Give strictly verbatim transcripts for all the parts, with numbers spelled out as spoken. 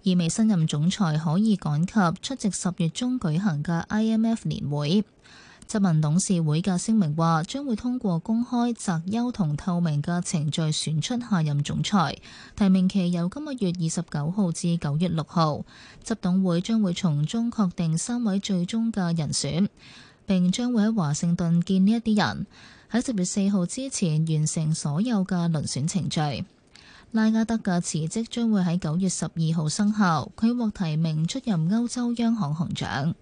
意味新任總裁可以趕及出席十月中舉行嘅 I M F 年會。執行董事會嘅聲明話，將會通過公開、擇優同透明嘅程序選出下任總裁，提名期由今個月二十九號至九月六號。執董會將會從中確定三位最終嘅人選，並將會喺華盛頓見呢一啲人，喺十月四號之前完成所有嘅遴選程序。拉加德嘅辭職將會喺九月十二號生效，佢獲提名出任歐洲央行行長。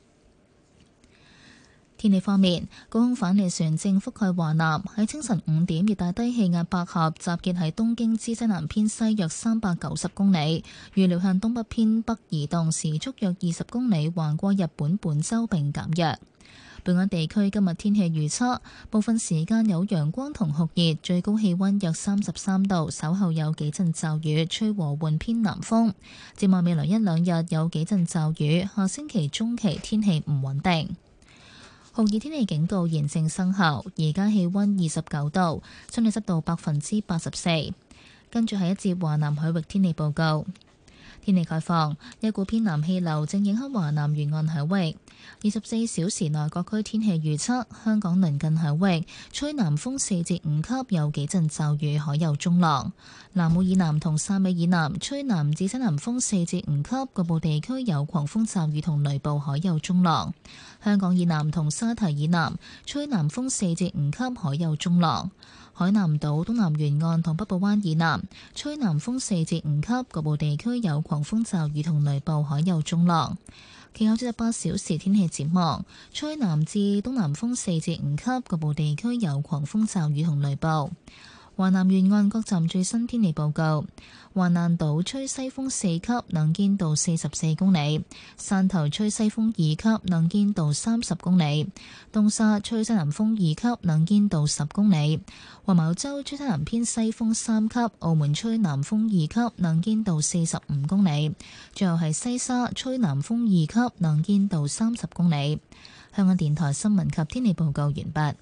天氣方面，高空反氣旋正覆蓋華南。喺清晨五點，熱帶低氣壓百合集結喺東京之西南偏西約三百九十公里，預料向東北偏北移動，時速約二十公里，橫過日本本州並減弱。本港地區今日天氣預測，部分時間有陽光同酷熱，最高氣溫約三十三度，稍後有幾陣驟雨，吹和緩偏南風。展望未來一兩日有幾陣驟雨，下星期中期天氣唔穩定。酷熱天氣警告現正生效，而家氣溫二十九度，相對濕度百分之八十四。跟住係一節華南海域天氣報告。天氣概況，一股偏南氣流正影響華南沿岸海域。二十四小時內各區天氣預測：香港鄰近海域吹南風四至五級，有幾陣驟雨，海有中浪；南澳以南同汕尾以南吹南至西南風四至五級，局部地區有狂風驟雨同雷暴，海有中浪。香港以南同沙堤以南吹南風四至五級，海有中浪。海南島東南沿岸同北部灣以南吹南風四至五級，局部地區有狂風驟雨同雷暴，海有中浪。其後七十八小時天氣展望，吹南至東南風四至五級，局部地區有狂風驟雨同雷暴。華南沿岸各站最新天氣報告：華南島吹西風四級，能見度四十四公里；汕頭吹西風二級，能見度三十公里；東沙吹西南風二級，能見度十公里；黃茅洲吹西南偏西風三級，澳門吹南風二級，能見度四十五公里；最後係西沙吹南風二級，能見度三十公里。香港電台新聞及天氣報告完畢。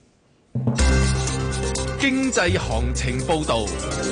經濟行情報道。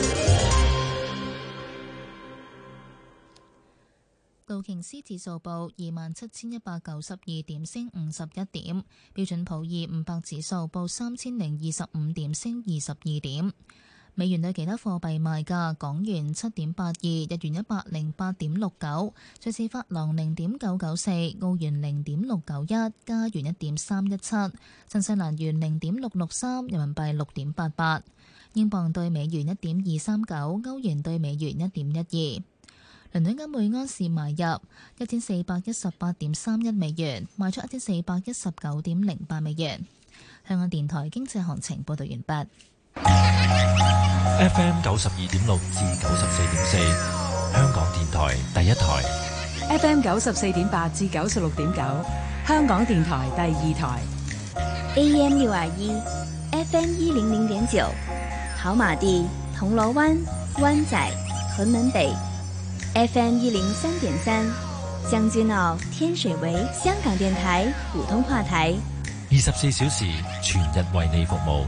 道瓊斯指數報二萬七千一百九十二點，升五十一點。標準普爾五百指數報三千零二十五點，升二十二點。美元對其他貨幣賣價：港元七點八二，日元一百零八點六九，瑞士法郎零點九九四，澳元零點六九一，加元一點三一七，新西蘭元零點六六三，人民幣六點八八，英鎊對美元一點二三九，歐元對美元一點一二。倫敦金每安士買入一千四百一十八點三一美元，賣出一千四百一十九點零八美元。香港電台經濟行情報道完畢。 F M 九十二點六至九十四點四，香港電台第一台。 F M 九十四點八至九十六點九，香港電台第二台。 A M 六二一 ，F M 一零零點九，跑馬地、銅鑼灣、灣仔、屯門北。F M 一零三點三，將軍澳、天水圍，香港電台普通話台。 二十四小時全日為你服務。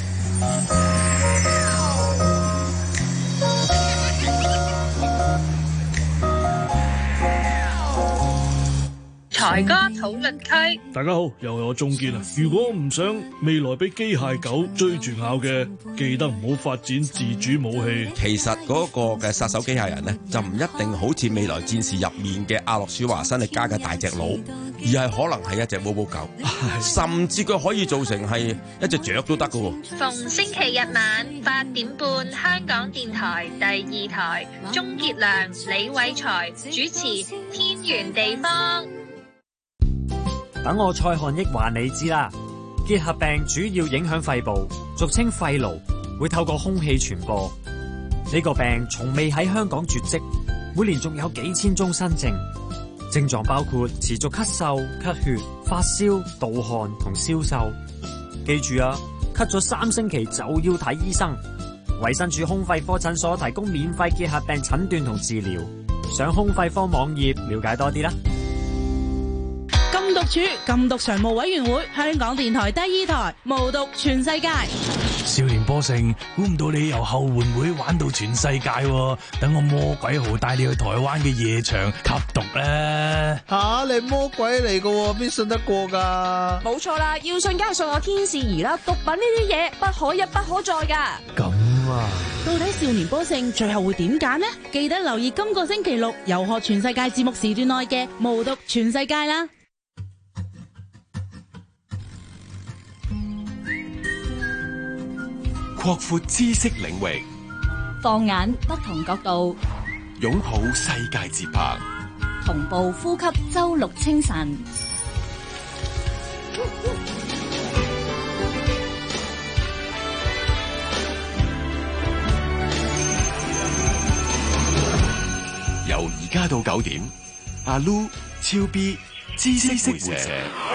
財哥討論區， 大家好，又係我鍾堅啊！如果唔想未來俾機械狗追住咬嘅，記得唔好發展自主武器。 其實嗰個嘅殺手機械人呢，就唔一定好似未來戰士入面嘅阿諾舒華辛力加嘅大隻佬，而係可能係一隻毛毛狗，甚至佢可以做成係一隻雀都得噶。 逢星期日晚八點半，香港電台第二台，鍾傑良、李偉才主持《天圓地方》。 等我蔡漢益話你知啦，結核病主要影響肺部，俗稱肺癆，會透過空氣傳播。呢個病從未喺香港絕迹，每年仲有幾千宗新症。症狀包括持續咳嗽、咳血、發燒、盜汗同消瘦。記住啊，咳咗三星期就要睇醫生。衛生署胸肺科診所提供免費結核病診斷同治療，上胸肺科網頁了解多啲啦。 禁毒處禁毒常務委員會，香港電台第二台，無毒全世界。 少年波盛，估唔到你由後援會玩到全世界喎，等我魔鬼豪帶你去台灣嘅夜場吸毒咧。 吓、啊，你係魔鬼嚟㗎，邊信得過噶？ 冇錯啦，要信梗係信我天使兒啦，毒品呢啲嘢不可一不可再噶。 咁啊， 到底少年波盛最後會點揀呢？記得留意今個星期六遊學全世界節目時段內嘅無毒全世界啦。 擴闊知識領域， 放眼不同角度， 擁抱世界節拍， 同步呼吸周六清晨。 由而家到九點，阿 Lu 超 B 知識會社。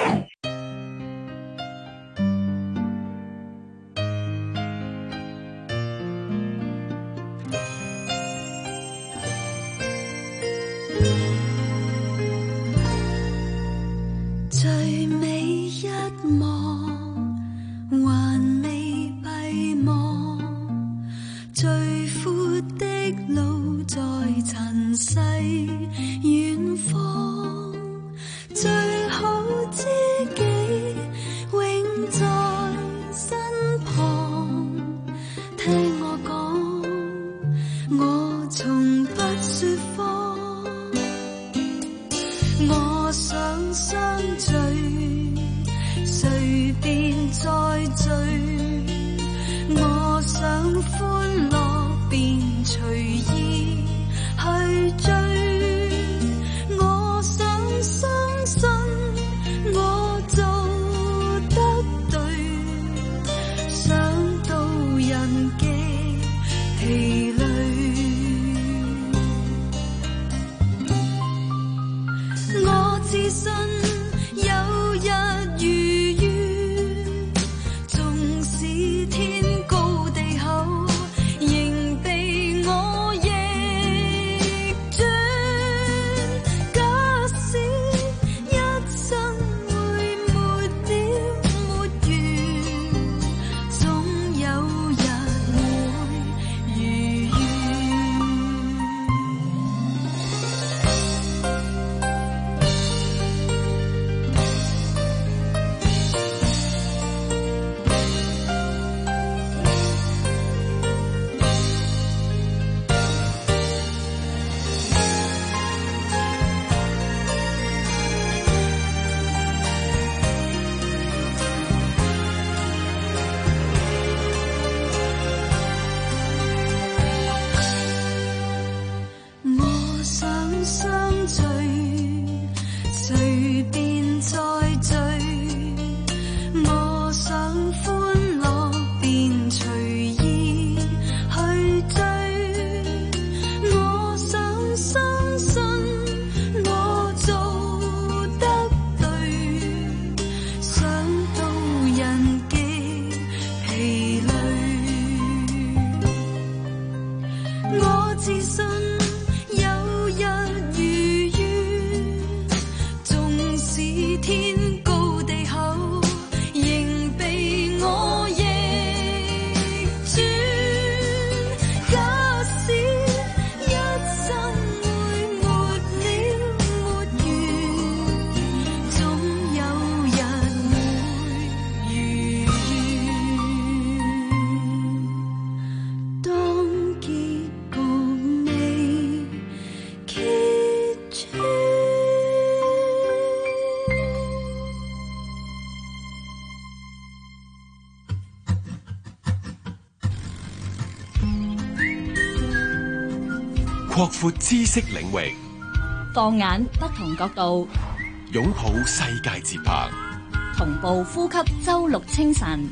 擴闊知識領域， 放眼不同角度， 擁抱世界節拍， 同步呼吸周六清晨。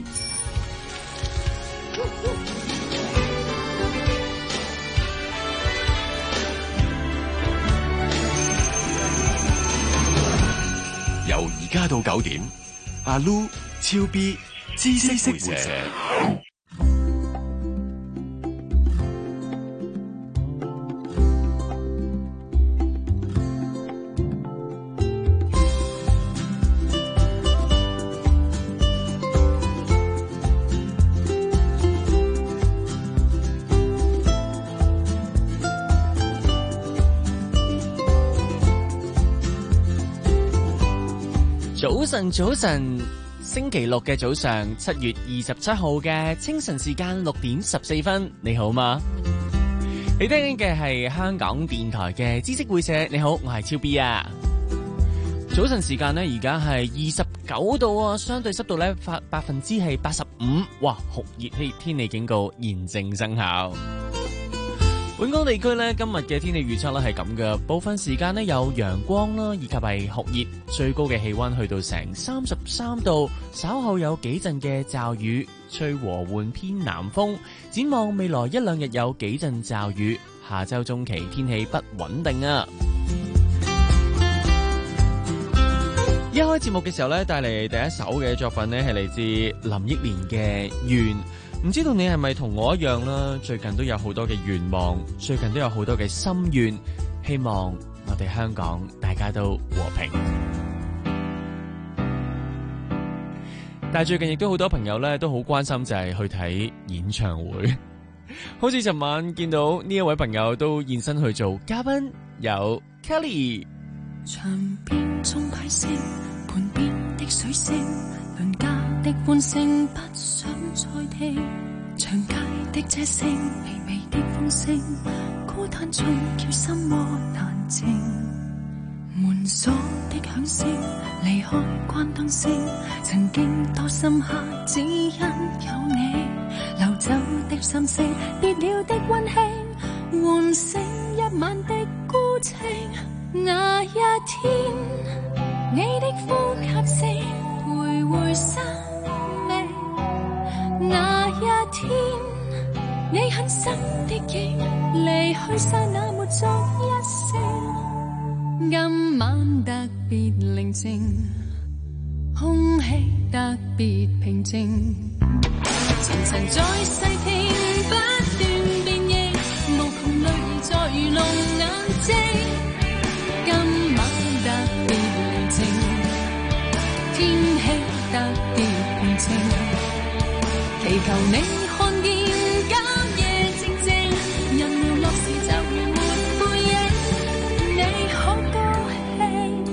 由而家到九點，阿 Lu 超 B 知識會社。 早晨，早晨，星期六嘅早上，七月二十七號嘅清晨時間六點十四分，你好嗎？你聽緊嘅係香港電台嘅知識會社，你好，我係超 B 啊。早晨時間呢，而家係二十九度啊，相對濕度咧百百分之係八十五，哇，酷熱氣天氣警告現正生效。本港地區咧今日嘅天氣預測咧係咁嘅，部分時間咧有陽光啦，以及係酷熱，最高嘅氣溫去到成三十三度，稍後有幾陣嘅驟雨，吹和緩偏南風。展望未來一兩日有幾陣驟雨，下周中期天氣不穩定啊。一開節目嘅時候咧，帶嚟第一首嘅作品咧係嚟自林憶蓮嘅《願》。唔知道你係咪同我一樣啦？最近都有好多嘅願望，最近都有好多嘅心願，希望我哋香港大家都和平。但係最近亦都好多朋友咧都好關心，就係去睇演唱會。好似尋晚見到呢一位朋友都現身去做嘉賓，有 Kelly。 牆邊鐘擺聲，盤邊的水聲，鄰家的歡聲不想再聽，長街的車聲，微微的風聲，孤單中叫心窩難靜。門鎖的響聲，離開關燈聲，曾經多深刻，只因有你。流走的心聲，別了的溫馨，喚醒一晚的孤清。那一天，你的呼吸聲徘徊生命。那一天，你很深的影離去剎那沒作一聲。今晚特別寧靜，空氣特別平靜。層層再細聽，不斷變異，無窮淚兒在愚弄眼睛。今晚特別寧靜，天氣特別平靜，祈求你看見今夜靜靜，人寥落時就如沒背影，你可高興？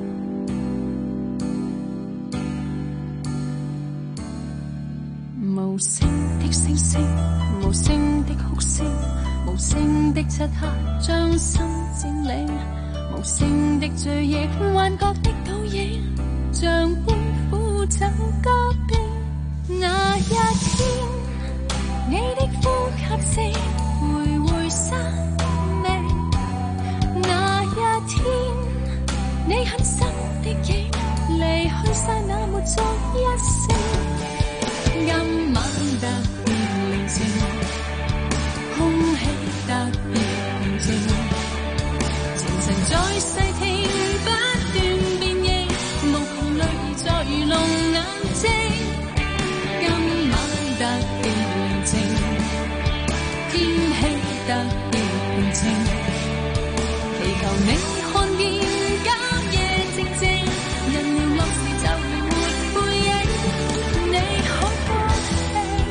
無聲的星星，無聲的哭聲，無聲的漆黑將心佔領，無聲的醉意，幻覺的倒影，像杯苦酒加冰。那一天，你的呼吸聲徘徊生命。那一天，你很深的影離去剎那沒作一聲。今晚特別寧靜，空氣特別平靜。層層再細聽，不斷變異，無窮淚兒在愚弄眼睛。今晚特別寧靜，天氣特別平靜，祈求你看見今夜靜靜，人寥落時就如沒背影，你可高興？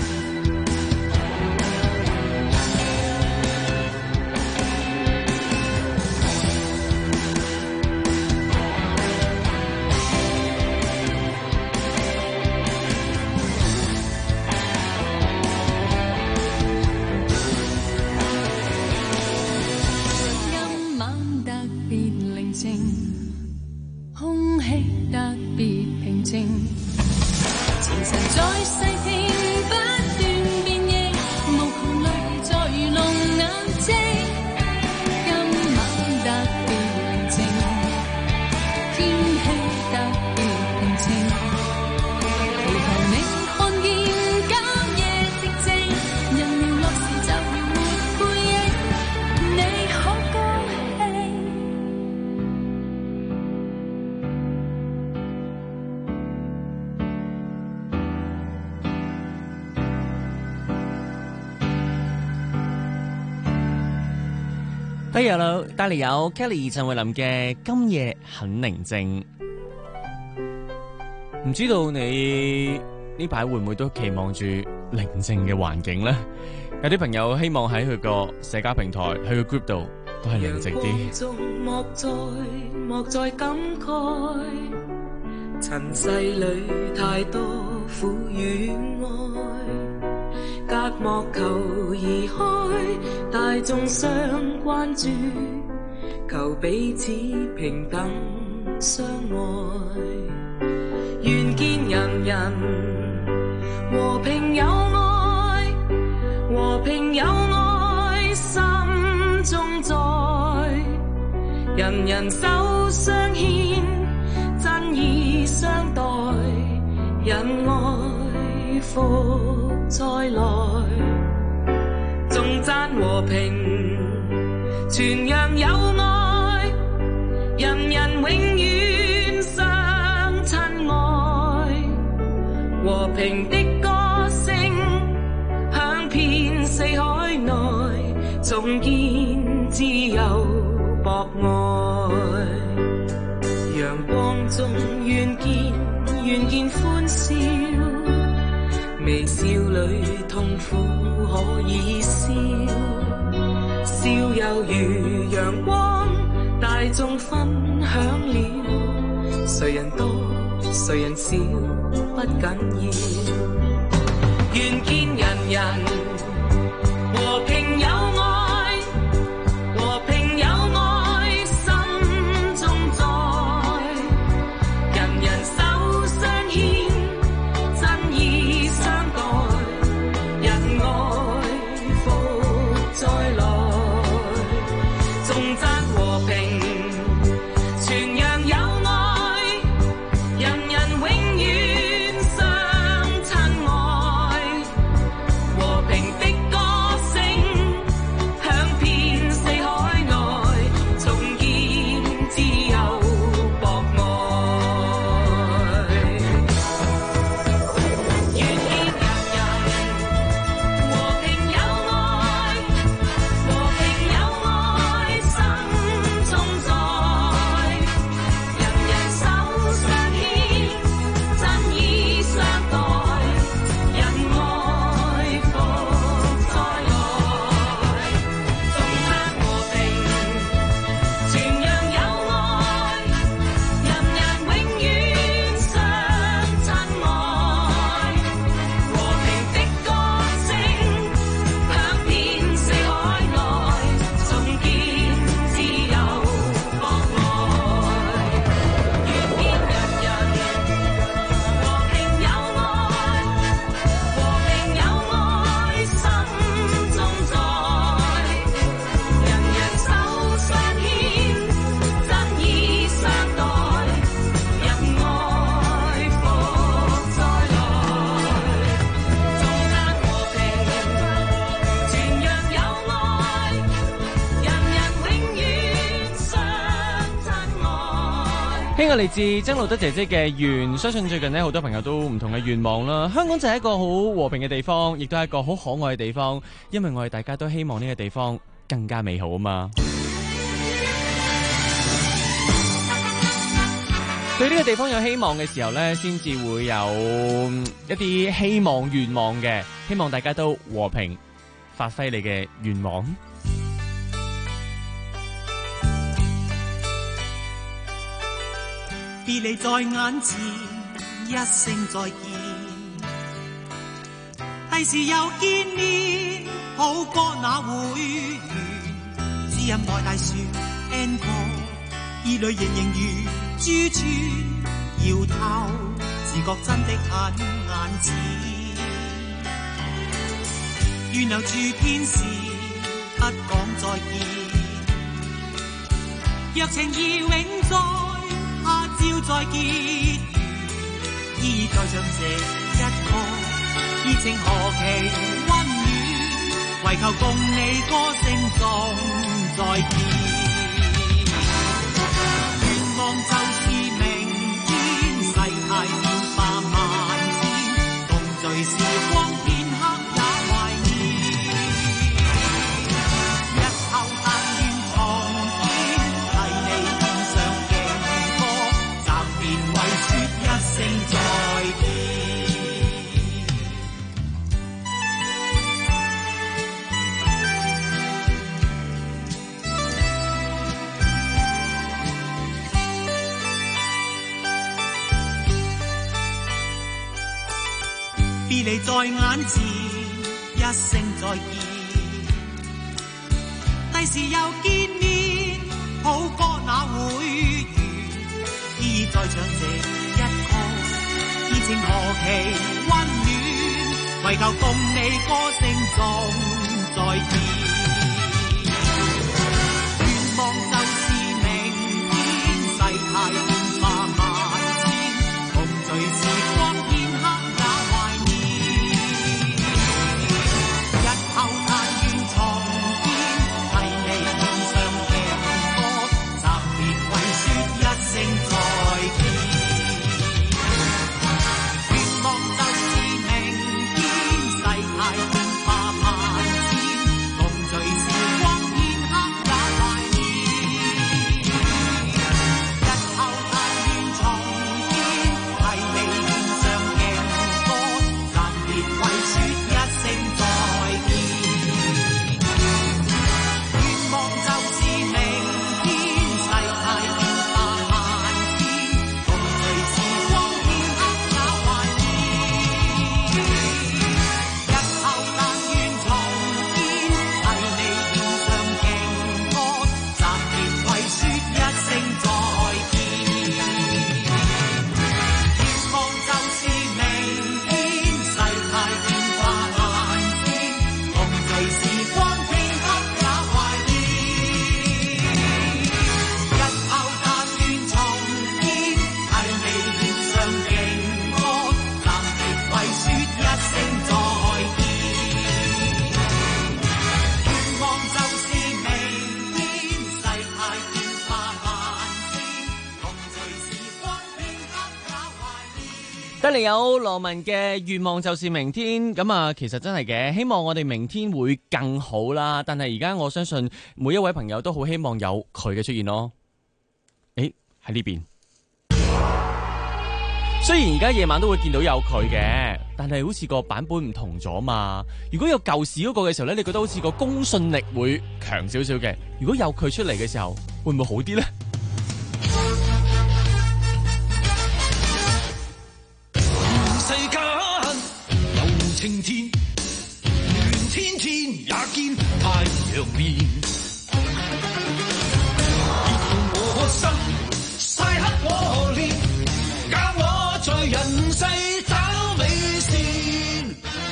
今晚特別寧靜，空氣特別平靜，前塵再細聽，不斷變異，無窮淚兒在愚弄眼睛。今晚特別寧靜，天氣特別平靜，祈求你看見今夜靜靜，人寥落時就如沒背影，你可高興？ 低日佬帶嚟有 Kelly 陳慧琳嘅《今夜很寧靜》。唔知道你呢排會唔會都期望住寧靜嘅環境呢？有啲朋友希望喺佢個社交平台，喺個 group 度都係寧靜啲。 莫再莫再感慨， 塵世裏太多苦與愛，隔膜求移開，大眾相關注，求彼此平等相愛，願見人人和平友愛，和平友愛心中在，人人手相牽，真意相待，仁愛福再來，頌讚和平，傳揚友愛，人人永遠相親愛，和平的歌聲響遍四海內，重建自由博愛，陽光中願見願見歡笑，微笑裏痛苦可以消，笑猶如陽光，大眾分享了，誰人多誰人少不緊要，願見人人和平友愛，和平友愛心中在，人人手相牽，真意相待，仁愛福再來，頌讚和平，傳揚友愛，人人永遠相親愛，和平的歌聲響遍四海內，重建自由博愛，願見人人和平友愛，和平友愛心中在，人人手相牽，真意相待，仁愛福再來，頌讚和平，傳揚友愛，人人永遠相親愛，和平的歌聲響遍四海內，重建自由博愛，願見人人和平友愛，和平友愛心中在，人人手相牽，真意相待，仁愛福再來，頌讚和平，傳揚友愛，人人永遠相親愛。 聽過嚟自曾路德姐姐嘅願，相信最近呢好多朋友都唔同嘅願望啦。香港就係一個好和平嘅地方，亦都係一個好可愛嘅地方，因為我哋大家都希望呢個地方更加美好啊嘛。對呢個地方有希望嘅時候呢，先至會有一啲希望願望嘅，希望大家都和平發揮你嘅願望。 別離在眼前，一聲再見。第時又見面，好過那會完。只因愛大樹 N 個，熱淚盈盈如珠串，搖頭自覺真的很眼淺。願留住天使，不講再見。若情意永在，他朝再結緣，依在像這一個熱情何其溫暖，為求共你歌聲中再見。願望就是明天，世態變化萬千，共聚時光片刻也懷念。日後但願重見，替你獻上勁歌，暫別為說一聲再見。 你在眼前，一聲再見。第時又見面，好歌那會完？依依再唱這一曲，熱情何其溫暖，為求共你歌聲中再見。願望就是明天，世態變化萬千，共聚時光片刻也懷念。日後但願重見，替你獻上情歌，暫別為說一聲再見。願望就是明天，世態變化萬千，共聚時光片刻也懷念。日後但願重見，替你獻上情歌，暫別為說一聲再見。願望就是明天，世態變化萬千，共聚時光片刻也懷念。日後但願重見，替你獻上情歌，暫別為說一聲再見。願望就是明天，世態變化萬千，共聚時光片刻也懷念。日後但願重見，替你獻上情歌，暫別為說一聲再見。願望就是明天，世態變化萬千，共聚時光片刻也懷念。 得嚟有羅文嘅願望就是明天，咁啊，其實真係嘅，希望我哋明天會更好啦。但係而家我相信每一位朋友都好希望有佢嘅出現咯。誒，喺呢邊，雖然而家夜晚都會見到有佢嘅，但係好似個版本唔同咗嘛。如果有舊時嗰個嘅時候呢，你覺得好似個公信力會強少少嘅。如果有佢出嚟嘅時候，會唔會好啲呢？ 世間有晴天，願天天也見太陽面。熱紅我心，曬黑我臉，教我在人世找美善。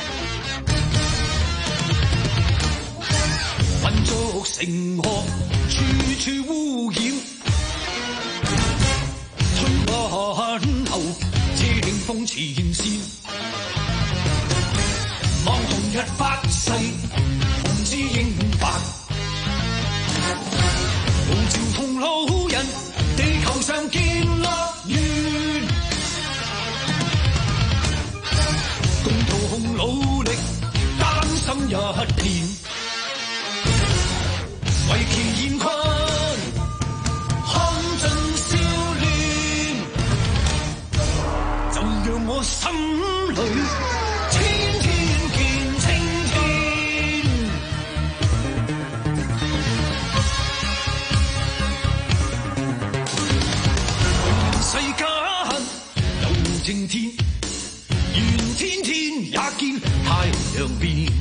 混濁成河，處處污染。春晚後，車迎風前線，望同日發誓，紅之英發，號召同路人，地球上建樂園，共同努力，擔心一片，為其現困，看盡笑臉，就讓我心裏天天見青天。世間有晴天，願天天也見太陽面。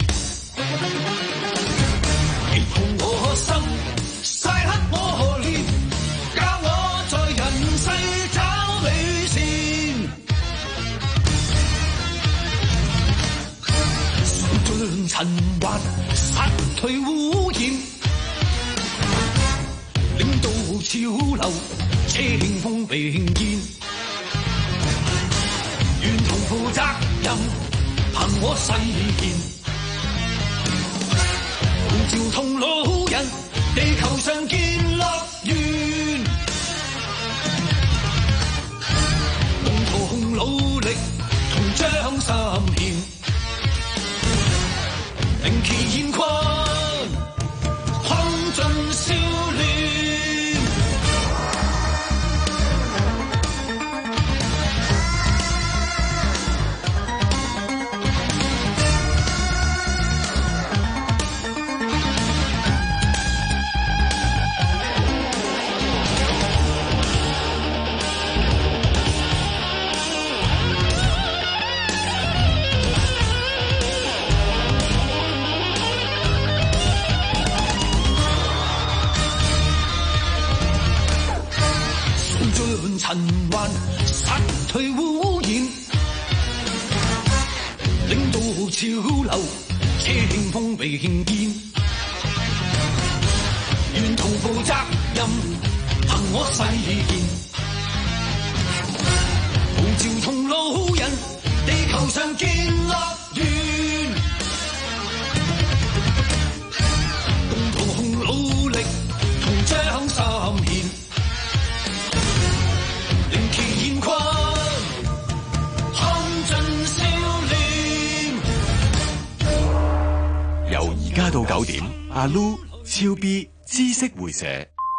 熱紅我心，曬黑我臉，教我在人世找美善。掃盡塵惑，殺退污染，領導潮流，車輕風並肩，願同負責任，憑我誓言。號召同路人，地球上建樂園，共同努力，同將心獻，令其現困，看盡笑臉。 塵寰，殺退污染，領導潮流，車輕風並肩，願同負責任，憑我誓言，號召同路人，地球上建樂園，共同努力，同將心獻，令其現困，看盡笑臉。 由而家到九點，阿 Lu、超 B、知識會社。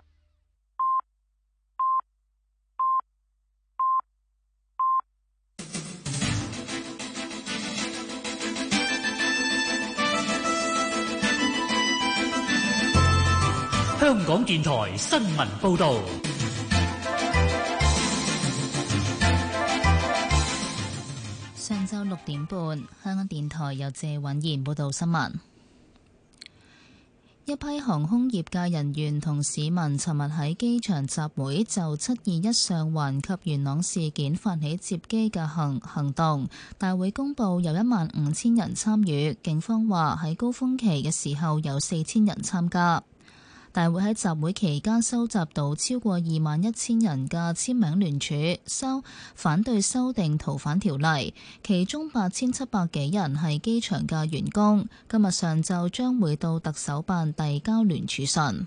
香港電台新聞報道。 上晝六點半，香港電台由謝允賢報道新聞。一批航空業界人員同市民尋日喺機場集會，就七二一上環及元朗事件發起接機嘅行行動。大會公佈有一萬五千人參與，警方話喺高峰期嘅時候有四千人參加。大會喺集會期間收集到超過二萬一千人嘅簽名聯署，收反對修訂逃犯條例，其中八千七百幾人係機場嘅員工。今日上晝將會到特首辦遞交聯署信。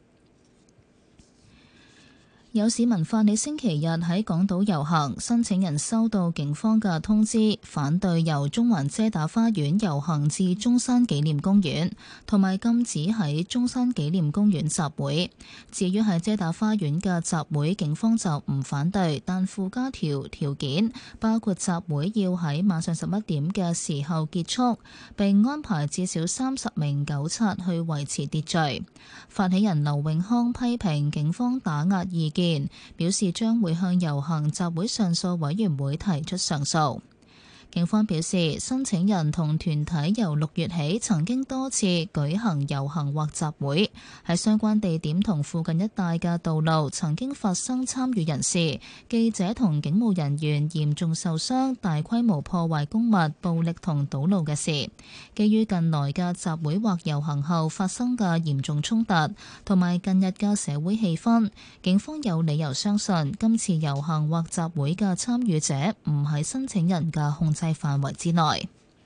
有市民發起星期日喺港島遊行，申請人收到警方嘅通知，反對由中環遮打花園遊行至中山紀念公園，同埋禁止喺中山紀念公園集會。至於喺遮打花園嘅集會，警方就唔反對，但附加條條件，包括集會要喺晚上十一點嘅時候結束，並安排至少三十名警察去維持秩序。發起人劉永康批評警方打壓意見，表示將會向遊行集會上訴委員會提出上訴。警方表示，申請人同團體由六月起曾經多次舉行遊行或集會，喺相關地點同附近一帶嘅道路曾經發生參與人士、記者同警務人員嚴重受傷、大規模破壞公物、暴力同堵路嘅事。基於近來嘅集會或遊行後發生嘅嚴重衝突，同埋近日嘅社會氣氛，警方有理由相信今次遊行或集會嘅參與者唔係申請人嘅控制範圍之內。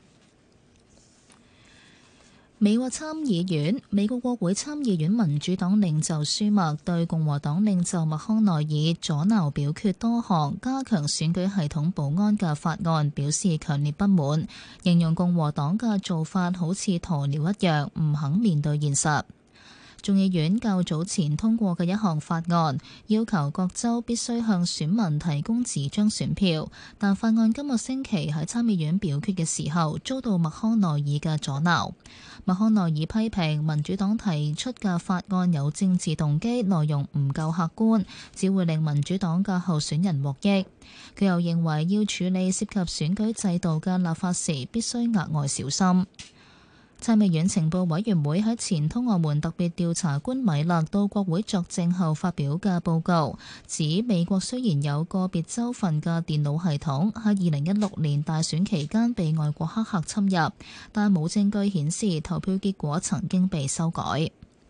美國參議院、美國國會參議院民主黨領袖舒默對共和黨領袖麥康奈爾阻撓表決多項加強選舉系統保安嘅法案表示強烈不滿，形容共和黨嘅做法好似鴕鳥一樣，唔肯面對現實。眾議院較早前通過嘅一項法案，要求各州必須向選民提供紙張選票，但法案今個星期喺參議院表決嘅時候，遭到麥康奈爾嘅阻撓。麥康奈爾批評民主黨提出嘅法案有政治動機，內容唔夠客觀，只會令民主黨嘅候選人獲益。佢又認為要處理涉及選舉制度嘅立法時，必須額外小心。參議院情報委員會喺前通俄門特別調查官米勒到國會作證後發表嘅報告，指美國雖然有個別州份嘅電腦系統喺二零一六年大選期間被外國黑客侵入，但冇證據顯示投票結果曾經被修改。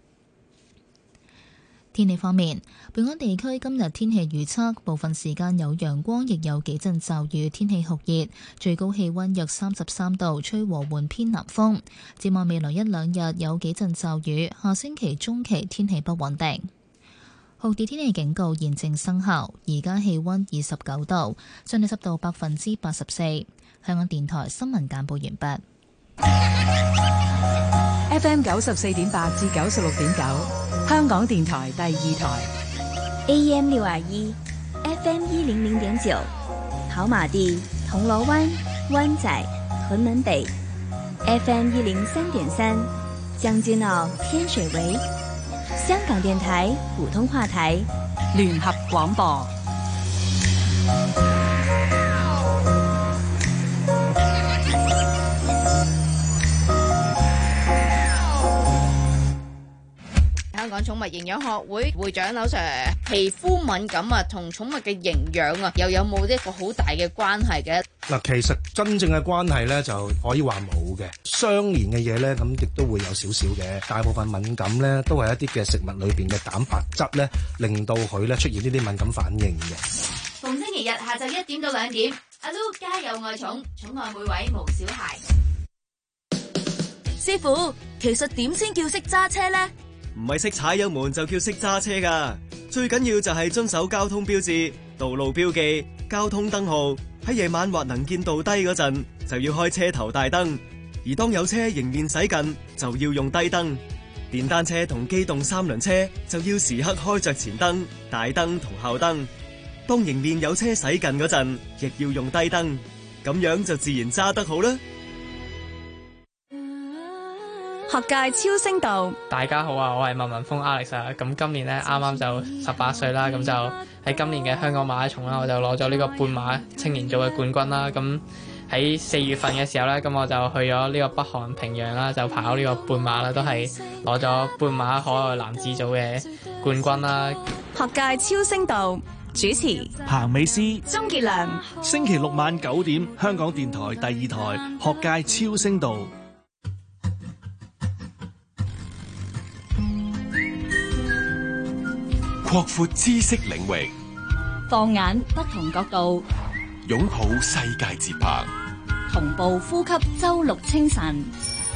天氣方面，本港地區今日天氣預測，部分時間有陽光，亦有幾陣驟雨，天氣酷熱，最高氣溫約三十三度，吹和緩偏南風。展望未來一兩日有幾陣驟雨，下星期中期天氣不穩定。酷熱天氣警告現正生效，而家氣溫二十九度，相對濕度百分之八十四。香港電台新聞簡報完畢。 F M 九十四點八至九十六點九，香港電台第二台 A M 六二一 F M 一零零點九，跑馬地、銅鑼灣、灣仔、屯門北 F M 一零三點三，將軍澳、天水圍，香港電台普通話台聯合廣播。 香港寵物營養學會會長劉 Sir， 皮膚敏感啊，同寵物嘅營養啊，又有冇一個好大嘅關係嘅？ 嗱，其實真正嘅關係咧，就可以話冇嘅。相連嘅嘢咧，咁亦都會有少少嘅。大部分敏感咧，都係一啲嘅食物裏邊嘅蛋白質咧，令到佢咧出現呢啲敏感反應嘅。 逢星期日下晝一點到兩點，阿 Lu 家有愛寵，寵愛每位無小孩。 師傅，其實點先叫識揸車呢？ 唔係識踩油門就叫識揸車㗎，最緊要就係遵守交通標誌、道路標記、交通燈號。喺夜晚或能見度低嗰陣，就要開車頭大燈；而當有車迎面駛近，就要用低燈。電單車同機動三輪車就要時刻開着前燈、大燈同後燈。當迎面有車駛近嗰陣，亦要用低燈，咁樣就自然揸得好啦。 學界超聲道， 大家好啊，我係麥文峰 Alex 啊，咁今年咧啱啱就十八歲啦，咁就喺今年嘅香港馬拉松啦，我就攞咗呢個半馬青年組嘅冠軍啦。咁喺四月份嘅時候咧，咁我就去咗呢個北韓平壤啦，就跑呢個半馬啦，都係攞咗半馬可愛男子組嘅冠軍啦。 學界超聲道主持彭美詩、 鍾傑良， 星期六晚九點，香港電台第二台學界超聲道。 擴闊知識領域， 放眼不同角度， 擁抱世界節拍， 同步呼吸周六清晨。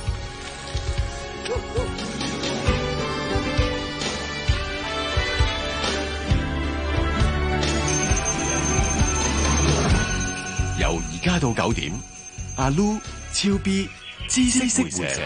由而家到九點，阿 Lu、超 B、知識活者。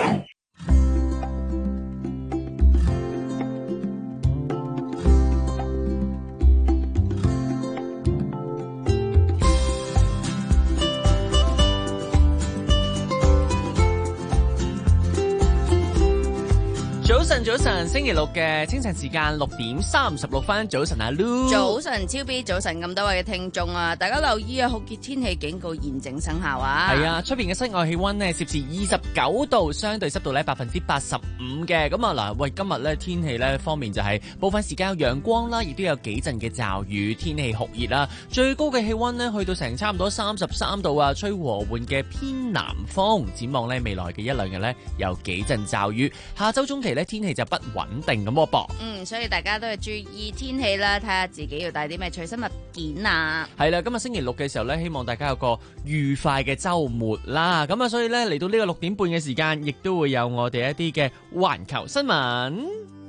早晨，早晨，星期六嘅清晨時間六點三十六分。早晨阿 Lu， 早晨超 B， 早晨咁多位嘅聽眾啊，大家留意啊，酷熱天氣警告現正生效啊。 係啊，出邊嘅室外氣溫呢，攝氏二十九度，相對濕度咧百分之八十五嘅。咁啊嗱，喂，今日咧天氣咧方面就係部分時間有陽光啦，亦都有幾陣嘅驟雨，天氣酷熱啦。最高嘅氣溫呢，去到成差唔多三十三度啊，吹和緩嘅偏南風。展望咧未來嘅一兩日咧有幾陣驟雨，下周中期咧天氣就不穩定咁噃。 嗯，所以大家都係注意天氣啦，睇下自己要帶啲咩隨身物件啊。 係啦，今日星期六嘅時候咧，希望大家有個愉快嘅週末啦。咁啊，所以咧嚟到呢個六點半嘅時間，亦都會有我哋一啲嘅環球新聞。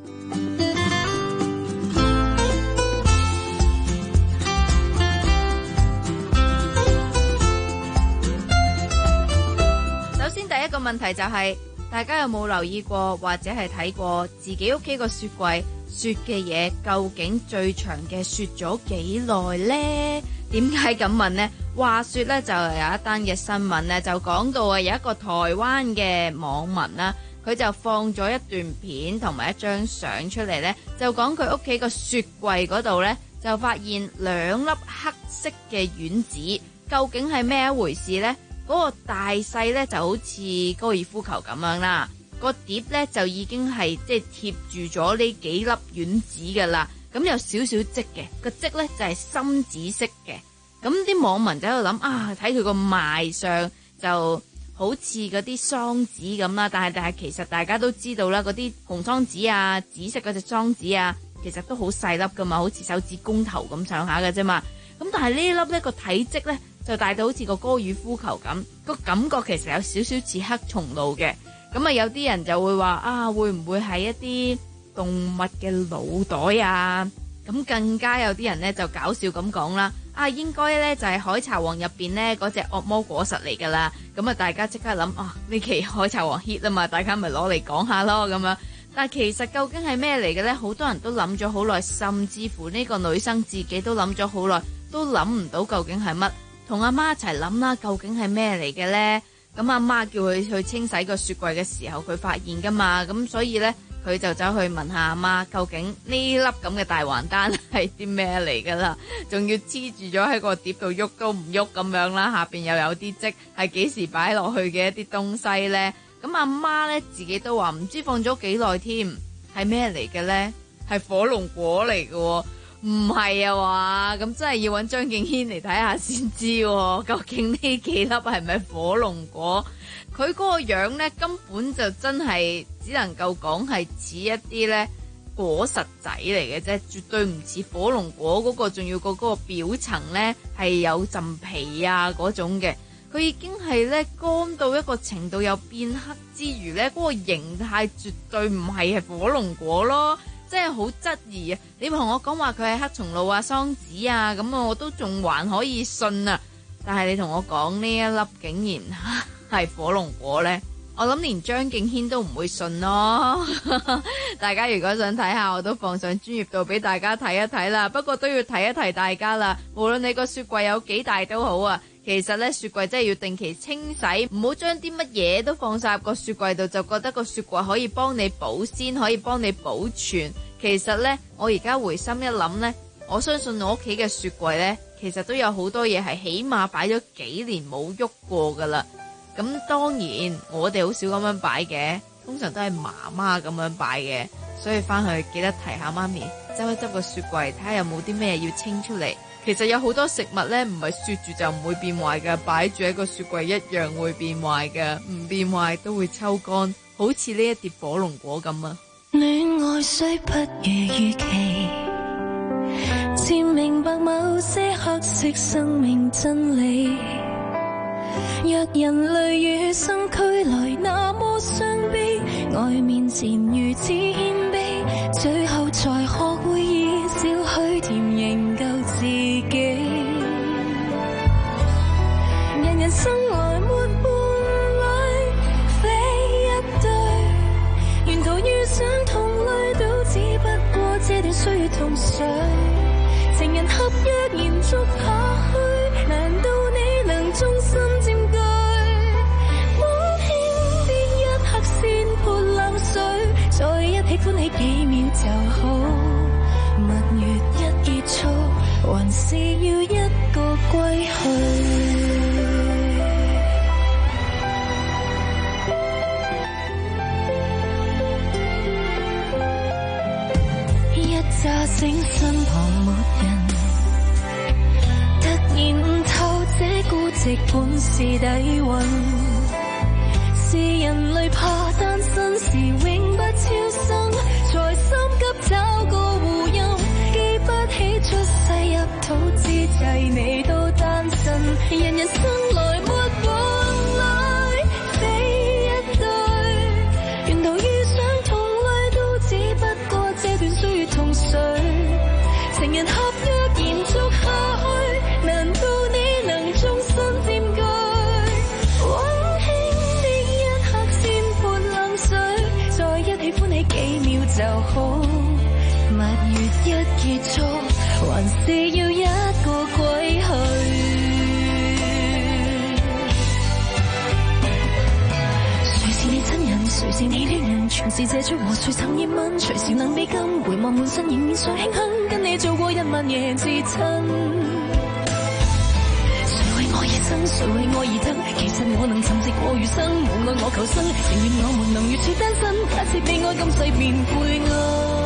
首先第一個問題就係、是。大家有冇留意過或者係睇過自己屋企個雪櫃雪嘅嘢，究竟最長嘅雪咗幾耐呢？點解咁問呢？話說咧，就有一單嘅新聞咧，就講到啊，有一個台灣嘅網民啦，佢就放咗一段片同埋一張相出嚟咧，就講佢屋企個雪櫃嗰度咧，就發現兩粒黑色嘅丸子，究竟係咩一回事呢？嗰個大細咧就好似高爾夫球咁樣啦，個碟咧就已經係即係貼住咗呢幾粒丸子噶啦，咁有少少漬嘅，個漬咧就係深紫色嘅。咁啲網民就喺度諗啊，睇佢個賣相就好似嗰啲桑子咁啦，但係但係其實大家都知道啦，嗰啲紅桑子啊、紫色嗰隻桑子啊，其實都好細粒噶嘛，好似手指公頭咁上下嘅啫嘛。咁但係呢粒咧個體積咧，就大到好似個高爾夫球咁，個感覺其實有少少似黑松露嘅。咁啊有啲人就會話啊，會唔會係一啲動物嘅腦袋啊？咁更加有啲人咧就搞笑咁講啦，啊應該咧就係海賊王入邊咧嗰隻惡魔果實嚟噶啦。咁啊大家即刻諗啊，呢期海賊王 hit 啊嘛，大家咪攞嚟講下咯咁樣。但係其實究竟係咩嚟嘅咧？好多人都諗咗好耐，甚至乎呢個女生自己都諗咗好耐，都諗唔到究竟係乜。同阿媽一齊諗啦，究竟係咩嚟嘅呢？咁阿媽叫佢去清洗個雪櫃嘅時候，佢發現噶嘛，咁所以呢，佢就走去問下阿媽，究竟呢粒咁嘅大黃丹係啲咩嚟噶啦？仲要黐住咗喺個碟度喐都唔喐咁樣啦，下邊又有啲漬，係幾時擺落去嘅一啲東西呢？咁阿媽呢，自己都話唔知放咗幾耐添。 係咩嚟嘅咧？係火龍果嚟嘅，唔係啊話，咁真係要揾張敬軒嚟睇下先知，究竟呢幾粒係咪火龍果？佢嗰個樣咧，根本就真係只能夠講係似一啲咧果實仔嚟嘅啫，絕對唔似火龍果嗰個，仲要個嗰個表層咧係有陣皮啊嗰種嘅。佢已經係咧乾到一個程度，有變黑之餘咧，嗰個形態絕對唔係係火龍果咯，真係好質疑啊！你同我講話佢係黑松露啊、桑子啊，咁啊我都仲還可以信啊，但係你同我講呢一粒竟然係火龍果咧，我諗連張敬軒都唔會信咯。大家如果想睇下，我都放上專頁度俾大家睇一睇啦。不過都要提一提大家啦，無論你個雪櫃有幾大都好啊，其實咧雪櫃真係要定期清洗，唔好將啲乜嘢都放晒入個雪櫃度，就覺得個雪櫃可以幫你保鮮，可以幫你保存。其實咧，我而家回心一諗咧，我相信我屋企嘅雪櫃咧，其實都有好多嘢係起碼擺咗幾年冇喐過噶啦。咁當然我哋好少咁樣擺嘅，通常都係媽媽咁樣擺嘅，所以翻去記得提下媽咪，執一執個雪櫃，睇下有冇啲咩要清出嚟。其實有好多食物呢，唔係雪住就唔會變壞嘅，擺住喺個雪櫃一樣會變壞嘅，唔變壞都會抽乾，好似呢一碟火龍果咁啊！ 戀愛雖不如預期，漸明白某些黑色生命真理。若人類與生俱來那麼傷悲，愛面前如此謙卑，最後才學會以少許甜營救自己。人人生來沒伴侶，非一對，沿途遇上同類都只不過這段歲月同誰，情人合約延續下去，難道你能終身佔據？溫馨的一刻先潑冷水，在一起歡喜幾秒就好，蜜月一結束，還是要一個歸去。乍醒身旁沒人，突然悟透這孤寂本是底蘊，是人類怕單身時永不超生，才心急找個護蔭，記不起出世入土之際你都單身，人人生來沒伴侶，非一對，沿途遇上同類都只不過這段歲月同誰，情人合約延續下去，難道你能終身佔據？溫馨的一刻先潑冷水，在一起歡喜幾秒就好，蜜月一結束，還是要一個歸去。誰是你親人，誰是你戀人，全是這出和誰曾熱吻，隨時能被禁，回望滿身仍然常慶幸，跟你做過一萬夜至親。誰為我而生，誰為我而等，其實我能沉寂過餘生，無愛我求生，情願我們能如此單身，假設被愛今世便配愛。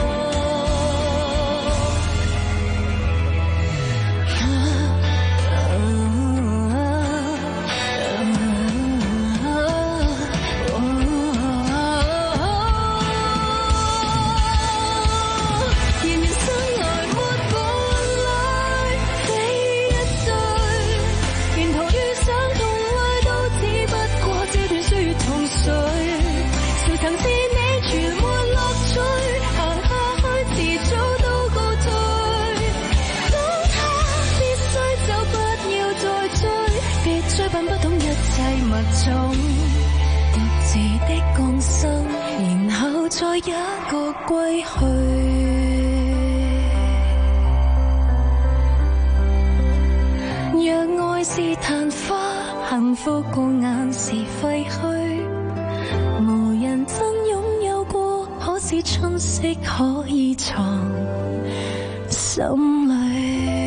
獨自的降生，然後再一個歸去。若愛是曇花，幸福過眼是廢墟，無人真擁有過，可是春色可以藏心裏。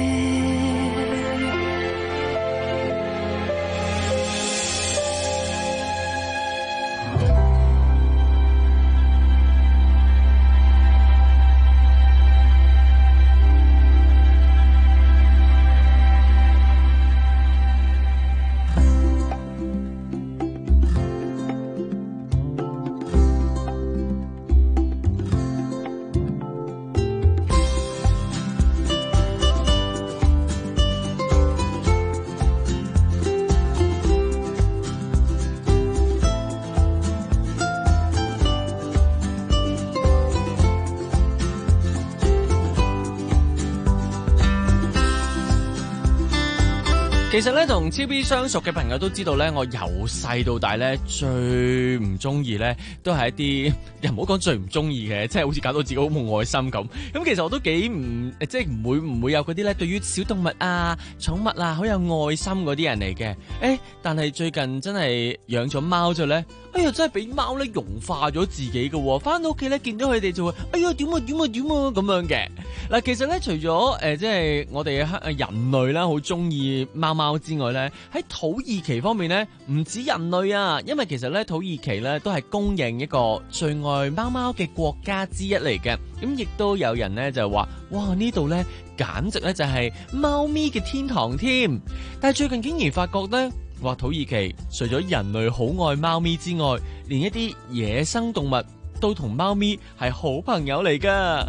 其實咧，同超 B 相熟嘅朋友都知道咧，我由細到大咧最唔中意咧，都係一啲又唔好講最唔中意嘅，即係好似搞到自己好冇愛心咁。咁其實我都幾唔即係唔會唔會有嗰啲咧，對於小動物啊、寵物啊好有愛心嗰啲人嚟嘅。誒，但係最近真係養咗貓咗咧。哎呀，真係俾貓咧融化咗自己嘅喎，翻到屋企咧見到佢哋就會，哎呀點啊點啊點啊咁樣嘅。嗱，其實咧除咗誒、呃、即係我哋嘅人類啦，好中意貓貓之外咧，喺土耳其方面咧，唔止人類啊，因為其實咧土耳其咧都係公認一個最愛貓貓嘅國家之一嚟嘅。咁亦都有人咧就話，哇呢度咧簡直咧就係貓咪嘅天堂添。但係最近竟然發覺咧，話土耳其除咗人類好愛貓咪之外，連一啲野生動物都同貓咪係好朋友嚟噶。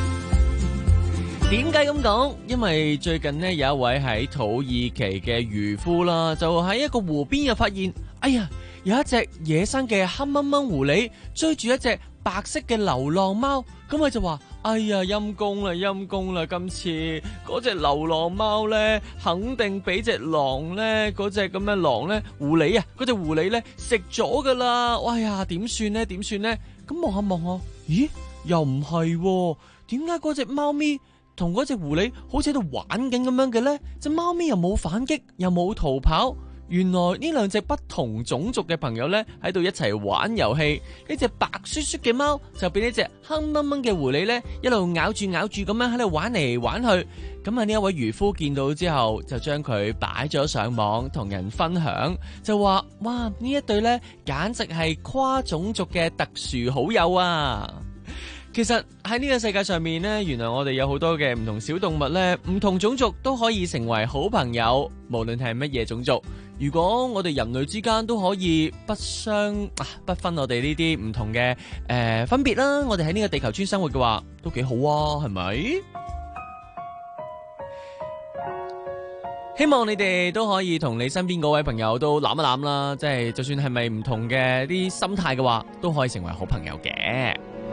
點解咁講？因為最近呢，有一位喺土耳其嘅漁夫啦，就喺一個湖邊又發現，哎呀，有一隻野生嘅黑掹掹狐狸追住一隻白色嘅流浪貓，咁佢就話：哎呀，陰公啦，陰公啦！今次嗰隻流浪貓咧，肯定俾隻狼咧，嗰隻咁嘅狼咧，狐狸啊，嗰隻狐狸咧食咗噶啦！哎呀，點算咧？點算咧？咁望下望下，咦，又唔係喎？點解嗰隻貓咪同嗰隻狐狸好似喺度玩緊咁樣嘅咧？隻貓咪又冇反擊，又冇逃跑。原來呢兩隻不同種族嘅朋友呢，喺度一齊玩遊戲，呢隻白雪雪嘅貓就俾呢隻黑掹掹嘅狐狸呢一路咬住咬住咁樣喺度玩嚟玩去。咁啊呢一位漁夫見到之後，就將佢擺咗上網同人分享，就話：哇，呢一對呢簡直係跨種族嘅特殊好友啊！其實喺呢個世界上面呢，原來我哋有好多嘅唔同小動物呢，唔同種族都可以成為好朋友，無論係乜嘢種族。如果我哋人類之間都可以不相啊不分我哋呢啲唔同嘅誒、呃、分別啦，我哋喺呢個地球村生活嘅話，都幾好啊，係咪？希望你哋都可以同你身邊嗰位朋友都攬一攬啦，即係就算係咪唔同嘅啲心態嘅話，都可以成為好朋友嘅。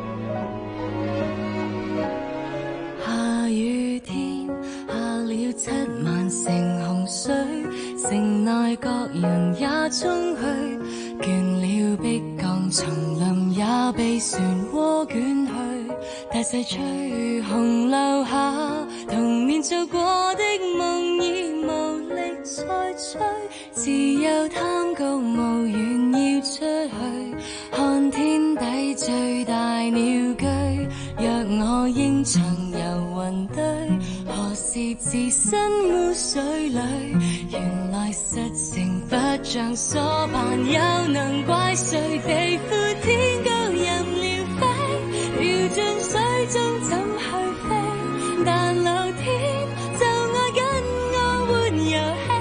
下雨天下了七萬城洪水，城內各人也衝去，倦了碧江叢林也被漩渦捲去，大勢吹紅樓下，童年做過的夢已無力再追，自由貪高無緣要出去，看天底最大鳥居，若我應曾遊雲堆，何時置身污水裏，原來實情不像所扮，又能怪誰地闊天高任鳥飛，掉進水中怎去飛，但老天就愛跟我玩遊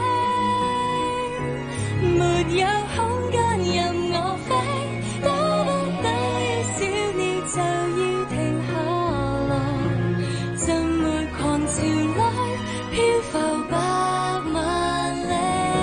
戲，沒有空間任我飛，多不等於小鳥就要停下來，浸沒狂潮裏漂浮百萬里。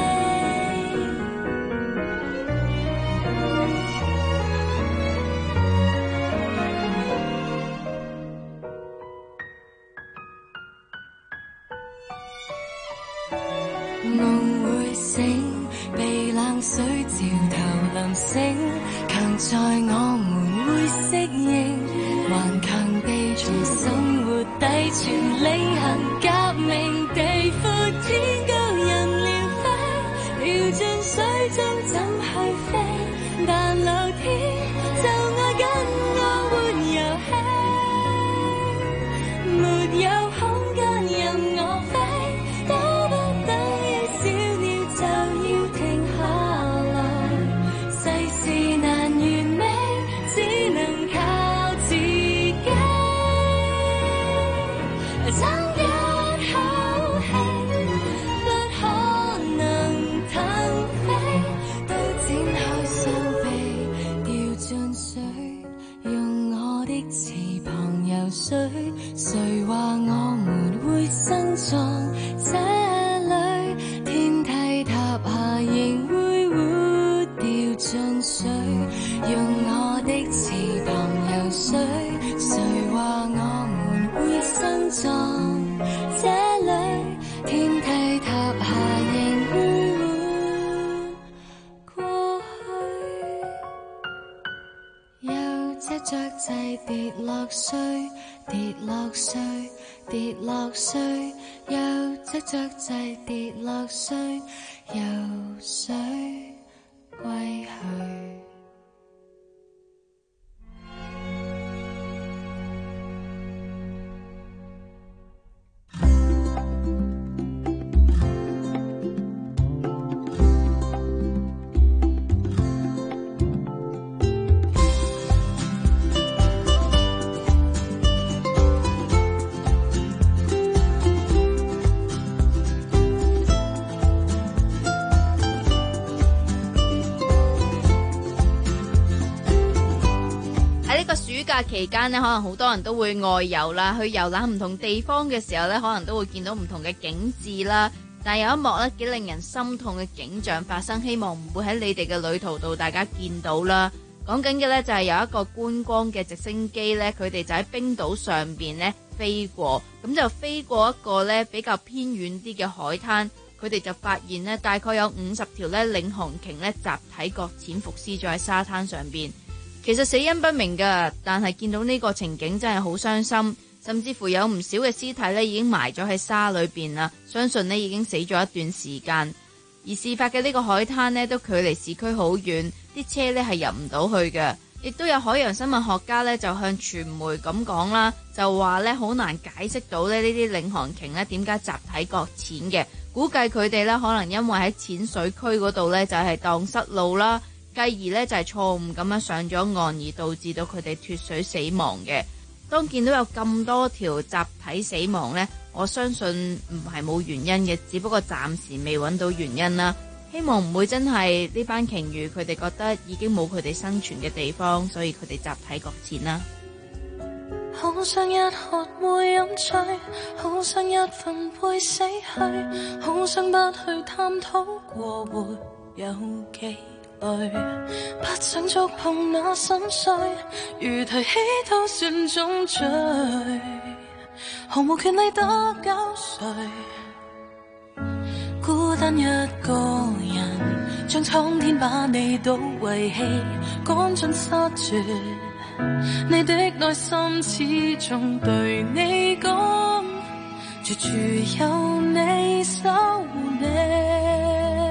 夢會醒，被冷水照頭淋醒，強在我們會適應，頑強地從生活底存領行革命，地闊天高任鳥飛，掉進水中怎去飛，但老天就愛跟我玩遊戲，沒有空間任我飛，多不等於小鳥就要停下來，世事難完美，只能靠自己，爭一口氣，不可能騰飛，都展開手臂，掉進水，用我的翅膀游水，誰話我們會生藏這裏，天梯塌下仍會活掉進水，用我的翅膀游水，誰話我們會生藏這裏，天梯塌下仍水，跌落水，跌落水，又積着滯跌落水，游水歸去。 暑假期間呢，可能好多人都會外遊啦，去遊覽唔同地方嘅時候呢，可能都會見到唔同嘅景致啦。但係有一幕呢，幾令人心痛嘅景象發生，希望唔會喺你哋嘅旅途度大家見到啦。講緊嘅呢，就係有一個觀光嘅直升機呢，佢哋就喺冰島上邊呢飛過，咁就飛過一個呢比較偏遠啲嘅海灘，佢哋就發現呢，大概有五十條呢領航鯨呢集體擱淺伏屍咗喺沙灘上邊。其實死因不明㗎，但係見到呢個情景真係好傷心，甚至乎有唔少嘅屍體呢已經埋咗喺沙裏邊啦，相信呢已經死咗一段時間。而事發嘅呢個海灘呢都距離市區好遠，啲車呢係入唔到去嘅。亦都有海洋生物學家呢就向傳媒咁講啦，就話呢好難解釋到呢呢啲領航鯨呢點解集體擱淺嘅，估計佢哋呢可能因為喺淺水區嗰度呢就係蕩失路啦。繼而呢，就係錯誤咁樣上咗岸，而導致到佢哋脫水死亡嘅。當見到有咁多條集體死亡呢，我相信唔係冇原因嘅，只不過暫時未揾到原因啦。希望唔會真係呢班鯨魚佢哋覺得已經冇佢哋生存嘅地方，所以佢哋集體擱淺啦。 好想一喝會飲醉，好想一瞓會死去，好想不去探討過活有幾不想觸碰那心碎，如提起都算種罪，毫無權利得交稅。孤單一個人，將蒼天把你都遺棄，趕盡殺絕。你的內心始終對你講，絕處有你守護你。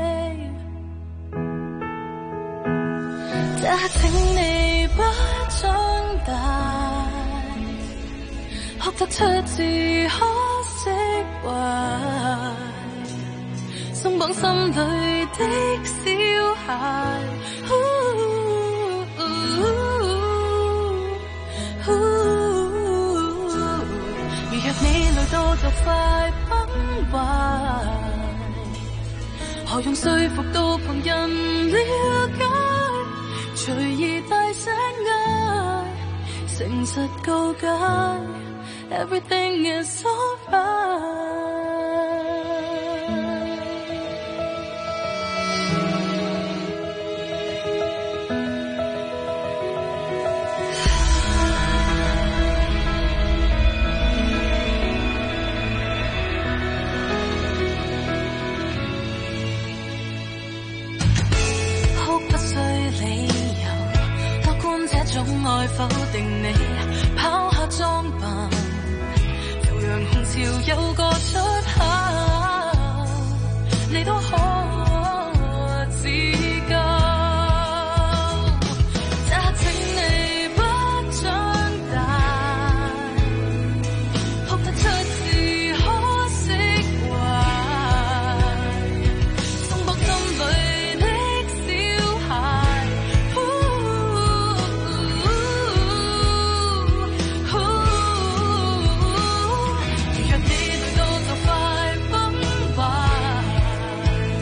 這請你不長大，學得出自可釋懷，鬆綁心裏的小孩。如若你累到就快崩壞，何用說服到旁人了解？隨意大聲嗌，誠實告解 ，Everything is alright。哭不需理由，樂觀這種愛否定你，拋下裝扮，悠揚紅潮有個出口，你都可自救。這請你不長大，哭得出自可釋懷，鬆綁心裏的小孩。如若你累到就快崩壞，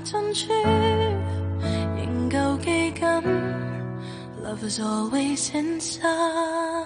珍珠，仍舊記緊 Love is always inside。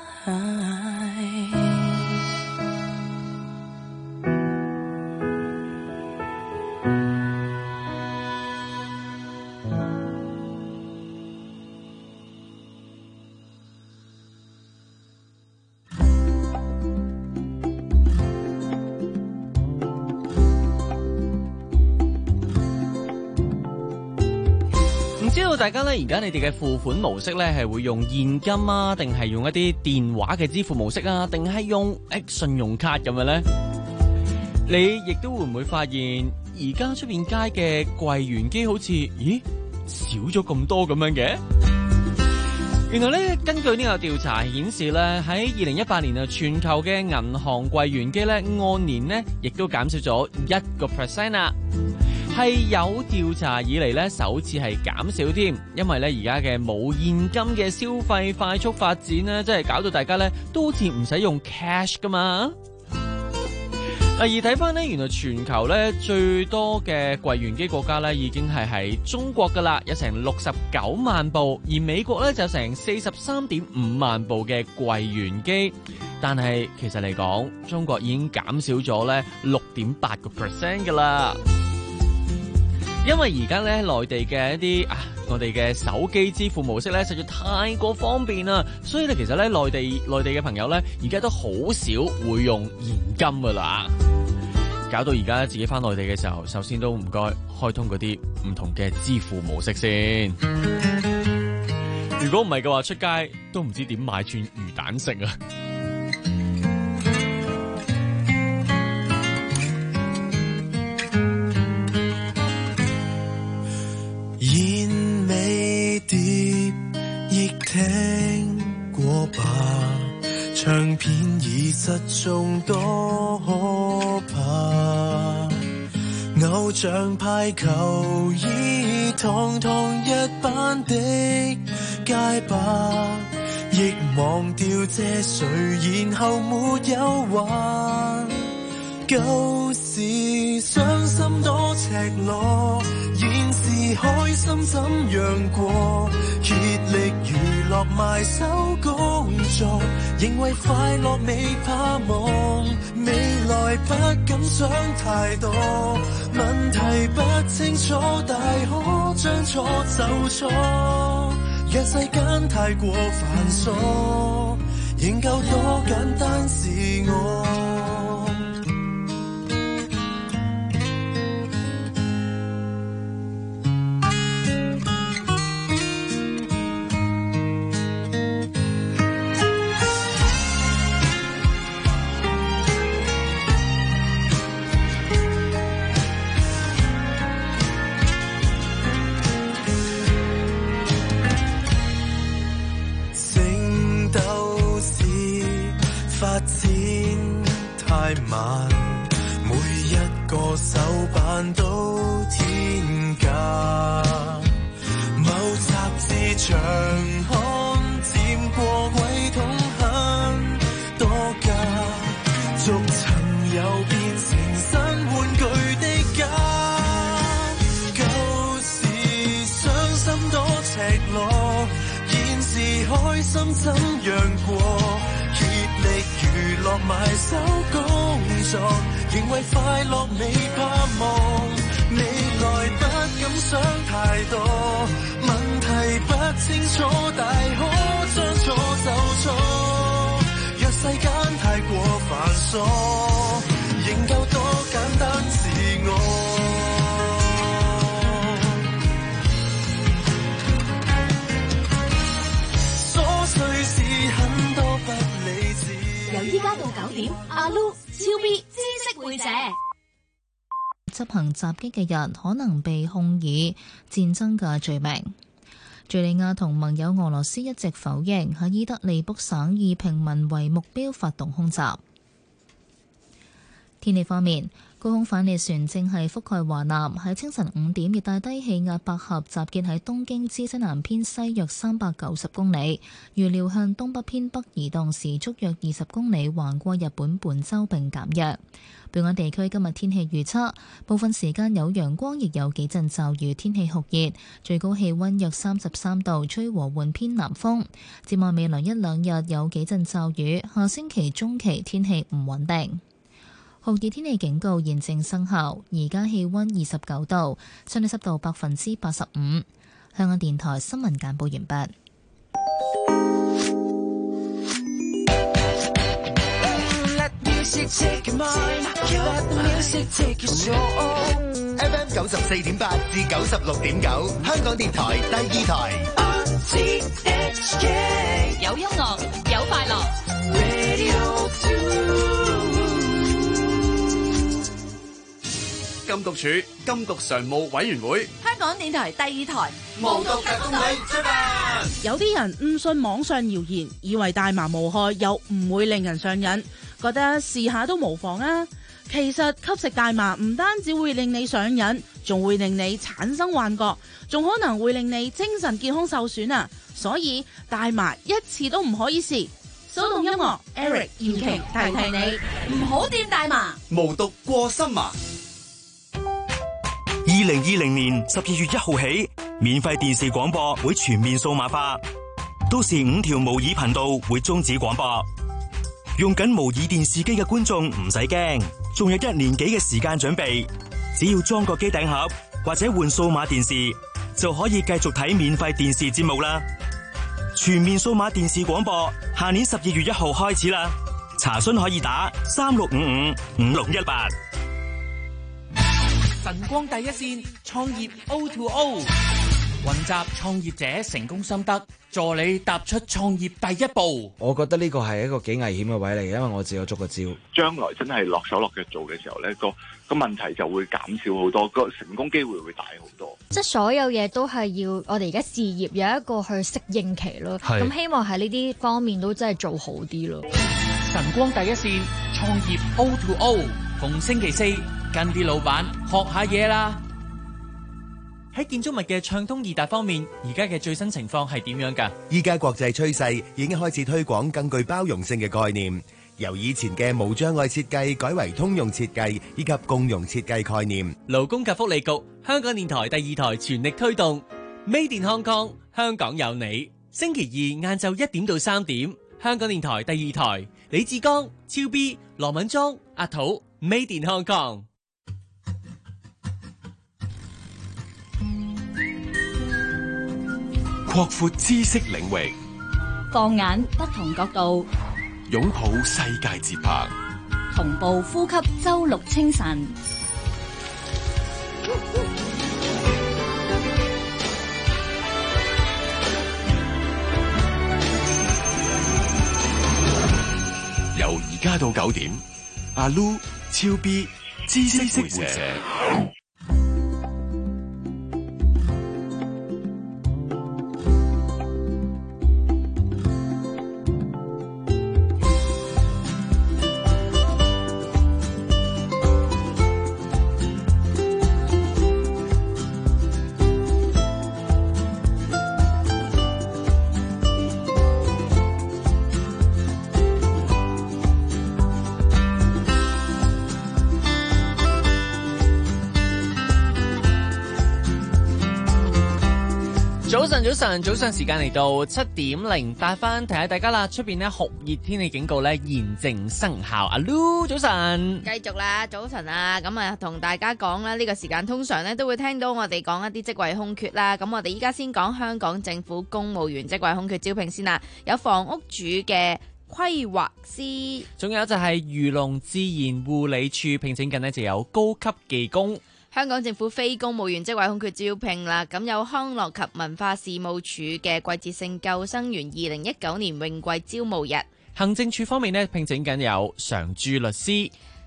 唔知道大家咧，而家你哋嘅付款模式咧係會用現金啊，定係用一啲電話嘅支付模式啊，定係用誒信用卡咁樣咧？你亦都會唔會發現而家出邊街嘅櫃員機好似咦少咗咁多咁樣嘅？原來咧，根據呢個調查顯示咧，喺二零一八年啊，全球嘅銀行櫃員機咧按年咧亦都減少咗一個 percent 啊。係有調查以嚟咧，首次係減少添，因為咧而家嘅冇現金嘅消費快速發展咧，真係搞到大家咧都好似唔使用 cash 噶嘛。嗱，而睇翻咧，原來全球咧最多嘅櫃員機國家咧已經係喺中國噶啦，有成六十九萬部，而美國咧就成四十三點五萬部嘅櫃員機。但係其實嚟講，中國已經減少咗咧六點八個 percent 噶啦。因為而家咧內地嘅一啲啊，我哋嘅手機支付模式咧實在太過方便啦，所以咧其實咧內地內地嘅朋友咧而家都好少會用現金噶啦，搞到而家自己翻內地嘅時候，首先都唔該開通嗰啲唔同嘅支付模式先。如果唔係嘅話，出街都唔知點買串魚蛋食啊！ 煙尾碟亦聽過吧，唱片已失蹤多可怕，偶像派球衣堂堂一班的街霸，亦忘掉這誰，然後沒有還。舊時傷心多赤裸，現時開心怎樣過？竭力娛樂埋首工作，認為快樂未怕忙，未來不敢想太多，問題不清楚，大可將錯就錯。若世間太過繁瑣，仍舊多簡單是我。慢，每一個手辦都天價，某雜誌長刊佔過櫃桶很多家，逐層又變成新玩具的家。舊時傷心多赤裸，現時開心怎樣過？竭力娛樂埋首工作，認為快樂未怕忙，未來不敢想太多，問題不清楚，大可將錯就錯。若世間太過繁瑣，仍舊多簡單自我。 由依家到九點，阿 Lu 超 B 知識會者執行襲擊嘅人可能被控以戰爭嘅罪名。敘利亞同盟友俄羅斯一直否認喺伊德利卜省以平民為目標發動空襲。 天氣方面，高空反氣旋正係覆蓋華南，喺清晨五點，熱帶低氣壓百合集結喺東京之西南偏西約三百九十公里，預料向東北偏北移動，時速約二十公里，橫過日本本州並減弱。本港地區今日天氣預測，部分時間有陽光，亦有幾陣驟雨，天氣酷熱，最高氣溫約三十三度，吹和緩偏南風。展望未來一兩日有幾陣驟雨，下星期中期天氣唔穩定。酷熱天氣警告現正生效，而家氣溫二十九度，相對濕度百分之八十五。香港電台新聞簡報完畢。 F M 九十四點八至九十六點九，香港電台第二台。 有音樂，有快樂。 禁毒處禁毒常務委員會， 香港電台第二台無毒特工隊出發。 有啲人誤信網上謠言，以為大麻無害又唔會令人上癮，覺得試下都無妨啊。其實吸食大麻唔單止會令你上癮，仲會令你產生幻覺，仲可能會令你精神健康受損啊。所以大麻一次都唔可以試。騷動音樂 Eric 姚瓊提提你唔好掂大麻， 無毒過心麻。 二零二零年十二月一號起，免費電視廣播會全面數碼化，到時五條模擬頻道會終止廣播。用緊模擬電視機嘅觀眾唔使驚，仲有一年幾嘅時間準備，只要裝個機頂盒或者換數碼電視，就可以繼續睇免費電視節目啦。全面數碼電視廣播，下年十二月一號開始啦。查詢可以打三六五五五六一八。 晨光第一線，創業 O to O， 雲集創業者成功心得，助你踏出創業第一步。 我覺得呢個係一個幾危險嘅位嚟嘅，因為我自己有捉個招。 將來真係落手落腳做嘅時候呢，個個問題就會減少好多，個成功機會會大好多。 即係所有嘢都係要我哋而家事業有一個去適應期咯。咁希望喺呢啲方面都真係做好啲咯。 晨光第一線，創業 O to O， 逢星期四跟啲老闆學下嘢啦。喺建築物嘅暢通易達方面，而家嘅最新情況係點樣㗎？ 依家國際趨勢已經開始推廣更具包容性嘅概念，由以前嘅無障礙設計改為通用設計以及共融設計概念。 勞工及福利局、香港電台第二台全力推動 Made in Hong Kong， 香港有你。星期二晏晝一點到三點，香港電台第二台，李志剛、超 B、羅敏莊、阿土 Made in Hong Kong。 擴闊知識領域， 放眼不同角度， 擁抱世界節拍， 同步呼吸周六清晨。 由而家到九點，阿 Lu、超 B、知識會社。 早晨，早晨，早上時間嚟到七點零八分，提下大家啦。出邊呢酷熱天氣警告呢現正生效。阿 Lu， 早晨， 繼續啦，早晨啊，咁啊同大家講啦，呢個時間通常呢都會聽到我哋講一啲職位空缺啦。咁我哋依家先講香港政府公務員職位空缺招聘先啦，有房屋署嘅規劃師， 仲有就係漁農自然護理處聘請緊呢就有高級技工。 香港政府非公務員職位空缺招聘啦，咁有康樂及文化事務署嘅季節性救生員二零一九年泳季招募日。 行政處方面呢，聘請緊有常駐律師。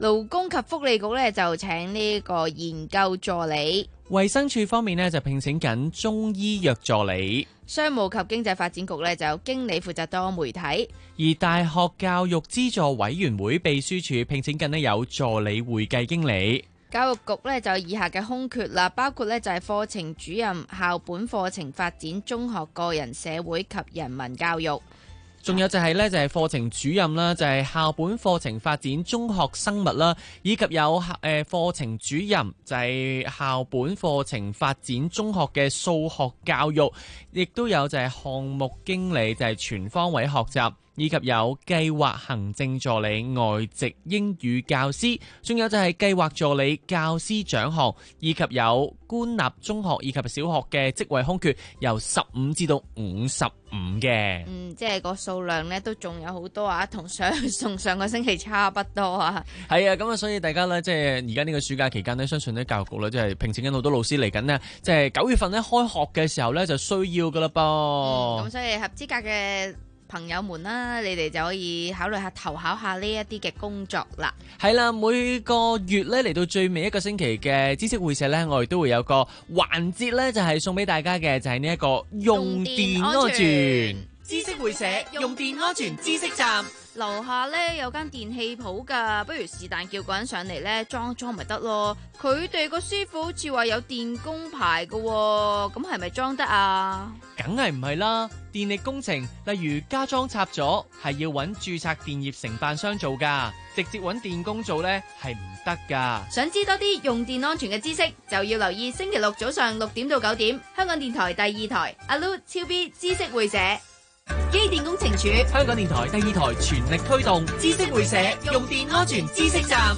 勞工及福利局咧就請呢個研究助理。 衛生署方面呢，就聘請緊中醫藥助理。 商務及經濟發展局咧就有經理負責多媒體。 而大學教育資助委員會秘書處聘請緊呢有助理會計經理。 教育局咧就有以下嘅空缺啦，包括咧就係課程主任、校本課程發展、中學個人社會及人民教育。 仲有就係咧，就係課程主任啦，就係校本課程發展中學生物啦，以及有誒課程主任就係校本課程發展中學嘅數學教育，亦都有就係項目經理，就係全方位學習，以及有計劃行政助理、外籍英語教師，仲有就係計劃助理、教師獎項，以及有官立中學以及小學嘅職位空缺，由十五至到五十五嘅。 嗯，即係個數量咧都仲有好多啊，同上同上個星期差不多啊。 係啊，咁啊，所以大家咧，即係而家呢個暑假期間呢，相信呢教育局咧，即係聘請緊好多老師嚟緊呢，即係九月份咧開學嘅時候咧就需要噶啦噃。 咁、嗯、所以合資格嘅朋友們啦，你哋就可以考慮下投考下呢一啲嘅工作啦。 係啦，每個月咧嚟到最尾一個星期嘅知識會社咧，我哋都會有個環節咧，就係送俾大家嘅，就係呢一個用電安全。 知識會社用電安全知識站。 樓下咧有間電器鋪噶，不如是但叫個人上嚟咧裝裝咪得咯。佢哋個師傅好似話有電工牌噶，咁係咪裝得啊？ 梗係唔係啦，電力工程例如加裝插座係要揾註冊電業承辦商做噶，直接揾電工做咧係唔得噶。 想知多啲用電安全嘅知識，就要留意星期六早上六點到九點，香港電台第二台阿 Lu 超 B 知識會社。機電工程署， 香港電台第二台全力推動知識會社用電安全知識站。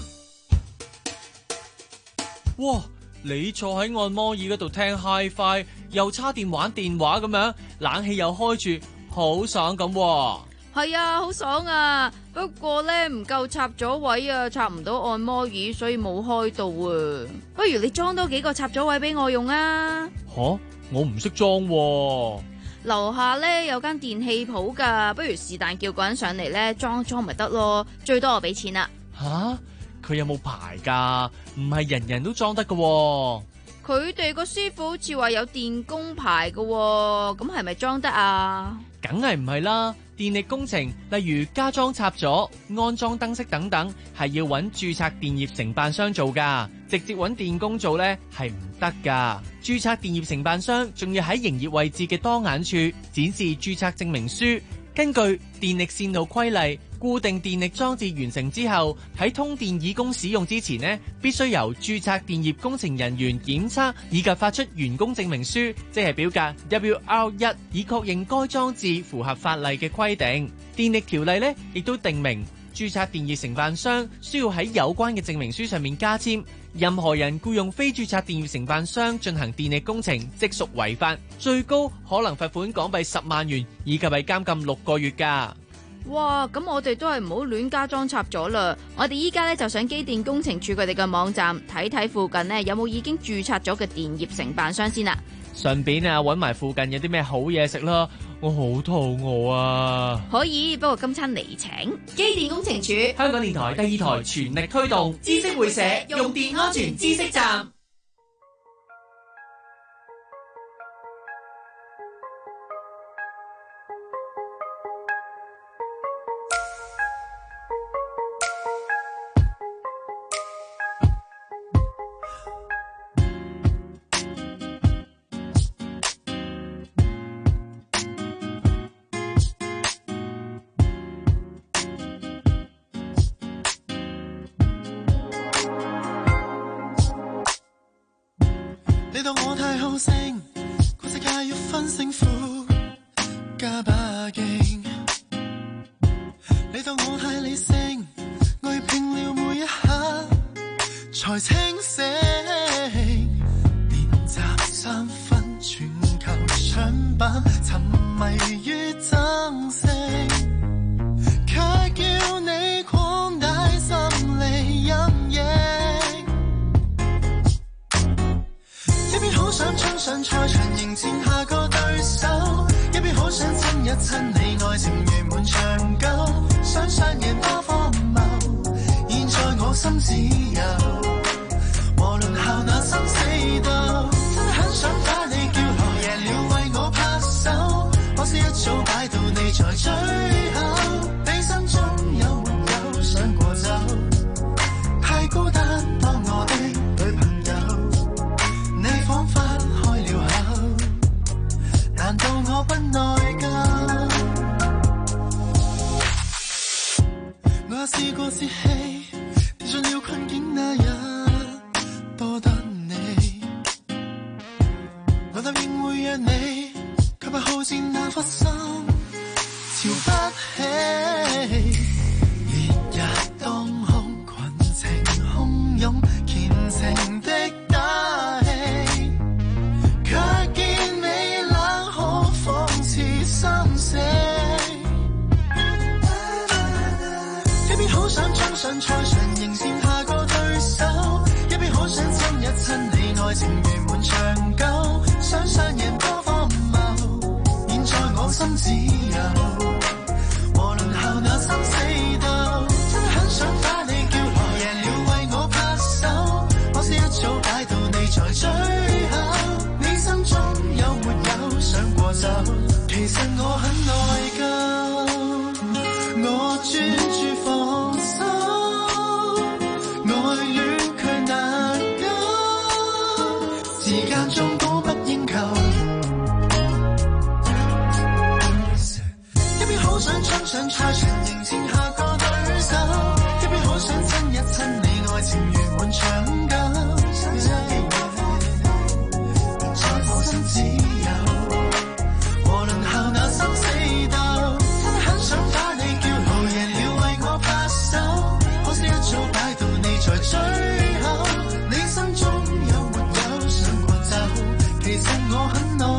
哇！你坐喺按摩椅嗰度聽 Hi-Fi， 又叉電玩電話咁樣，冷氣又開住，好爽咁。 係啊，好爽啊！不過呢，唔夠插咗位啊，插唔到按摩椅，所以冇開到啊。不如你裝多幾個插咗位俾我用啊？ 吓，我唔識裝喎。 樓下咧有間電器鋪噶，不如是但叫個人上嚟咧裝裝咪得咯，最多我俾錢啦。 吓，佢有冇牌噶？唔係人人都裝得噶。 佢哋個師傅好似話有電工牌噶，咁係咪裝得啊？ 梗係唔係啦，電力工程例如加裝插座、安裝燈飾等等，係要揾註冊電業承辦商做噶，直接揾電工做呢係唔得噶。註冊電業承辦商仲要喺營業位置嘅當眼處展示註冊證明書。根據電力線路規例，固定電力裝置完成之後，喺通電以供使用之前呢，必須由註冊電業工程人員檢測以及發出完工證明書，即係表格 W R 一，以確認該裝置符合法例嘅規定。電力條例呢亦都訂明，註冊電業承辦商需要喺有關嘅證明書上面加簽。任何人僱用非註冊電業承辦商進行電力工程，即屬違法，最高可能罰款港幣十萬元，以及係監禁六個月噶。 哇！咁我哋都係唔好亂加裝插咗啦。我哋依家咧就上機電工程署佢哋嘅網站睇睇附近呢有冇已經註冊咗嘅電業承辦商先啦。 順便啊，搵埋附近有啲咩好嘢食啦，我好肚餓啊！ 可以，不過今餐你請。機電工程署， 香港電台第二台全力推動知識會社用電安全知識站。 你當我太好勝，個世界要分勝負，加把勁。你當我太理性，我要拼了每一刻才清醒。練習三分，全球獎品，沉迷於爭勝，卻叫你擴大心理陰影。一邊好想衝上賽場迎戰下個對手，一邊好想親一親你，愛情圓滿長久，想上贏多荒謬。現在我心自由，無論效那生死鬥，真很想把你叫來，贏了為我拍手，可惜一早擺到你在最後，你心中有沒有想過走？太孤單當我的女朋友，你彷彿開了口，難道我不內疚？我試過泄氣，跌進了困境那日，多得你，我答應會約你，卻怕好戰那顆心瞧不起。烈日當空，群情洶湧，虔誠的打氣，卻見你冷酷諷刺心死。一邊好想衝上賽場迎戰下個對手，一邊好想親一親你，愛情圓滿長久，想上贏多荒謬，現在我心自由，無論效那生死鬥，真很想把你叫來，贏了為我拍手，可惜一早擺到你在最後，你心中有沒有想過走？其實我很內疚，我專注放手，愛戀卻難救，時間中都不應求。一邊好想衝上賽場迎戰下個對手，一邊好想親一親你，愛情圓滿長久。在我心自由，無論效那生死鬥，真很想把你叫來，贏了為我拍手，可惜一早擺到你在最後，你心中有沒有想過走？其實我很內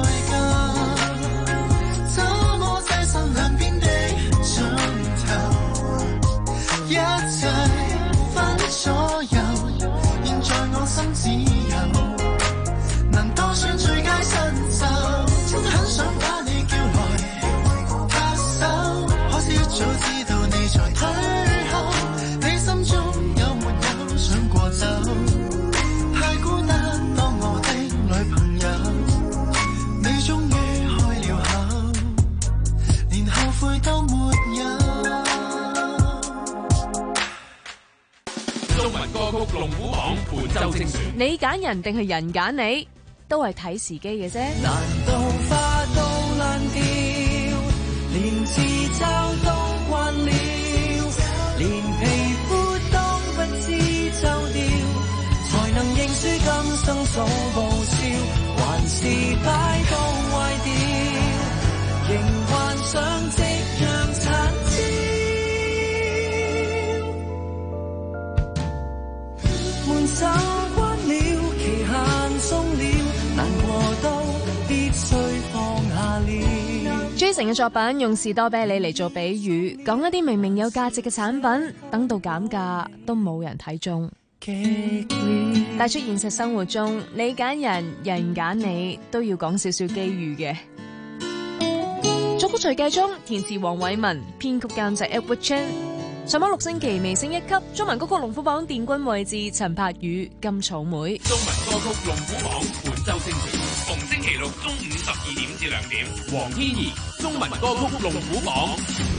疚，怎麼擠上兩邊的盡頭，一切分左右，現在我心自由，能多選最佳新秀，真很想把你叫來拍手，可惜一早知道你在退後，你心中有沒有想過走？太孤單當我的女朋友，你終於開了口，連後悔都沒有。 中文歌曲龍虎榜本周精選， 你揀人定係人揀你，都係睇時機嘅啫。 難道花都爛掉，連刺皺都慣了，連皮膚都不知皺掉，才能認輸今生早報銷，還是擺到壞掉，仍幻想即讓殘焦，門手關了，期限鬆了，難過都必須放下了。 Jason 嘅作品用士多啤梨嚟做比喻，講一啲明明有價值嘅產品，等到減價都冇人睇中。帶出現實生活中，你揀人，人揀你，都要講少少機遇嘅。作曲徐繼聰，填詞黃偉文，編曲監製 Edward Chan。上榜六星期微升一級，中文歌曲龍虎榜殿軍位置陳柏宇、金草莓。 中文歌曲龍虎榜本周精選，逢星期六中午十二點至兩點，黃天怡中文歌曲龍虎榜。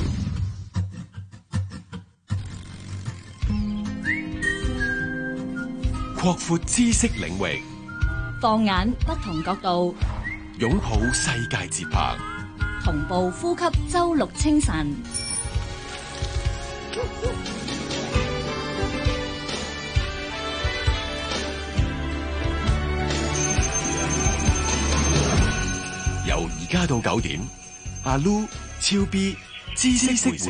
擴闊知識領域， 放眼不同角度， 擁抱世界節拍， 同步呼吸周六清晨。 由而家到九點，阿 Lu、超 B、知識會社。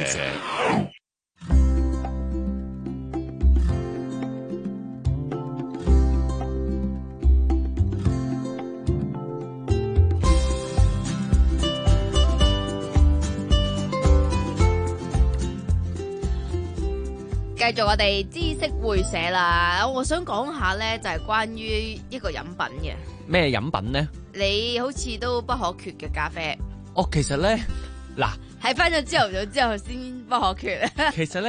繼續我哋知識會社啦，我想講下咧，就係關於一個飲品嘅。 咩飲品呢？ 你好似都不可缺嘅咖啡。 哦，其實咧，嗱， 喺翻咗朝頭早之後先不可缺。 其實咧，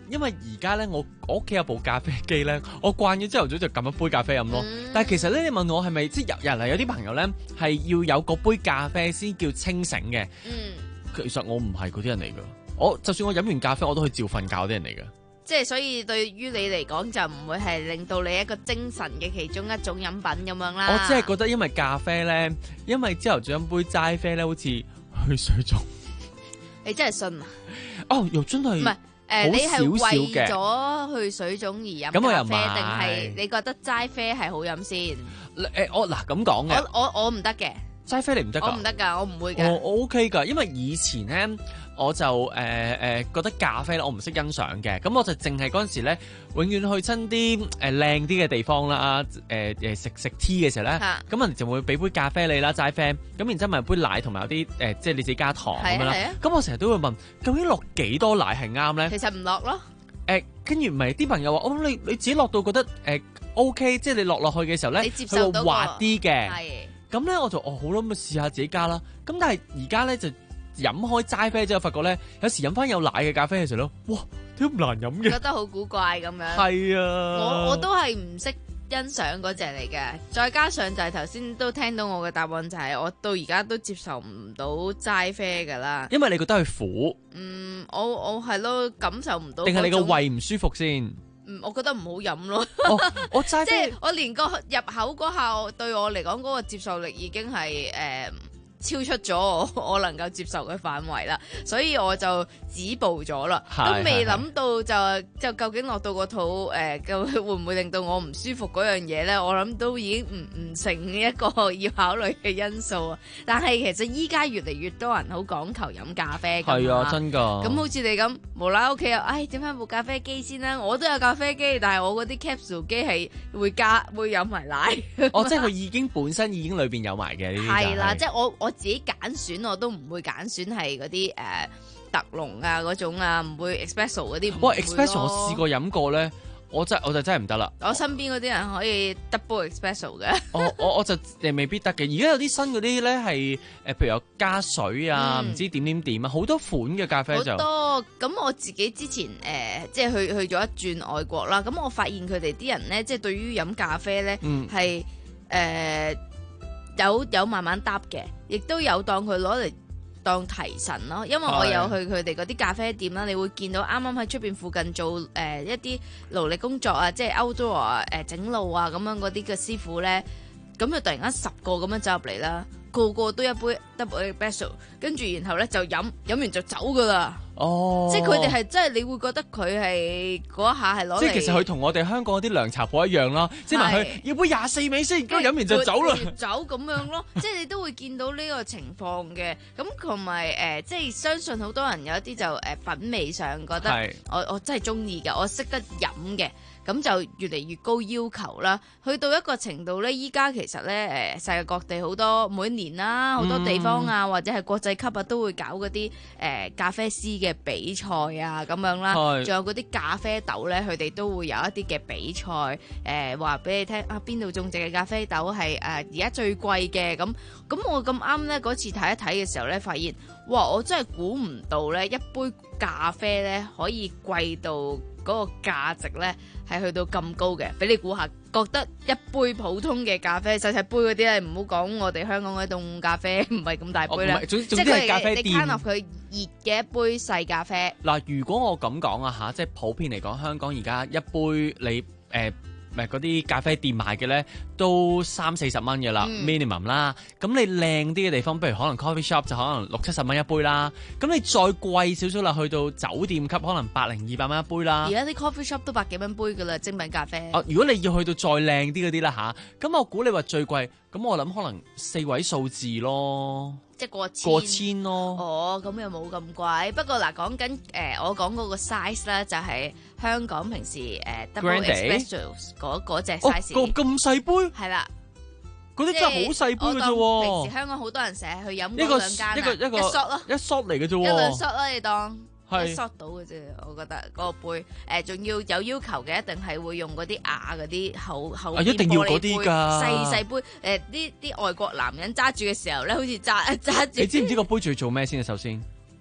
因為而家咧，我我屋企有部咖啡機咧，我慣咗朝頭早就撳一杯咖啡飲咯。嗯、但係其實咧，你問我係咪即係有人嚟有啲朋友咧係要有嗰杯咖啡先叫清醒嘅？嗯，其實我唔係嗰啲人嚟噶，我就算我飲完咖啡，我都可以照瞓覺啲人嚟噶。即係所以對於你嚟講就唔會係令到你一個精神嘅其中一種飲品咁樣啦。我只係覺得因為咖啡咧，因為朝頭早飲杯齋啡咧，好似去水腫。你真係信啊？哦，又真係唔係誒？你係為咗去水腫而飲咖啡，定係你覺得齋啡係好飲先？誒、呃，我嗱咁講嘅，我我我唔得嘅。齋啡你唔得㗎？我唔得㗎，我唔會㗎。我我 OK 㗎，因為以前咧我就誒誒、呃呃、覺得咖啡咧我唔識欣賞嘅，咁我就淨係嗰陣時咧永遠去親啲誒靚啲嘅地方啦，誒誒食食 tea 嘅時候咧，咁人哋就會俾杯咖啡你啦，齋啡，咁然之後咪杯奶同埋有啲誒、呃、即係你自己加糖咁樣啦。咁我成日都會問，究竟落幾多奶係啱咧？其實唔落咯。誒，跟住唔係啲朋友話，哦你你自己落到覺得誒、呃、OK， 即係你落落去嘅時候咧，佢會滑啲嘅。咁咧我就哦好啦，咁咪試下自己加啦。咁但係而家咧就飲開齋啡之後，發覺咧有時飲翻有奶嘅咖啡嘅時候咧，哇點咁難飲嘅？覺得好古怪咁樣。係啊，我我都係唔識欣賞嗰隻嚟嘅。再加上就係頭先都聽到我嘅答案就係我到而家都接受唔到齋啡噶啦。因為你覺得佢苦。嗯，我我係咯，感受唔到。定係你個胃唔舒服先？嗯，我覺得唔好飲咯。哦、我齋即係我連個入口嗰下，對我嚟講嗰個接受力已經係誒、呃、超出咗我我能夠接受嘅範圍啦，所以我就止步咗啦。都未諗到就就究竟落到個肚誒，究、呃、竟會唔會令到我唔舒服嗰樣嘢咧？我諗都已經唔唔成一個要考慮嘅因素啊。但係其實依家越嚟越多人好講求飲咖啡㗎嘛。係啊，真㗎。咁好似你咁無啦啦屋企又，唉整翻部咖啡機先啦。我都有咖啡機，但係我嗰啲 capsule 機係會加會有埋奶。哦，即係佢已經本身已經裏邊有埋嘅呢啲。係啦，即係我我自己揀選我都唔會揀選係嗰啲誒特濃啊嗰種啊，唔會 espresso 嗰啲。哇 espresso 我試過飲過咧，我真我就真係唔得啦。我身邊嗰啲人可以 double espresso 嘅。我我我就誒未必得嘅。而家有啲新嗰啲咧係誒，譬如有加水啊，唔、嗯、知點點點啊，好多款嘅咖啡就好多。咁我自己之前誒、呃、即係去去咗一轉外國啦，咁我發現佢哋啲人咧，即係對於飲咖啡咧係誒有有慢慢搭嘅，亦都有當佢攞嚟當提神咯。因為我有去佢哋嗰啲咖啡店啦，你會見到啱啱喺出邊附近做誒、呃、一啲勞力工作啊，即係 outdoor 啊、呃、整路啊咁樣嗰啲嘅師傅咧，咁就突然間十個咁樣走入嚟啦，個個都一杯 double espresso， 跟住然後咧就飲飲完就走噶啦。哦，即係佢哋係真係你會覺得佢係嗰一下係攞嚟，即係其實佢同我哋香港嗰啲涼茶鋪一樣啦，即係埋佢要杯廿四味先，跟住飲完就走啦，走咁樣咯。即係你都會見到呢個情況嘅。咁同埋誒，即係相信好多人有一啲就誒、呃、品味上覺得我我真係中意嘅，我識得飲嘅。咁就越嚟越高要求啦，去到一個程度咧，依家其實咧誒世界各地好多每年啦，好多地方啊，嗯、或者係國際級啊，都會搞嗰啲誒咖啡師嘅比賽啊咁樣啦，仲有嗰啲咖啡豆咧，佢哋都會有一啲嘅比賽，誒話俾你聽啊，邊度種植嘅咖啡豆係誒而家最貴嘅。咁咁我咁啱咧嗰次睇一睇嘅時候咧，發現哇，我真係估唔到咧，一杯咖啡咧可以貴到嗰個價值咧係去到咁高嘅，俾你估下，覺得一杯普通嘅咖啡細細杯嗰啲咧，唔好講我哋香港嗰啲凍咖啡，唔係咁大杯啦，即係佢咖啡店，你攤落佢熱嘅一杯細咖啡。嗱，如果我咁講啊嚇，即係普遍嚟講，香港而家一杯你誒。呃唔係嗰啲咖啡店賣嘅咧，都三四十蚊嘅啦 minimum 啦。咁你靚啲嘅地方，譬如可能 coffee shop 就可能六七十蚊一杯啦。咁你再貴少少啦，去到酒店級可能百零二百蚊一杯啦。而家啲 coffee shop 都百幾蚊杯噶啦，精品咖啡。哦、啊，如果你要去到再靚啲嗰啲啦吓，咁、啊、我估你話最貴，咁我諗可能四位數字咯。即係過千，過千咯。哦，咁又冇咁貴。不過嗱，講緊誒，我講嗰個 size 咧，就係香港平時誒、呃、double espresso 嗰嗰隻 size。哦，咁細杯。係啦，嗰啲真係好細杯嘅啫喎。平時香港好多人成日去飲嗰兩間啊，一個一個一 shot 咯，一 shot 嚟嘅啫喎，一兩 shot 啦，你當。一 shot 到嘅啫，我覺得嗰個杯誒，仲、呃、要有要求嘅，一定係會用嗰啲瓦嗰啲厚厚啲玻璃杯，一定要嗰啲㗎，細細杯誒，啲、呃、啲外國男人揸住嘅時候咧，好似揸揸住。你知唔知個杯最做咩先啊？首先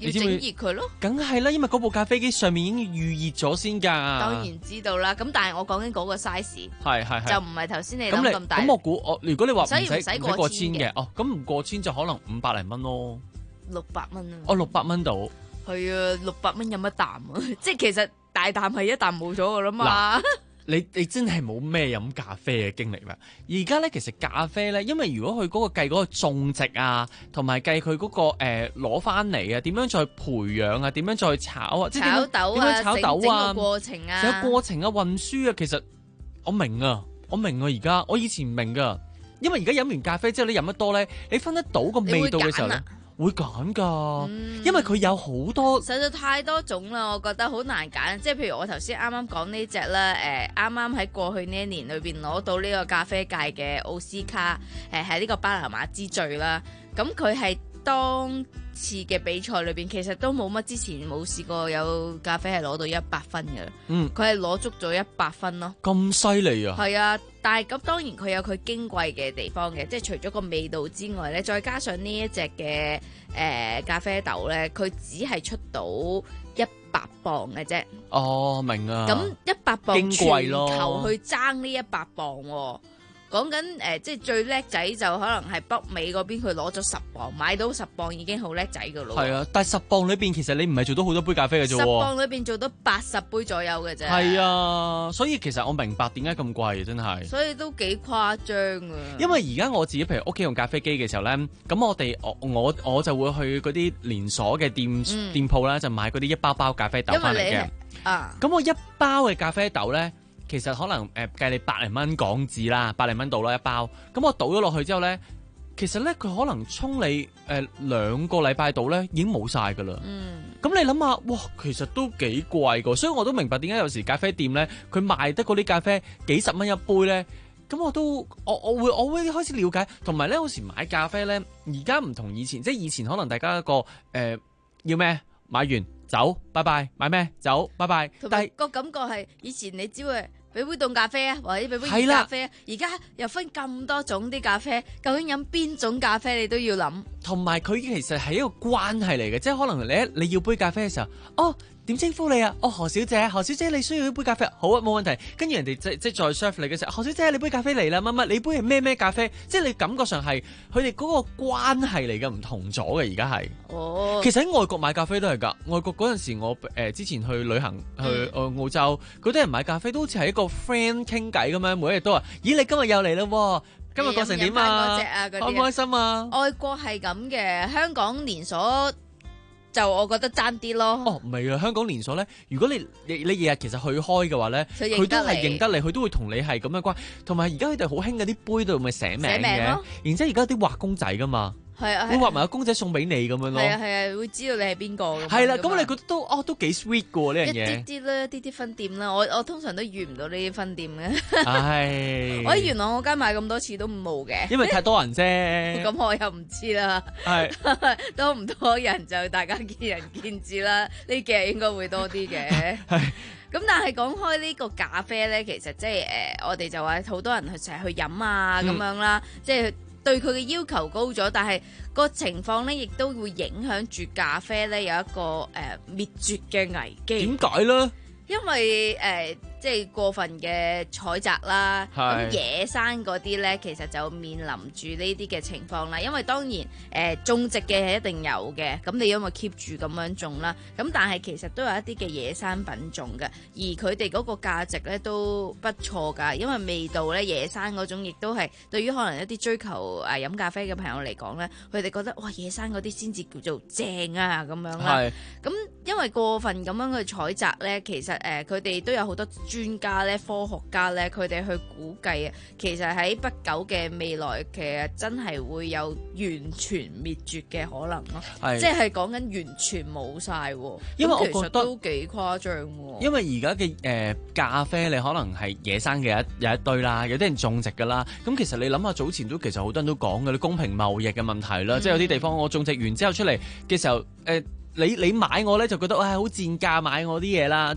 要整熱佢咯。 梗係啦，因為嗰部咖啡機上面已經預熱咗先㗎。 當然知道啦，咁但係我講緊嗰個 size， 係係係， 就唔係頭先你諗咁大。 咁我估我如果你話唔使唔使過千嘅，哦咁唔過千就可能五百零蚊咯。 六百蚊啊！ 哦，六百蚊到。 係啊，六百蚊飲一啖啊！即係其實大啖係一啖冇咗㗎啦嘛。 你你真係冇咩飲咖啡嘅經歷啦。而家咧，其實咖啡咧，因為如果佢嗰個計嗰個種植啊，同埋計佢嗰個誒攞翻嚟啊，點樣再培養啊，點樣再炒啊，即係點樣點樣炒豆啊， 整個過程啊， 成個過程啊，運輸啊，其實我明啊，我明啊，而家我以前唔明噶，因為而家飲完咖啡之後，你飲得多咧，你分得到個味道嘅時候咧。會揀㗎，嗯、因為佢有好多， 實在太多種啦，我覺得好難揀。即係譬如我頭先啱啱講呢隻啦，誒啱啱喺過去呢一年裏邊攞到呢個咖啡界嘅奧斯卡，誒喺呢個巴拿馬之最啦。咁佢係當次嘅比賽裏邊，其實都冇乜之前冇試過有咖啡係攞到一百分嘅。嗯，佢係攞足咗一百分咯。 咁犀利啊！係啊，但係咁當然佢有佢矜貴嘅地方嘅，即係除咗個味道之外咧，再加上呢一隻嘅誒咖啡豆咧，佢只係出到一百磅嘅啫。 哦，明啊。 咁一百磅矜貴咯， 全球去爭呢一百磅喎。講緊誒，即係最叻仔就可能係北美嗰邊，佢攞咗十磅，買到十磅已經好叻仔噶咯。 係啊，但係十磅裏邊其實你唔係做到好多杯咖啡嘅啫。 十磅裏邊做到八十杯左右嘅啫。 係啊，所以其實我明白點解咁貴，真係。 所以都幾誇張啊！ 因為而家我自己譬如屋企用咖啡機嘅時候咧，咁我哋我我我就會去嗰啲連鎖嘅店、嗯、店鋪啦，就買嗰啲一包包咖啡豆翻嚟嘅。 啊， 咁我一包嘅咖啡豆咧。其實可能誒、呃、計你百零蚊港紙啦，百零蚊到啦一包。咁我倒咗落去之後咧，其實咧佢可能沖你誒、呃、兩個禮拜到咧已經冇晒噶啦。嗯。咁你諗下，哇，其實都幾貴噶，所以我都明白點解有時咖啡店咧佢賣得嗰啲咖啡幾十蚊一杯咧。咁我都我我會我會開始了解，同埋咧有時買咖啡咧，而家唔同以前，即係以前可能大家一個誒、呃、要咩買完走，拜拜，買咩走，拜拜。 但係個感覺係以前你只會。俾杯凍咖啡啊，或者俾杯熱咖啡啊，而家又分咁多種啲咖啡，究竟飲邊種咖啡你都要諗。 同埋佢其實係一個關係嚟嘅，即係可能你你要杯咖啡嘅時候，哦點稱呼你啊？哦何小姐，何小姐你需要一杯咖啡，好啊冇問題。跟住人哋即即再 serve 你嘅時候，何小姐你杯咖啡嚟啦，乜乜你杯係咩咩咖啡？即係你感覺上係佢哋嗰個關係嚟嘅唔同咗嘅，而家係。哦。其實喺外國買咖啡都係㗎，外國嗰陣時我誒、呃、之前去旅行去誒、嗯、澳洲，嗰啲人買咖啡都好似係一個 friend 傾偈咁樣，每一日都話：咦你今日又嚟啦喎！今日過程點啊？開唔開心啊？ 外國係咁嘅，香港連鎖就我覺得爭啲咯。 哦，唔係啊，香港連鎖咧，如果你你你日日其實去開嘅話咧，佢都係認得你，佢都會同你係咁樣關。同埋而家佢哋好興嗰啲杯度咪寫名嘅，然之後而家有啲畫公仔噶嘛。係啊，會畫埋個公仔送俾你咁樣咯。 係啊係啊，會知道你係邊個。 係啦，咁你覺得都哦都幾 sweet 噶喎呢樣嘢。 一啲啲啦，一啲啲分店啦，我我通常都遇唔到呢啲分店嘅。 係。 我喺元朗我間買咁多次都冇嘅。 因為太多人啫。 咁我又唔知啦。係。多唔多人就大家見仁見智啦。呢幾日應該會多啲嘅。係。咁但係講開呢個咖啡咧，其實即係誒，我哋就話好多人去成日去飲啊咁樣啦，即係。對佢嘅要求高咗，但係個情況咧，亦都會影響住咖啡咧有一個誒、呃、滅絕嘅危機。 點解咧？ 因為誒、呃、即係過分嘅採摘啦，咁野生嗰啲咧，其實就面臨住呢啲嘅情況啦。因為當然誒、呃、種植嘅係一定有嘅，咁你因為 keep 住咁樣種啦，咁但係其實都有一啲嘅野生品種嘅，而佢哋嗰個價值咧都不錯㗎，因為味道咧野生嗰種亦都係對於可能一啲追求誒飲咖啡嘅朋友嚟講咧，佢哋覺得哇野生嗰啲先至叫做正啊咁樣啦。係。咁因為過分咁樣去採摘咧，其實誒佢哋都有好多專家咧、科學家咧，佢哋去估計啊，其實喺不久嘅未來，其實真係會有完全滅絕嘅可能咯。係，即係講緊完全冇晒。 因為我覺得都幾誇張。 因為而家嘅誒咖啡，你可能係野生嘅一有一堆啦，有啲人種植噶啦。咁其實你諗下，早前都其實好多人都講嘅，你公平貿易嘅問題啦，嗯、即係有啲地方我種植完之後出嚟嘅時候，誒、呃、你你買我咧就覺得哇好賤價買我啲嘢啦，即係。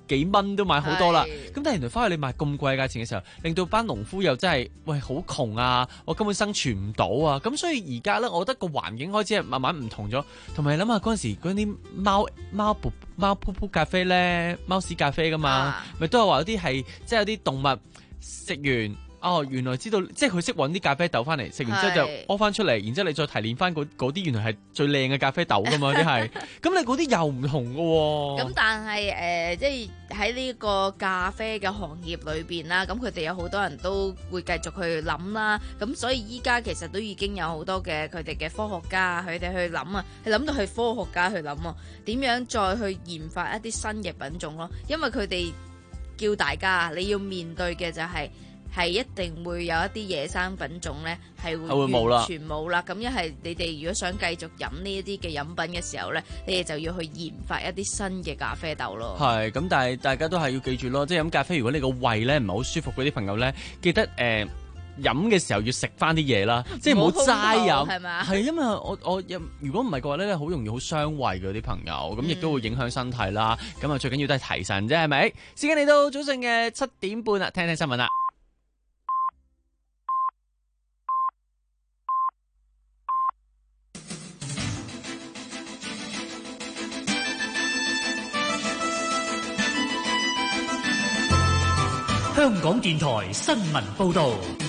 幾蚊都買好多啦。咁但係原來翻去你賣咁貴價錢嘅時候，令到班農夫又真係喂好窮啊！我根本生存唔到啊！咁所以而家咧，我覺得個環境開始係慢慢唔同咗。同埋諗下嗰陣時嗰啲貓貓噗貓噗噗咖啡咧，貓屎咖啡噶嘛，咪、啊、都係話有啲係即係有啲動物食完。哦，原來知道，即係佢識揾啲咖啡豆翻嚟，食完之後就屙翻出嚟，然之後你再提煉翻嗰啲，原來係最靚嘅咖啡豆噶嘛，啲係。咁你嗰啲又唔同噶喎。 咁但係誒、呃，即係喺呢個咖啡嘅行業裏邊啦，咁佢哋有好多人都會繼續去諗啦。咁所以依家其實都已經有好多嘅佢哋嘅科學家，佢哋去諗啊，係諗到係科學家去諗啊，點樣再去研發一啲新嘅品種咯。因為佢哋叫大家，你要面對嘅就係、是。係一定會有一啲野生品種咧，係會完全冇啦。咁一係你哋如果想繼續飲呢一啲嘅飲品嘅時候咧，你哋就要去研發一啲新嘅咖啡豆咯。 係咁，但係大家都係要記住咯，即係飲咖啡，如果你個胃咧唔係好舒服嗰啲朋友咧，記得誒、呃、飲嘅時候要食翻啲嘢啦，即係唔好齋飲。係咪？係因為我我如果唔係嘅話咧，好容易好傷胃嘅啲朋友，咁亦都會影響身體啦。咁啊，最緊要都係提神啫，係咪？時間嚟到早上嘅七點半啦，聽聽新聞啦。 香港電台新聞報道，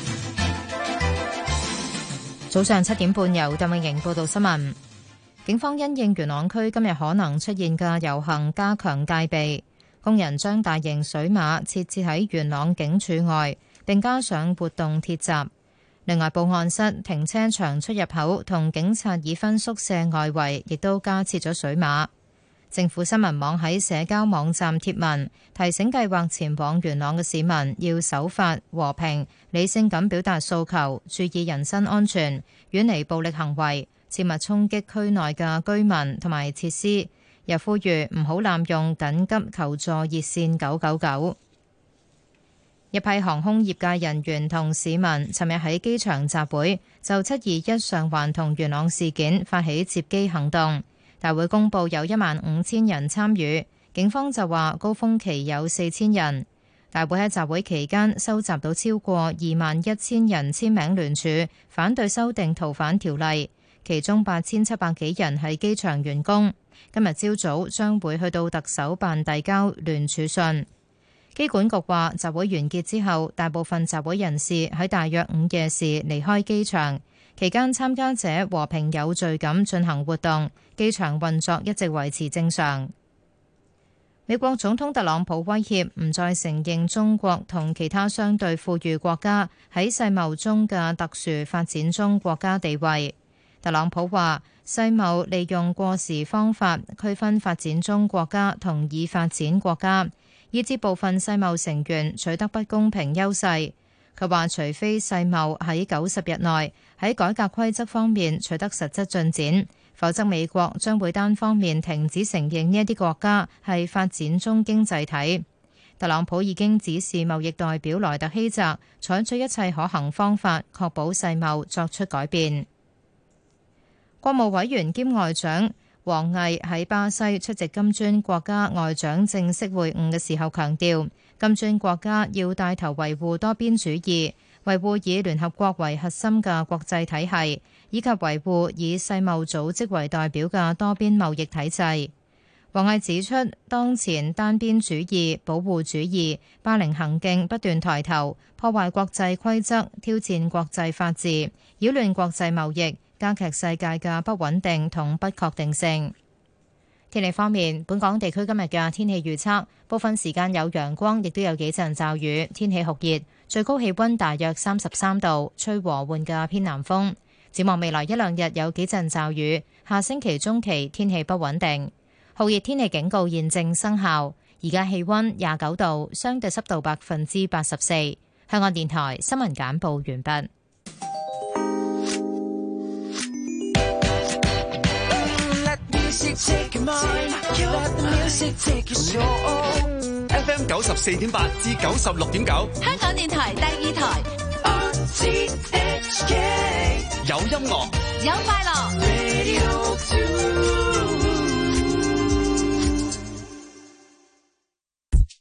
早上七點半由鄧永瑩報道新聞。警方因應元朗區今日可能出現嘅遊行，加強戒備。工人將大型水馬設置喺元朗警署外，並加上活動鐵閘。另外，報案室、停車場出入口同警察已婚宿舍外圍亦都加設咗水馬。政府新聞網喺社交網站貼文，提醒計劃前往元朗嘅市民要守法、和平、理性咁表達訴求，注意人身安全，遠離暴力行為，切勿衝擊區內嘅居民同埋設施。又呼籲唔好濫用緊急求助熱線九九九。一批航空業界人員同市民尋日喺機場集會，就七二一上環同元朗事件發起接機行動。大會公佈有一萬五千人參與，警方就話高峰期有四千人。大會喺集會期間收集到超過二萬一千人簽名聯署，反對修訂逃犯條例，其中八千七百幾人係機場員工。今日朝早將會去到特首辦遞交聯署信。機管局話集會完結之後，大部分集會人士喺大約午夜時離開機場。期間參加者和平有序咁進行活動，機場運作一直維持正常。美國總統特朗普威脅唔再承認中國同其他相對富裕國家喺世貿中嘅特殊發展中國家地位。特朗普話世貿利用過時方法區分發展中國家同已發展國家，以致部分世貿成員取得不公平優勢。佢話除非世貿喺九十日內喺改革規則方面取得實質進展，否則美國將會單方面停止承認呢一啲國家係發展中經濟體。特朗普已經指示貿易代表萊特希澤採取一切可行方法，確保世貿作出改變。國務委員兼外長王毅喺巴西出席金磚國家外長正式會晤嘅時候強調，金磚國家要帶頭維護多邊主義，維護以聯合國為核心嘅國際體系，以及維護以世貿組織為代表嘅多邊貿易體制。王毅指出，當前單邊主義、保護主義、霸凌行徑不斷抬頭，破壞國際規則，挑戰國際法治，擾亂國際貿易，加劇世界嘅不穩定同不確定性。天氣方面，本港地區今日嘅天氣預測，部分時間有陽光，亦都有幾陣驟雨，天氣酷熱，最高氣溫大約三十三度，吹和緩嘅偏南風。展望未來一兩日有幾陣驟雨，下星期中期天氣不穩定。酷熱天氣警告現正生效，而家氣溫廿九度，相對濕度百分之八十四。香港電台新聞簡報完畢。 F M 九十四點八至九十六點九， 香港電台第二台。 有音樂， 有快樂。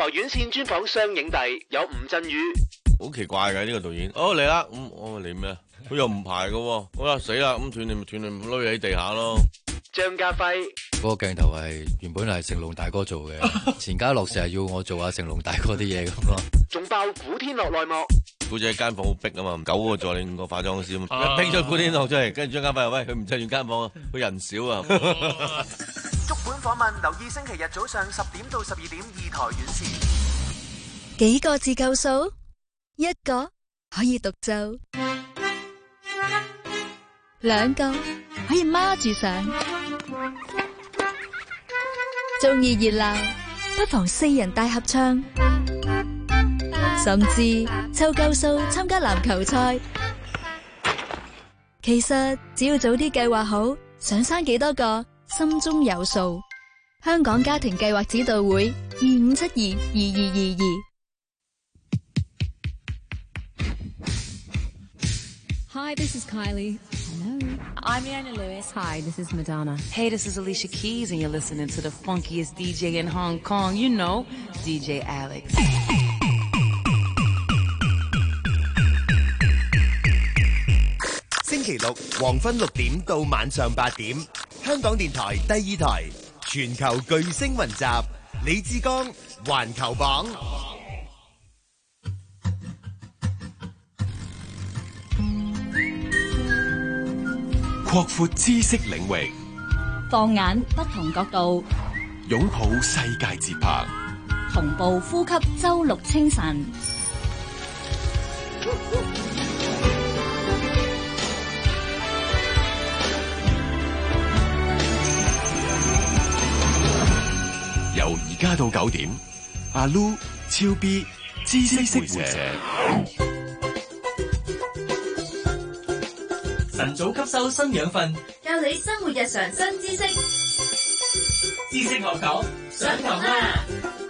台院線專訪雙影帝有吳鎮宇。 好奇怪嘅呢個導演，哦嚟啦，咁我嚟咩？佢又唔排嘅，好啦死啦，咁斷你咪斷你，攞喺地下咯。 張家輝嗰個鏡頭係原本係成龍大哥做嘅，錢嘉樂成日要我做下成龍大哥啲嘢咁咯。 仲爆古天樂內幕。 古仔間房好逼啊嘛，九個助理五個化妝師，一逼咗古天樂出嚟，跟住張家輝話喂，佢唔襯住間房，佢人少啊。 足本訪問，留意星期日早上十點到十二點二台院線。 幾個字夠數？一個可以獨奏，兩個可以孖住上。中意熱鬧，不妨四人大合唱，甚至湊夠數參加籃球賽。其實只要早啲計劃好，想生幾多個，心中有數。香港家庭計劃指導會二五七二二二二二。 Hi, this is Kylie. Hello. I'm Anna Lewis. Hi, this is Madonna. Hey, this is Alicia Keys, and you're listening to the funkiest D J in Hong Kong. You know, D J Alex. 星期六黃昏六點到晚上八點，香港電台第二台全球巨星雲集，李志剛環球榜。 擴闊知識領域， 放眼不同角度， 擁抱世界節拍， 同步呼吸周六清晨。 由而家到九點，阿 Lu 超 B 知識會社。 晨早吸收新養分， 教你生活日常新知識。 知識學堂上堂啦！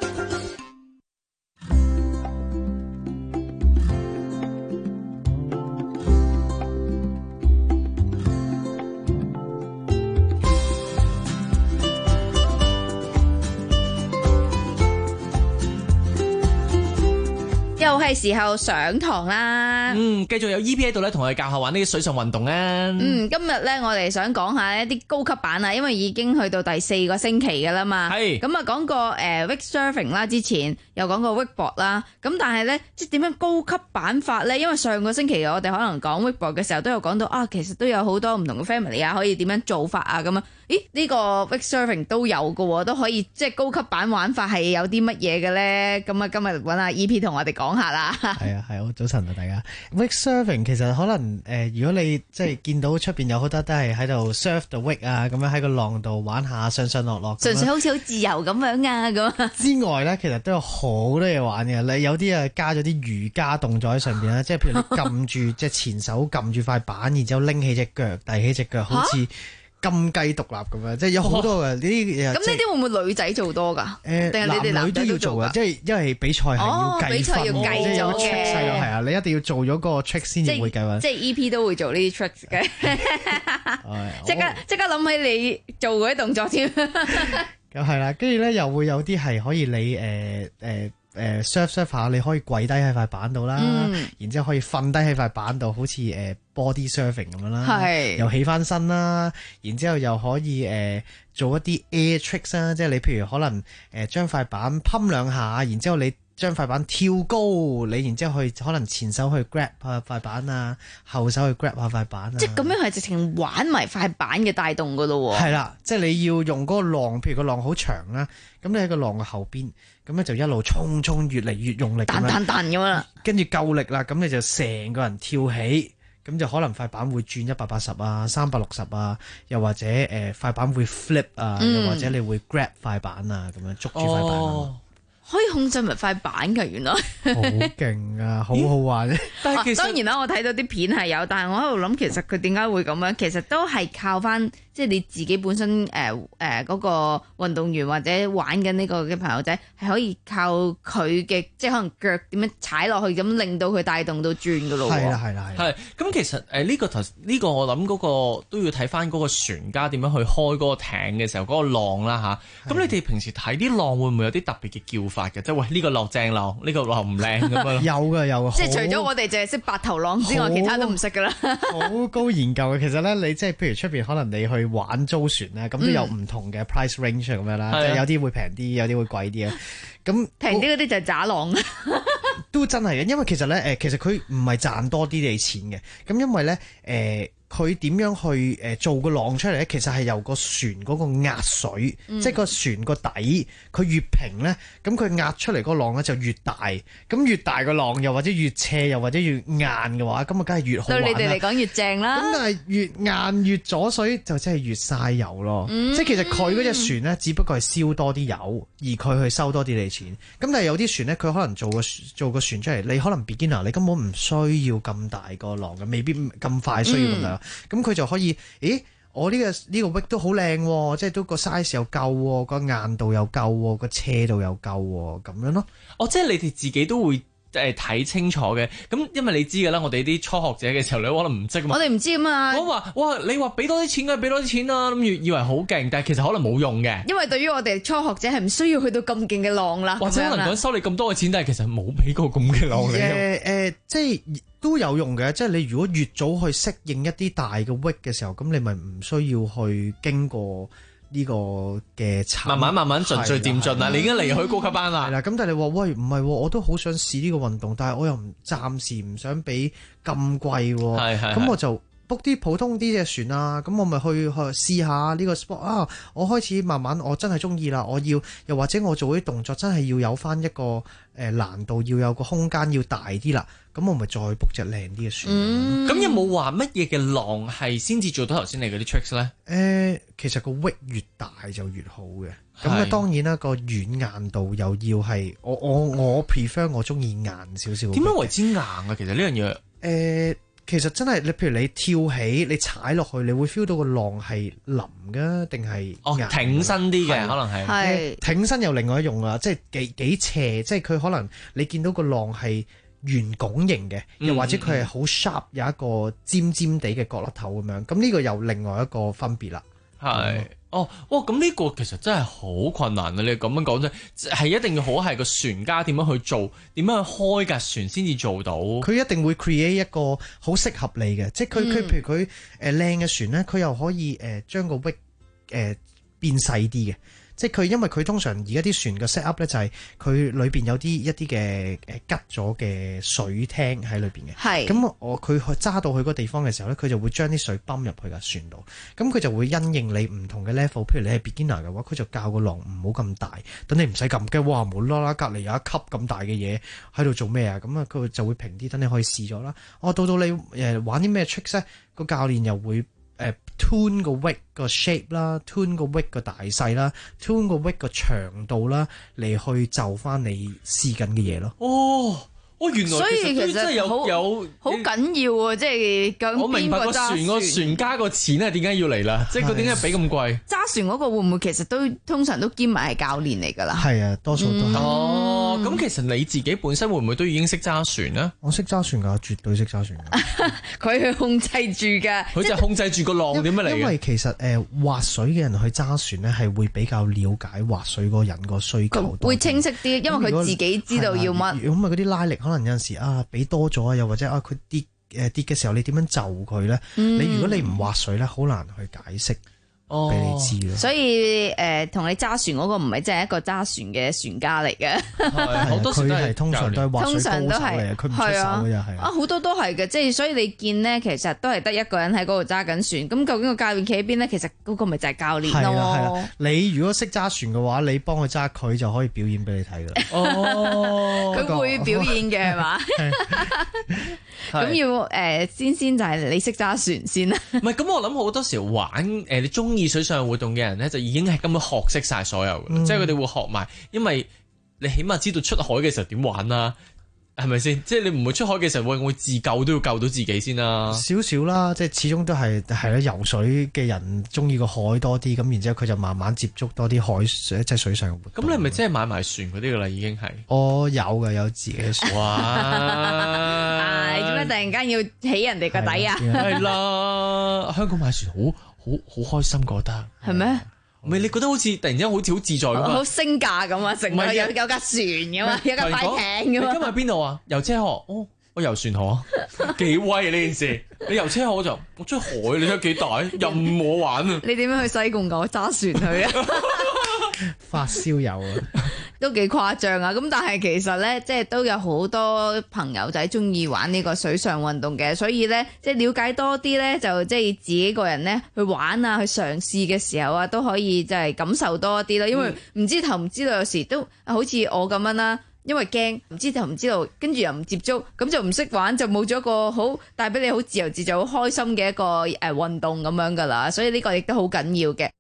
又係時候上堂啦。 嗯，繼續有 E P 喺度咧，同我哋教下玩呢啲水上運動啊。 嗯，今日咧我哋想講下一啲高級版啊，因為已經去到第四個星期噶啦嘛。係。咁啊講過誒 wake surfing 啦，之前又講過 wakeboard 啦。咁但係咧，即係點樣高級版法咧？因為上個星期我哋可能講 wakeboard 嘅時候都有講到啊，其實都有好多唔同嘅 family 啊，可以點樣做法啊咁啊。咦？呢、這個 wake surfing 都有嘅喎，都可以即係高級版玩法係有啲乜嘢嘅咧？咁啊，今日揾阿 E P 同我哋講下啦。 係啊，係好早晨啊，大家。wake surfing 其實可能誒、呃，如果你即係見到出邊有好多都係喺度 surf the wake 啊，咁樣喺個浪度玩下上上落落， 純粹好似好自由咁樣啊咁。之外咧，其實都有好多嘢玩嘅。你有啲啊加咗啲瑜伽動作喺上邊啦，即係譬如你撳住即係前手撳住塊板，然之後拎起隻腳，遞起隻腳，好似金雞獨立咁樣，即係有好多嘅呢啲嘢。咁呢啲會唔會女仔做多㗎？誒，定係你哋男女都要做嘅？ 即係因為比賽係要計分， 比賽要計咗嘅。 係啊，係啊，你一定要做咗個 trick 先至會計分。 即係 E P 都會做呢啲 tricks 嘅。即刻即刻諗起你做嗰啲動作添。 咁係啦，跟住咧又會有啲係可以你誒誒。呃呃誒 surf surf 下，你可以跪低喺塊板度啦，嗯、然之後可以瞓低喺塊板度，好似誒 body surfing 咁樣啦，是又起翻身啦，然之後又可以誒、呃、做一啲 air tricks 啦，即係你譬如可能誒將塊板噴兩下，然之後你將塊板跳高，你然之後去可能前手去 grab 下塊板啊，後手去 grab 下塊板啊， 即係咁樣係直情玩埋塊板嘅帶動噶咯喎。 係啦，即係你要用嗰個浪，譬如個浪好長啦，咁你喺個浪嘅後邊。咁咧就一路衝衝，越嚟越用力咁樣， 彈彈彈咁啦。 跟住夠力啦，咁你就成個人跳起，咁就可能塊板會轉一百八十啊、三百六十啊，又或者誒塊、呃、板會 flip 啊，嗯、又或者你會 grab 塊板啊，咁樣捉住塊板啊。哦可以控制埋塊板㗎，原來好勁啊，好好玩。 但係其實當然啦，我睇到啲片係有，但係我喺度諗，其實佢點解會咁樣？其實都係靠翻即係你自己本身誒誒嗰個運動員或者玩緊呢個嘅朋友仔，係可以靠佢嘅即係可能腳點樣踩落去，咁令到佢帶動到轉㗎咯。 係啦，係啦， 係。咁其實誒呢、呃呢個頭呢、呢個我諗嗰個都要睇翻嗰個船家點樣去開嗰個艇嘅時候嗰、嗰個浪啦吓。咁你哋平時睇啲浪會唔會有啲特別嘅叫法？ 法嘅？即係喂呢個浪正浪，呢個浪唔靚咁樣。 有嘅有嘅， 即係除咗我哋淨係識八頭浪之外，其他都唔識噶啦。 好高研究嘅，其實咧你即係譬如出邊可能你去玩租船咧，咁都有唔同嘅 price range 咁樣啦，即係有啲會平啲，有啲會貴啲嘅。咁平啲嗰啲就係渣浪， 都真係嘅，因為其實咧誒，其實佢唔係賺多啲你錢嘅，咁因為咧誒。呃佢點樣去誒做個浪出嚟咧？其實係由個船嗰個壓水，嗯、即係個船個底，佢越平咧，咁佢壓出嚟個浪咧就越大。咁越大個浪，又或者越斜，又或者越硬嘅話，咁啊梗係越好玩啦。 對你哋嚟講越正啦。咁但係越硬越阻水，就真係越嘥油咯。嗯、即係其實佢嗰隻船咧，只不過係燒多啲油，而佢去收多啲你錢。咁但係有啲船咧，佢可能做個做個船出嚟，你可能 beginner，你根本唔需要咁大個浪嘅，未必咁快需要咁大。咁佢、嗯、就可以，咦？我呢、呢個呢、呢個 wig 都好靚，即係都個 size 又夠，個硬度又夠，個斜度又夠，咁樣咯。 哦，即係你哋自己都會誒睇清楚嘅。咁因為你知㗎啦，我哋啲初學者嘅時候，你可能唔識㗎嘛。 我哋唔知㗎嘛。我話哇，你話俾多啲錢㗎，俾多啲錢啦，諗住以為好勁，但係其實可能冇用嘅。 因為對於我哋初學者係唔需要去到咁勁嘅浪啦。 或者可能講收你咁多嘅錢，但係其實冇俾過咁嘅浪你。 誒誒，即係。都有用嘅，即係你如果越早去適應一啲大嘅 wig 嘅時候，咁你咪唔需要去經過呢個嘅產慢慢慢慢循序漸進啦。你已經離開高級班啦。 係啦，咁但係你話喂唔係，我都好想試呢個運動，但係我又唔暫時唔想俾咁貴， 係係， 咁我就 book 啲普通啲嘅船啊，咁我咪去去試下呢個 sport 啊！我開始慢慢我真係中意啦，我要又或者我做啲動作真係要有翻一個誒難度，要有個空間要大啲啦。咁我咪再 book 隻靚啲嘅船。 咁、嗯、有冇話乜嘢嘅浪係先至做到頭先你嗰啲 tricks 咧？誒、 呃，其實個 wig 越大就越好嘅。咁啊，當然啦，個軟硬度又要係我我我 prefer 我中意硬少少。 點樣為之硬啊？其實呢樣嘢誒，其實真係你譬如你跳起，你踩落去，你會 feel 到個浪係腍㗎，定係哦挺身啲嘅，可能係係挺身又另外一種啊，即係幾幾斜，即係佢可能你見到個浪係圓拱形嘅，又或者佢係好 sharp，有一個尖尖地嘅角落頭咁樣，咁呢個又另外一個分別啦。 係、嗯、哦，哇！咁呢個其實真係好困難啊！你咁樣講啫，係一定要好係個船家點樣去做，點樣去開架船先至做到。 佢一定會 create 一個好適合你嘅，即係佢佢譬如佢誒靚嘅船咧，佢又可以誒將個 wig 誒變細啲嘅。即係佢，因為佢通常而家啲船嘅 set up 咧，就係佢裏邊有啲一啲嘅誒吉咗嘅水廳喺裏邊嘅。係咁，我佢去揸到去個地方嘅時候咧，佢就會將啲水泵入去架船度。咁佢就會因應你唔同嘅 level，譬如你係 beginner 嘅話，佢就教個浪唔好咁大，等你唔使咁驚。哇！無啦啦隔離有一級咁大嘅嘢喺度做咩啊？咁啊，佢就會平啲，等你可以試咗啦。哦，到到你誒玩啲咩 tricks 咧，個教練又會。誒 tune 個 wig 個 shape 啦 ，tune 個 wig 個大細啦 ，tune 個 wig 個長度啦，嚟去就翻你試緊嘅嘢咯。 哦，哦，原來所以其實真係有有好緊要啊！即係究竟我明白個船個船家個錢係點解要嚟啦？即係佢點解俾咁貴？ 揸船嗰個會唔會其實都通常都兼埋係教練嚟㗎啦？ 係啊，多數都係。 哦，咁其實你自己本身會唔會都已經識揸船咧？ 我識揸船㗎，絕對識揸船㗎。 佢去控制住㗎， 佢就控制住個浪點樣嚟嘅？ 因為其實誒滑水嘅人去揸船咧，係會比較了解滑水嗰個人個需求， 會清晰啲，因為佢自己知道要乜。 咁啊，嗰啲拉力可能有陣時啊，俾多咗啊，又或者啊，佢跌誒跌嘅時候，你點樣就佢咧？嗯、你如果你唔滑水咧，好難去解釋。俾你知咯， 所以誒，同、呃、你揸船嗰個唔係真係一個揸船嘅船家嚟嘅， 好多時都係通常都係滑水高手嚟嘅，佢唔出手嘅又係啊，好多都係嘅，即係所以你見咧，其實都係得一個人喺嗰度揸緊船，咁究竟個教練企喺邊咧？其實嗰個咪就係教練咯。係啦係啦， 你如果識揸船嘅話，你幫佢揸，佢就可以表演俾你睇噶啦。 哦，佢會表演嘅係嘛？咁要誒，先先就係你識揸船先啦。 唔係，咁我諗好多時玩誒，你中意水上活動嘅人咧，就已經係根本學識晒所有嘅，嗯、即係佢哋會學埋，因為你起碼知道出海嘅時候點玩啦，係咪先？即係你唔會出海嘅時候會會自救都要救到自己先啦。 少少啦，即係始終都係係啦，游水嘅人中意個海多啲，咁然之後佢就慢慢接觸多啲海水，即係水上活動。 咁你咪即係買埋船嗰啲噶啦，已經係。 我有嘅，有自己嘅船。 哇！你做咩突然間要起人哋個底啊？ 係啦，香港買船好好好開心，覺得係咩？ 唔係你覺得好似突然之間好似好自在咁啊？ 好升價咁啊，成日有有架船咁啊，有架快艇咁啊。 你今日邊度啊？遊車河哦。我遊船河幾威啊！呢件事你遊車河我就我出海，你睇幾大，任我玩啊！ 你點樣去西貢㗎？我揸船去啊！ 發燒友啊， 都幾誇張啊！咁但係其實咧，即係都有好多朋友仔中意玩呢個水上運動嘅，所以咧即係了解多啲咧，就即係自己個人咧去玩啊，去嘗試嘅時候啊，都可以即係感受多啲咯。因為唔知頭唔知道，有時都好似我咁樣啦。因為驚唔知就唔知道，跟住又唔接觸，咁就唔識玩，就冇咗一個好帶俾你好自由自在、好開心嘅一個誒運動咁樣噶啦，所以呢個亦都好緊要嘅。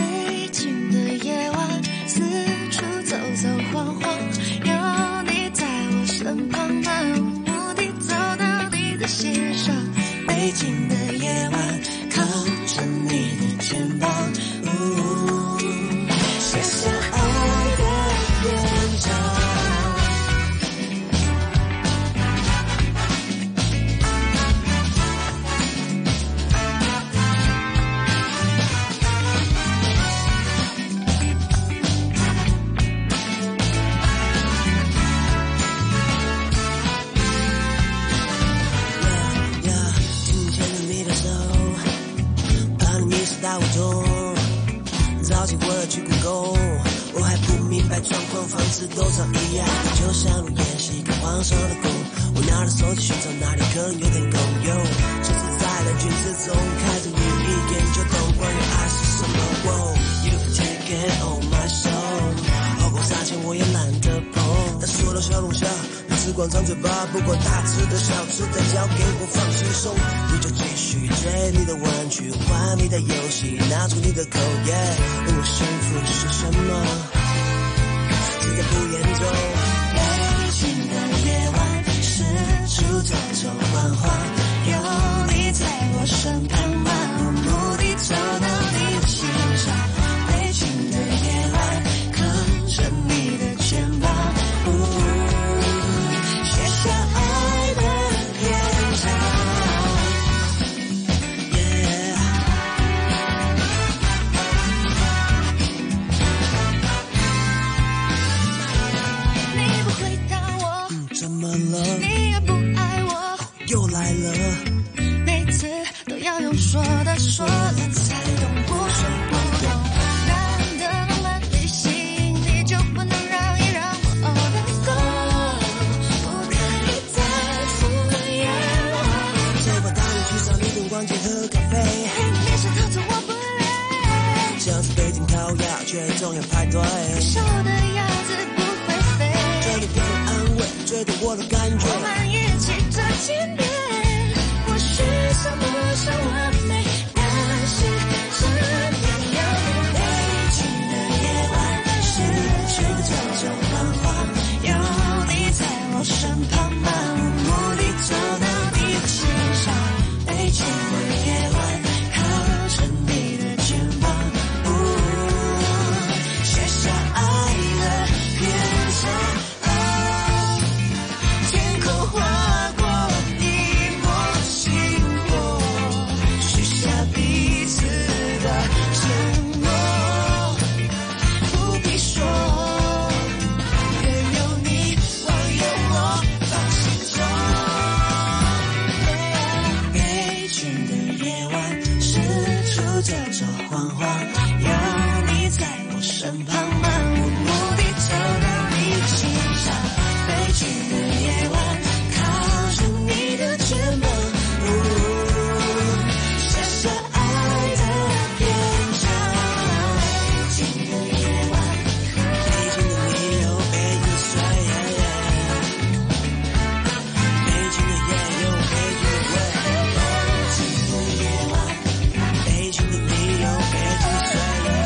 状况方式都长一样，就像演习一个皇上的宫。我拿着手机寻找哪里可能有点共用，这是在人群之中看着你一眼就懂关于爱是什么。Whoa, you've taken all my soul， 后宫杀前我也懒得碰。但说到小龙虾，你只管张嘴巴，不管大吃的小吃的，交给我放轻松。你就继续追你的玩具，玩你的游戏，拿出你的口业，问我幸福是什么？实在不严重。北京的夜晚，四处走走缓缓，有你在我身旁，漫无目的走到你的心上。北京的夜晚，靠着你的肩膀，呜写下爱的篇章。你也不爱我，又来了。每次都要用说的说了才懂，不说不懂。难得浪漫旅行，你就不能让一让我能够，不可以再敷衍我。最后带你去上你的逛街喝咖啡，你是偷走我不累。像是北京烤鸭，却总要排队。瘦的鸭子不会飞，这里别人安慰。最多我的感觉，我们一起走进边，或许算不上完美，但是真的有北京的夜晚，四处走走缓缓，有你在我身旁，漫无目的走到你的心上。北京的夜晚，靠着你的肩膀，呜写下爱的篇章。划过一抹星火，许下彼此的承诺，不必说，愿有你我有我放心中。北京的夜晚，四处走走晃晃，有你在我身旁，漫无目的走到你的心上。北京的夜晚，你的肩膀，呜写下爱的篇章。北京的夜晚，北京的你有北京的水，北京的夜有北京的味。北京的夜晚，北京的你有北京的水，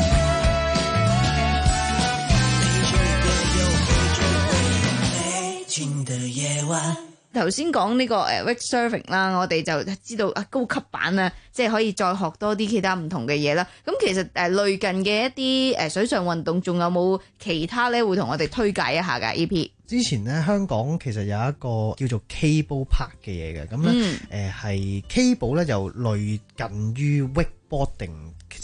北京的夜有北京的味。北京的夜晚。 頭先講呢個誒 wake surfing 啦，我哋就知道啊高級版啊，即係可以再學多啲其他唔同嘅嘢啦。咁其實誒類近嘅一啲誒水上運動，仲有冇其他咧會同我哋推介一下㗎 ？A P 之前咧香港其實有一個叫做 cable park 嘅嘢嘅，咁咧誒係 cable 咧就類近於 wakeboarding。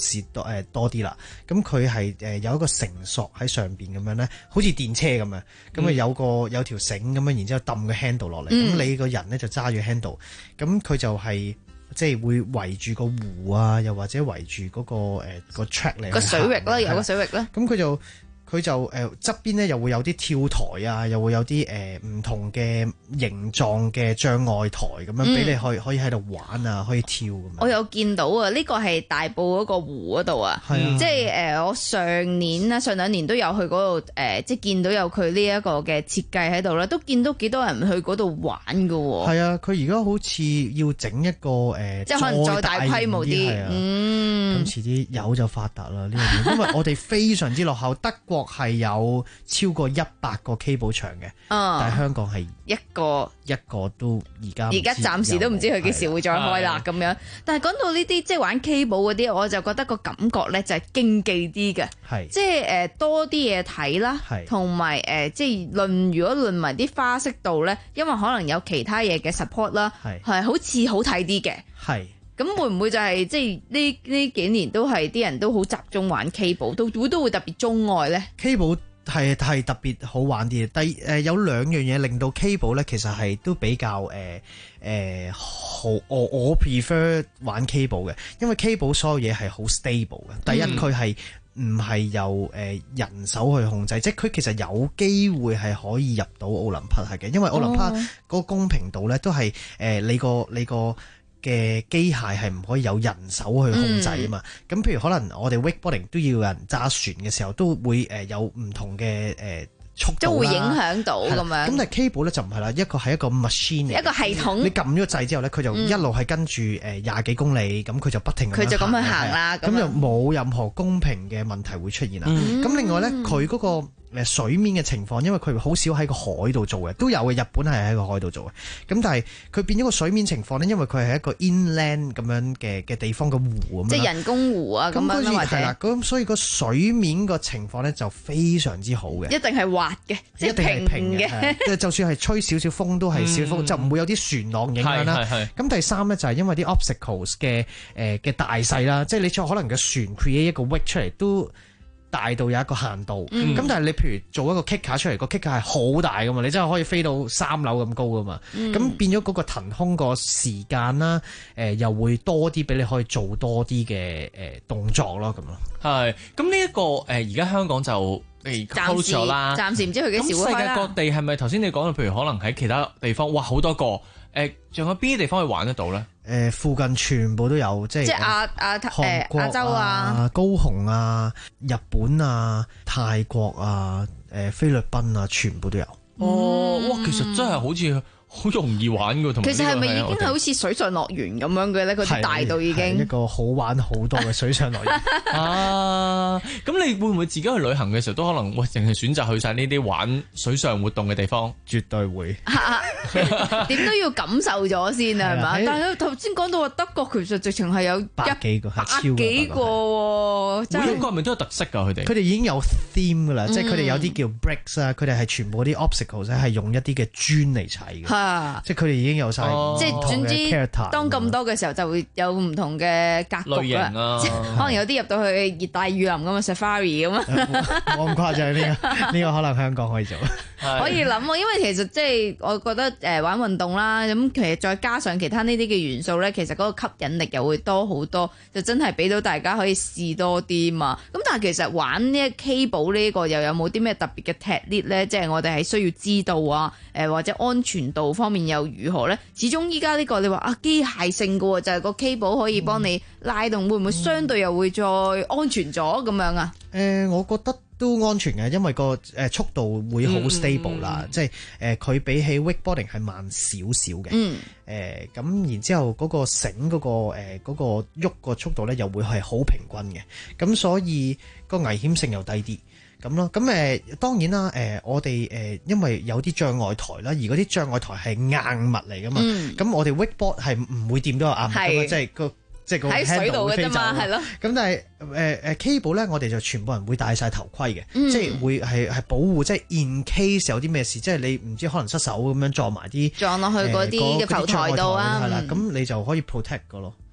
試多誒多啲啦。咁佢係誒有一個繩索喺上邊咁樣咧，好似電車咁樣，咁啊有個有條繩咁樣，然之後揼個 handle 落嚟，咁、嗯、你個人咧就揸住 handle，咁佢就係、是。即係會圍住個湖啊，又或者圍住嗰、那個誒、呃那個 track 嚟個水域啦，有個水域啦。咁佢就佢就誒側邊咧又會有啲跳台啊，又會有啲誒唔同嘅形狀嘅障礙台咁樣俾你可以可以喺度玩啊，可以跳咁樣。 我有見到啊，呢、這個係大埔嗰個湖嗰度啊，嗯、即係誒、呃、我上年啦，上兩年都有去嗰度誒，即係見到有佢呢一個嘅設計喺度啦，都見到幾多人去嗰度玩噶喎。 係啊，佢而家好似要整一個誒，呃、 即係可能再大規模啲。嗯， 咁遲啲有就發達啦呢樣嘢，因為我哋非常之落後，德國係有超過一百個 cable 場嘅， 嗯、 但係香港係一個一個都而家而家暫時都唔知佢幾時會再開啦咁樣。但係講到呢啲即係玩 cable 嗰啲，我就覺得個感覺咧就係競技啲嘅， 係即係誒多啲嘢睇啦，同埋誒即係論如果論埋啲花式度咧，因為可能有其他嘢嘅 support 啦，係好似好睇啲嘅， 係。 咁會唔會就係、是、即係呢呢幾年都係啲人都好集中玩 cable， 都會都會特別鍾愛咧 ？cable 係係特別好玩啲嘅。第誒、呃、有兩樣嘢令到 cable 咧，其實係都比較誒誒、呃呃、好。我我 prefer 玩 cable 嘅，因為 cable 所有嘢係好 stable 嘅。第一，佢係唔係由誒人手去控制，即係佢其實有機會係可以入到奧林匹克嘅，因為奧林匹克嗰個公平度咧都係誒、呃、你個你個。嘅機械係唔可以有人手去控制啊嘛，咁、嗯、譬如可能我哋 wakeboarding 都要有人揸船嘅時候，都會誒有唔同嘅誒速度啦， 都會影響到咁樣。 咁但係 cable 咧就唔係啦，一個係一個 machine 嚟， 一個系統。 你撳咗個掣之後咧，佢就一路係跟住誒廿幾公里，咁佢、嗯、就不停咁樣行。佢就咁去行啦，咁就冇任何公平嘅問題會出現啦。咁、嗯、另外咧，佢嗰、嗰個誒水面嘅情況，因為佢好少喺個海度做嘅，都有嘅。日本係喺個海度做嘅，咁但係佢變咗個水面情況咧，因為佢係一個 inland 咁樣嘅嘅地方嘅湖咁樣， 即係人工湖啊咁樣啦，或者係啦， 咁所以個水面個情況咧就非常之好嘅， 一定係滑嘅，即係平嘅， 即係就算係吹少少風都係少風，嗯、就唔會有啲船浪影響啦。咁第三咧就係因為啲 obstacles 嘅誒嘅大細啦，即係你再可能嘅船 create 一個 wake 出嚟都大到有一個限度，咁、嗯、但係你譬如做一個 kicker 出嚟，個 kicker 係好大噶嘛，你真係可以飛到三樓咁高噶嘛，咁、嗯、變咗嗰個騰空個時間啦，誒、呃、又會多啲俾你可以做多啲嘅誒動作咯，咁咯。 係，咁呢一個誒而家香港就誒 close 咗啦， 暫時唔知佢幾時會開啦。 咁世界各地係咪頭先你講嘅？譬如可能喺其他地方，哇好多個，誒仲有邊啲地方去玩得到咧？ 誒、呃、附近全部都有，即係即係亞亞誒亞洲啊、 高雄啊、日本啊、泰國啊、誒、呃、菲律賓啊，全部都有。 哦，哇，其實真係好似好容易玩㗎，同埋其實係咪已經係好似水上樂園咁樣嘅咧？佢啲大到已經一個好玩好多嘅水上樂園啊！咁你會唔會自己去旅行嘅時候都可能喂，淨係選擇去晒呢啲玩水上活動嘅地方？ 絕對會， 點都要感受咗先啊，係嘛？但係頭先講到話德國其實直情係有百幾個， 百幾個喎， 每一個係咪都有特色㗎？佢哋佢哋已經有 theme 㗎啦，嗯、即係佢哋有啲叫 breaks 啊，佢哋係全部啲 obstacles 咧係用一啲嘅磚嚟砌嘅。啊、即係佢哋已經有晒， 即係總之當咁多嘅時候就會有唔同嘅格局啦。 啊、 可能有啲入到去熱帶雨林咁嘅 safari 咁啊， 冇咁誇張呢個呢個可能香港可以做， 可以諗喎。因為其實即係我覺得誒玩運動啦，咁其實再加上其他呢啲嘅元素咧，其實嗰個吸引力又會多好多，就真係俾到大家可以試多啲嘛。咁但係其實玩呢 cable 呢個又有冇啲咩特別嘅 technique 咧？即係我哋係需要知道啊，誒或者安全度方面又如何咧？始終依家呢個你話啊機械性嘅喎，就係、是、個 cable 可以幫你拉動，嗯、會唔會相對又會再安全咗咁樣啊？ 誒、呃，我覺得都安全嘅，因為個誒速度會好 stable 啦、嗯，即係誒佢比起 wakeboarding 係慢少少嘅。嗯。誒咁、呃，然之後嗰個繩嗰、嗰個誒嗰、呃嗰個喐個速度咧，又會係好平均嘅，咁所以個危險性又低啲。咁咯，咁誒、呃、當然啦，誒、呃、我哋誒、呃、因為有啲障礙台啦，而嗰啲障礙台係硬物嚟噶嘛，咁、嗯、我哋 wakeboard 係唔會掂到個硬物噶嘛，即係個即係個喺水度嘅啫嘛，係咯。咁但係誒誒 cable 咧，我哋就全部人會戴晒頭盔嘅，嗯、即係會係係保護，即係 in case 有啲咩事，即係你唔知可能失手咁樣撞埋啲撞落去嗰啲嘅浮台度啊， 係啦，咁你就可以 protect 個咯。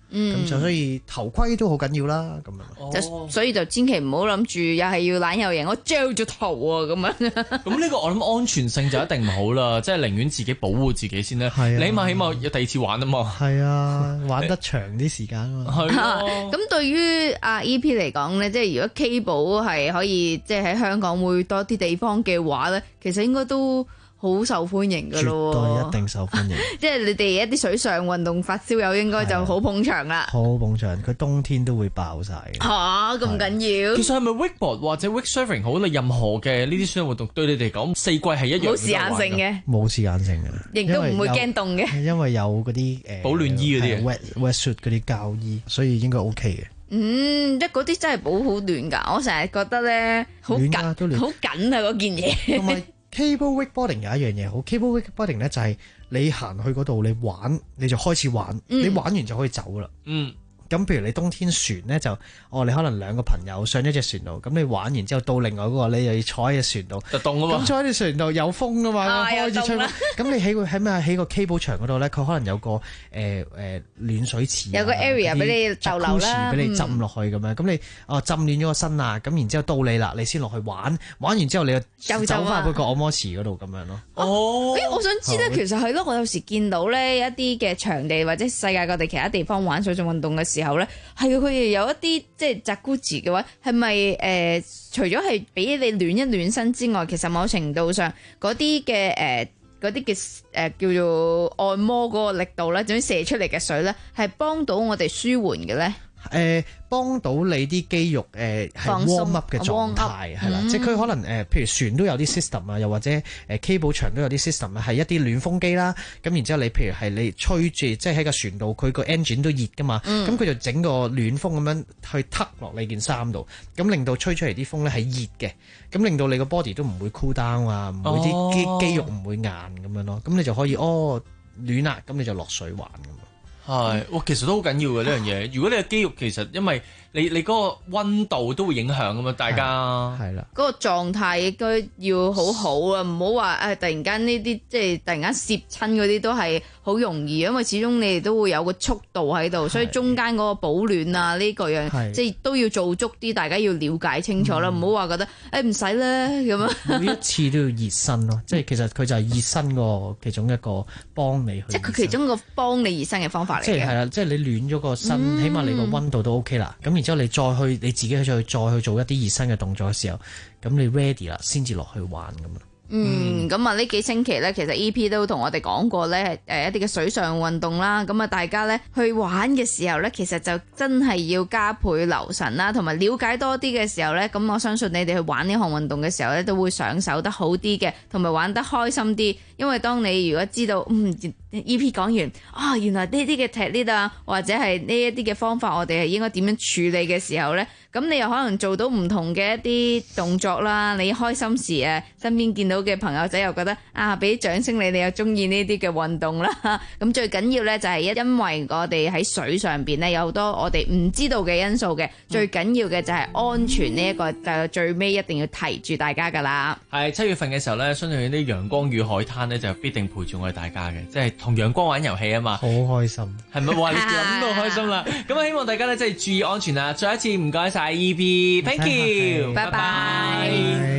咁就所以頭盔都好緊要啦，咁樣。 就所以就千祈唔好諗住又係要懶有型，我焦咗頭啊咁樣。 咁呢個我諗安全性就一定唔好啦，即係寧願自己保護自己先啦。 係啊， 你起碼起碼有第二次玩啊嘛。 係啊，玩得長啲時間啊嘛。 係啊。 咁對於阿 E P 嚟講咧，即係如果 K 寶係可以即係喺香港會多啲地方嘅話咧，其實應該都好受歡迎噶咯。 絕對一定受歡迎。 即係你哋一啲水上運動發燒友應該就好捧場啦。 好捧場，佢冬天都會爆晒。 吓，咁緊要？ 其實係咪 wakeboard 或者 wake surfing 好？你任何嘅呢啲水上活動對你哋講四季係一樣。 冇時間性嘅。 冇時間性嘅。 亦都唔會驚凍嘅。 因為有嗰啲誒保暖衣嗰啲 wet wet suit 嗰啲膠衣，所以應該 OK 嘅。 嗯，即係嗰啲真係保好暖㗎，我成日覺得咧好緊，好緊啊嗰件嘢。 同埋 cable wakeboarding 有一樣嘢好 ，cable wakeboarding 咧就係你行去嗰度，你玩你就開始玩，嗯、你玩完就可以走啦。嗯。咁譬如你冬天船咧就，哦你可能兩個朋友上一隻船度，咁你玩完之後到另外嗰個你又要坐喺隻船度， 就凍啊嘛。 咁坐喺隻船度有風啊嘛， 啊開始吹風。咁你喺個喺咩喺個 cable 場嗰度咧，佢可能有個誒誒、呃呃、暖水池、啊， 有個 area 俾你逗留啦， 俾你浸落去咁樣。咁、嗯、你哦浸暖咗個身啊，咁然之後到你啦，你先落去玩，玩完之後你就走翻去個按摩池嗰度咁樣咯。 哦，誒、欸、我想知咧，其實係咯，我有時見到咧一啲嘅場地或者世界各地其他地方玩水上運動嘅時候咧，係佢哋有一啲即係Jacuzzi嘅話，係咪誒除咗係俾你暖一暖身之外，其實某程度上嗰啲嘅誒嗰啲嘅誒叫做按摩嗰個力度咧，總之射出嚟嘅水咧，係幫到我哋舒緩嘅咧？ 誒、呃、幫到你啲肌肉誒係 warm up 嘅狀態係啦，即係佢可能誒、呃、譬如船都有啲 system 啊，又或者誒 cable 場都有啲 system 啊，係一啲暖風機啦。咁然之後你譬如係你吹住，即係喺個船度，佢個 engine 都熱噶嘛。咁佢、嗯、就整個暖風咁樣去撻落你件衫度，咁令到吹出嚟啲風咧係熱嘅，咁令到你個 body 都唔會 cool down 啊，唔會啲肌、哦、肌肉唔會硬咁樣咯。咁你就可以哦暖啦，咁你就落水玩咁。 係，哇，其實都好緊要嘅呢樣嘢。如果你嘅肌肉其實因為你你嗰個溫度都會影響㗎嘛，大家係啦， 嗰個狀態應該要好好啊，唔好話誒突然間呢啲即係突然間攝親嗰啲都係好容易，因為始終你哋都會有個速度喺度，所以中間嗰個保暖啊呢個樣即係都要做足啲，大家要了解清楚啦，唔好話覺得誒唔使啦咁啊。每一次都要熱身咯，即係其實佢就係熱身個其中一個幫你去， 即係佢其中一個幫你熱身嘅方法嚟嘅。 即係係啦，即係你暖咗個身， 嗯、 起碼你個溫度都 OK 啦。咁然之後你再去你自己去再去做一啲熱身嘅動作嘅時候，咁你 ready 啦，先至落去玩咁啊。 嗯，咁啊呢幾星期咧，其實 E P 都同我哋講過咧，誒一啲嘅水上運動啦，咁啊大家咧去玩嘅時候咧，其實就真係要加倍留神啦，同埋了解多啲嘅時候咧，咁我相信你哋去玩呢項運動嘅時候咧，都會上手得好啲嘅，同埋玩得開心啲。因為當你如果知道，嗯 E P 講完啊、哦，原來呢啲嘅 technique 啊，或者係呢一啲嘅方法，我哋係應該點樣處理嘅時候咧，咁你又可能做到唔同嘅一啲動作啦。你開心時誒，身邊見到嘅朋友仔又覺得啊，俾啲掌聲你，你又中意呢啲嘅運動啦。咁最緊要咧就係因為我哋喺水上邊咧有好多我哋唔知道嘅因素嘅，最緊要嘅就係安全呢一個就最尾一定要提住大家噶啦。 係七月份嘅時候咧，相信啲陽光與海灘咧就必定陪住我哋大家嘅，即係同陽光玩遊戲啊嘛， 好開心， 係咪？哇，你諗到開心啦！咁啊，希望大家咧即係注意安全啦。再一次唔該晒 E P，Thank you， 拜拜。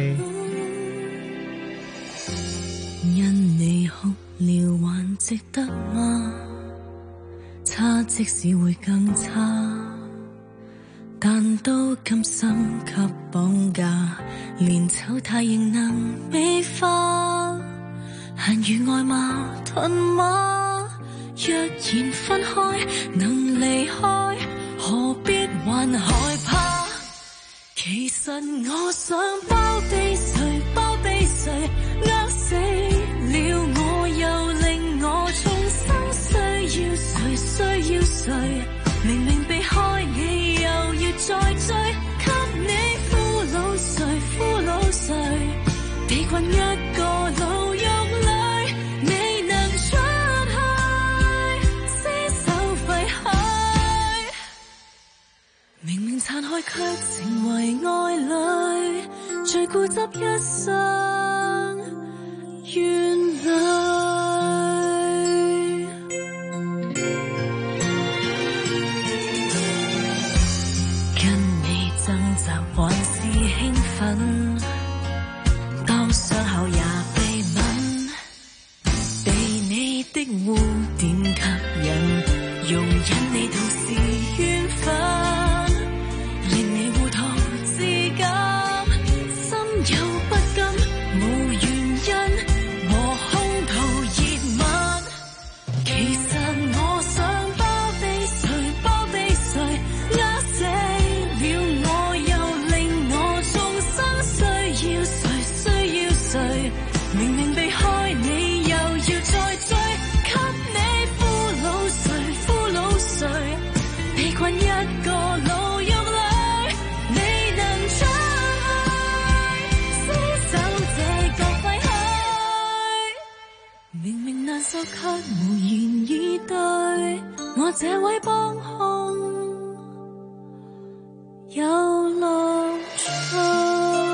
因你哭了還值得嗎？差即使會更差，但都甘心給綁架，連醜態仍能美化。閒如外矛盾嗎？若然分開能離開，何必還害怕？其實我想包庇誰，包庇誰，呃死了我，又令我重生，需要誰，需要誰？明明避開你，又要再追，給你俘虜誰，俘虜誰？被困一個牢獄裏，未能出去，廝守廢墟。明明殘害卻成為愛侶，最固執一生怨侶。 容忍你同是緣分，令你糊塗至今，心有不甘，無原因和空途熱吻。其實我想包庇誰，包庇誰，呃死了我，又令我重生，需要誰，需要誰，明明避開你，又要再追，給你俘虜誰，俘虜誰，被困一個牢獄裏，未能出去，廝守這個廢墟。明明難受卻無言以對，我這位幫兇有樂趣。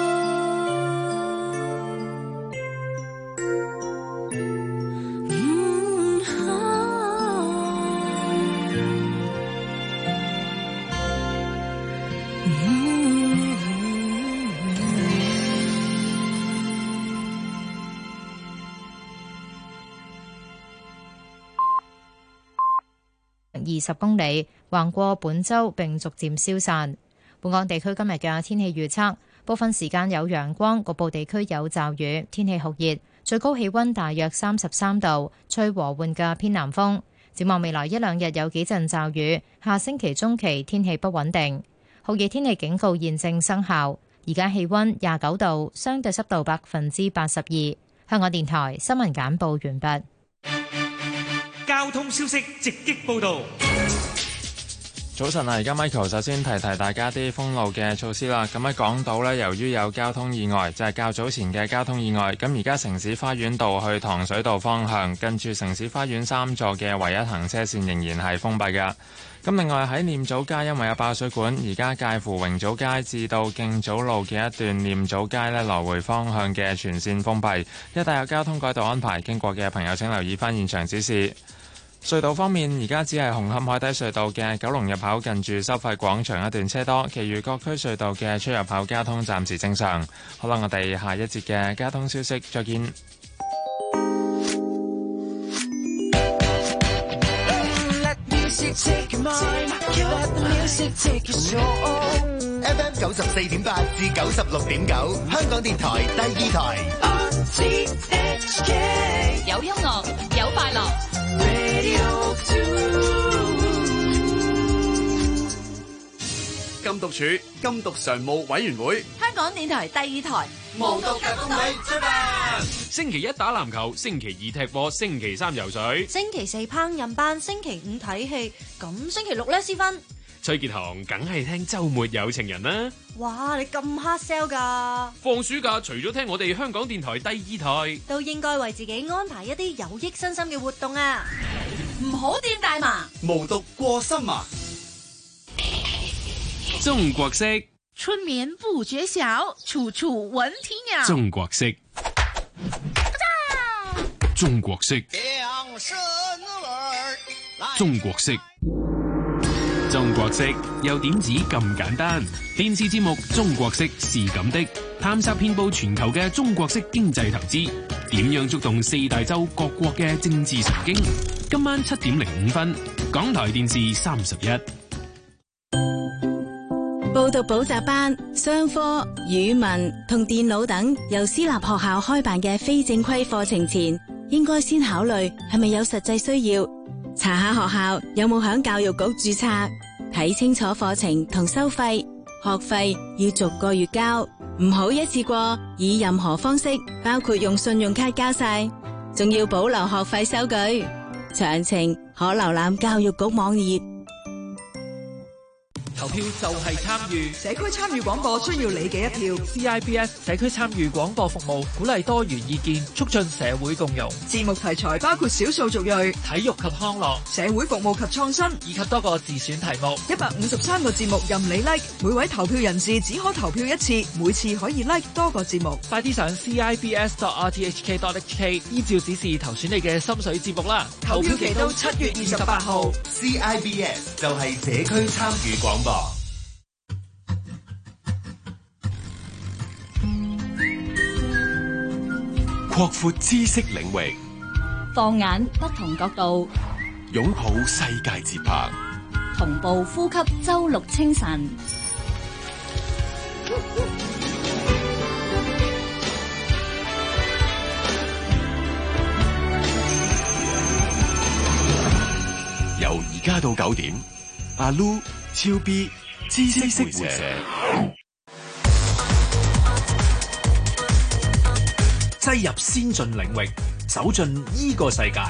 二十公里，橫過本州並逐漸消散。本港地區今日嘅天氣預測，部分時間有陽光，局部地區有驟雨，天氣酷熱，最高氣溫大約三十三度，吹和緩嘅偏南風。展望未來一兩日有幾陣驟雨，下星期中期天氣不穩定。酷熱天氣警告現正生效。而家氣溫廿九度，相對濕度百分之八十二。香港電台新聞簡報完畢。 交通消息直擊報道。 早晨啊，而家 Michael 首先提提大家啲封路嘅措施啦。咁喺港島呢，由於有交通意外，就係較早前嘅交通意外。咁而家城市花園道去糖水道方向，近住城市花園三座嘅唯一行車線仍然係封閉㗎。咁另外喺念祖街，因為有爆水管，而家介乎榮祖街至到敬祖路嘅一段念祖街呢，來回方向嘅全線封閉，一帶有交通改道安排，經過嘅朋友請留意翻現場指示。隧道方面，而家只係紅磡海底隧道嘅九龍入口近住收費廣場一段車多，其餘各區隧道嘅出入口交通暫時正常。好啦，我哋下一節嘅交通消息再見。 F M 九十四點八至九十六點九，香港電台第二台。 有音樂，有快樂。 禁毒處禁毒常務委員會， 香港電台第二台無毒特工隊出發。 星期一打籃球，星期二踢波，星期三游水， 星期四烹飪班，星期五睇戲，咁星期六呢？思芬崔潔彤梗係聽周末有情人啦。 哇，你咁 hard sell 噶？ 放暑假除咗聽我哋香港電台第二台， 都應該為自己安排一啲有益身心嘅活動啊！唔好掂大麻， 無毒過心麻。 中國式春眠不覺曉，處處聞啼鳥。 中國式，中國式，中國式，中國式又點止咁簡單？電視節目《中國式是咁的》，探索遍佈全球嘅中國式經濟投資，點樣觸動四大洲各國嘅政治神經？今晚七點零五分，港台電視三十一。 報讀補習班、商科、語文同電腦等由私立學校開辦嘅非正規課程前，應該先考慮係咪有實際需要，查下學校有冇響教育局註冊，睇清楚課程同收費，學費要逐個月交，唔好一次過以任何方式，包括用信用卡交晒，仲要保留學費收據。詳情可瀏覽教育局網頁。 投票就係參與， 社區參與廣播需要你嘅一票。 C I B S 社區參與廣播服務鼓勵多元意見，促進社會共融。 節目題材包括少數族裔、 體育及康樂、 社會服務及創新， 以及多個自選題目。 一百五十三個節目任你 like， 每位投票人士只可投票一次，每次可以 like 多個節目。 快啲上 C I B S dot R T H K dot H K， 依照指示投選你嘅心水節目啦。 投票期到七月二十八號。 C I B S 就係社區參與廣播。 擴闊知識領域， 放眼不同角度， 擁抱世界節拍， 同步呼吸周六清晨。 由而家到九點，阿 Lu、超 B、知識活社， 擠入先進領域，走進呢個世界。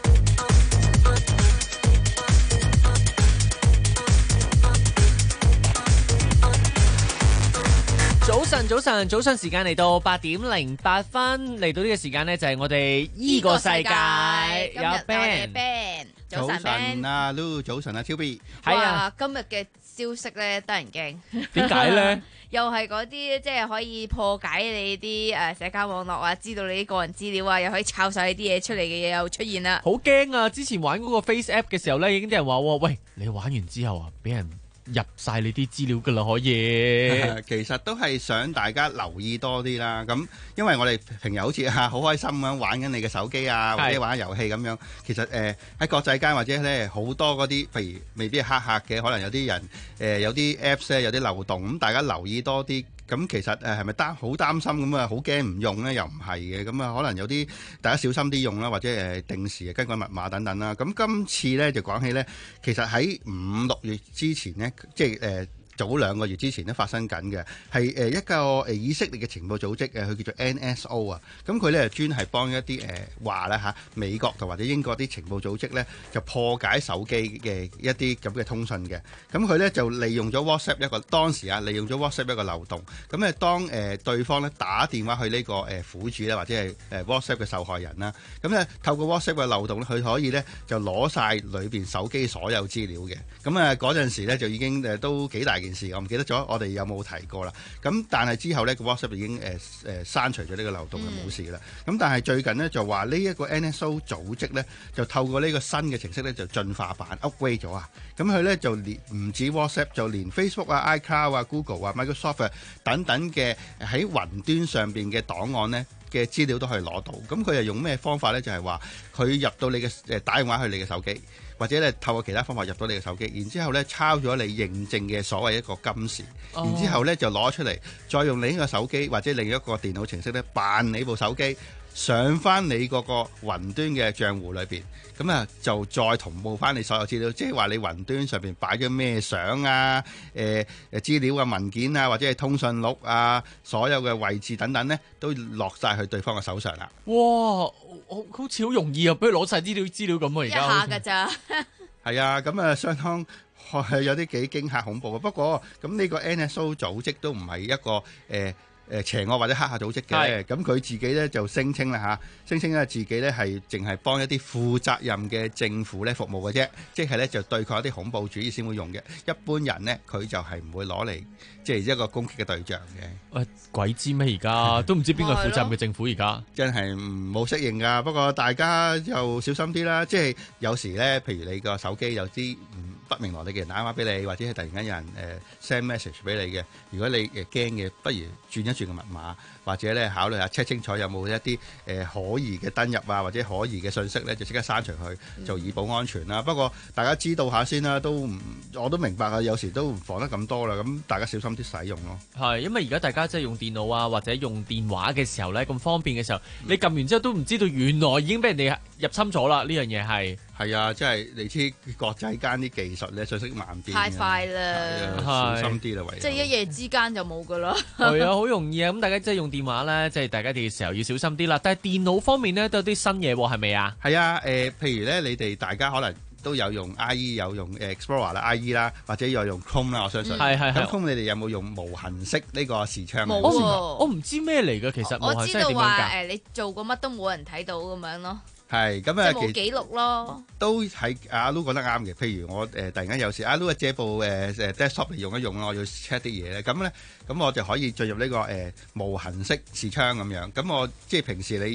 早晨，早晨，早晨時間嚟到八點零八分，嚟到呢個時間呢，就係我哋呢個世界。 今日我哋 Ben，早晨 Ben， 啊 Lu， 早晨啊超 B。 係啊，今日嘅消息咧得人驚。 點解咧？ 又係嗰啲即係可以破解你啲誒社交網絡啊，知道你啲個人資料啊，又可以抄晒你啲嘢出嚟嘅嘢又出現啦。 好驚啊！之前玩嗰個 Face App 嘅時候咧，已經啲人話：喂，你玩完之後啊，俾人入晒你啲資料噶啦，可以。 其實都係想大家留意多啲啦。咁因為我哋平日好似嚇好開心咁玩緊你嘅手機啊，或者玩遊戲咁樣。其實誒喺、呃、國際間或者咧好多嗰啲，譬如未必係黑客嘅，可能有啲人誒、呃、有啲 Apps 咧有啲漏洞，咁大家留意多啲。咁其實誒係咪擔好擔心咁啊？好驚唔用咧，又唔係嘅。咁啊，可能有啲大家小心啲用啦，或者誒定時更改密碼等等啦。咁今次咧就講起咧，其實喺五六月之前咧，即係誒。呃早兩個月之前都發生緊嘅，係誒一個誒以色列嘅情報組織嘅，佢叫做 N S O 啊。咁佢咧專係幫一啲誒話咧嚇美國同或者英國啲情報組織咧，就破解手機嘅一啲咁嘅通訊嘅。咁佢咧就利用咗 WhatsApp 一個當時啊，利用咗 WhatsApp 一個漏洞。咁咧當誒對方咧打電話去呢個誒苦主咧，或者係誒 WhatsApp 嘅受害人啦。咁咧透過 WhatsApp 嘅漏洞咧，佢可以咧就攞晒裏邊手機所有資料嘅。咁啊嗰陣時咧就已經誒都幾大件事，我唔記得咗我哋有冇提過啦。咁但係之後呢個 WhatsApp 已經誒誒、呃、刪除咗呢個漏洞，就冇事啦。咁、嗯、但係最近呢，就話呢一個 N S O 組織呢，就透過呢個新嘅程式呢，就進化版 upgrade 咗啊。咁佢呢，就連唔止 WhatsApp， 就連 Facebook 啊、iCloud 啊、Google 啊、Microsoft 啊等等嘅喺雲端上邊嘅檔案呢嘅資料都可以攞到。咁佢又用咩方法呢？就係話佢入到你嘅誒打電話去你嘅手機。或者咧透過其他方法入到你嘅手機，然之後咧抄咗你認證嘅所謂一個金匙，然之後咧就攞出嚟，再用另一個手機或者另一個電腦程式咧扮你部手機上翻你嗰個雲端嘅賬戶裏邊，咁啊就再同步翻你所有資料，即係話你雲端上邊擺咗咩相啊、誒誒資料啊、文件啊，或者係通訊錄啊，所有嘅位置等等咧，都落晒去對方嘅手上啦。 哇！好好似好容易啊，俾佢攞晒資料資料咁啊！而家一下㗎咋？ 係啊，咁啊相當有啲幾驚嚇恐怖啊。不過咁呢個 N S O 組織都唔係一個誒。呃誒邪惡或者黑客組織嘅，咁佢自己咧就聲稱啦嚇，聲稱咧自己咧係淨係幫一啲負責任嘅政府咧服務嘅啫，即係咧就對抗一啲恐怖主義先會用嘅，一般人咧佢就係唔會攞嚟即係一個攻擊嘅對象嘅。 喂，鬼知咩？而家都唔知邊個負責任嘅政府而家， 真係冇適應㗎。不過大家就小心啲啦，即係有時咧，譬如你個手機有啲唔不明來歷嘅人打電話俾你，或者係突然間有人誒 send message 俾你嘅，如果你誒驚嘅，不如轉一轉個密碼，或者咧考慮下 check 清楚有冇一啲誒、呃、可疑嘅登入啊，或者可疑嘅信息咧，就即刻刪除佢，就以保安全啦。嗯、不過大家知道下先啦，都唔我都明白啊，有時都唔防得咁多啦，咁大家小心啲使用咯。 係，因為而家大家即係用電腦啊，或者用電話嘅時候咧，咁方便嘅時候，嗯、你撳完之後都唔知道原來已經俾人哋入侵咗啦。呢樣嘢係係啊，即係你知國際間啲技術咧信息萬變， 太快啦， 小心啲啦，唯有即係一夜之間就冇噶啦。 係啊，好容易啊！咁大家即係用電話咧，即係大家嘅時候要小心啲啦。但係電腦方面咧都有啲新嘢喎，係咪啊？ 係啊，誒、呃，譬如咧，你哋大家可能都有用 I E， 有用 Explorer 啦、I E 啦，或者有用 Chrome 啦，我相信。 係係係。 咁 Chrome 你哋有冇用無痕式呢個視窗？ 冇喎， 我唔知咩嚟嘅，其實無痕式係點樣㗎？ 我知道話誒，你做過乜都冇人睇到咁樣咯。 係咁啊， 即係冇記錄咯。 都係阿 Lu 講得啱嘅。譬如我誒、呃、突然間有時阿 Lu 借部誒誒 desktop 嚟用一用咯，我要 check 啲嘢咧。咁咧咁我就可以進入呢、這個誒、呃、無痕式視窗咁樣。咁我即係平時你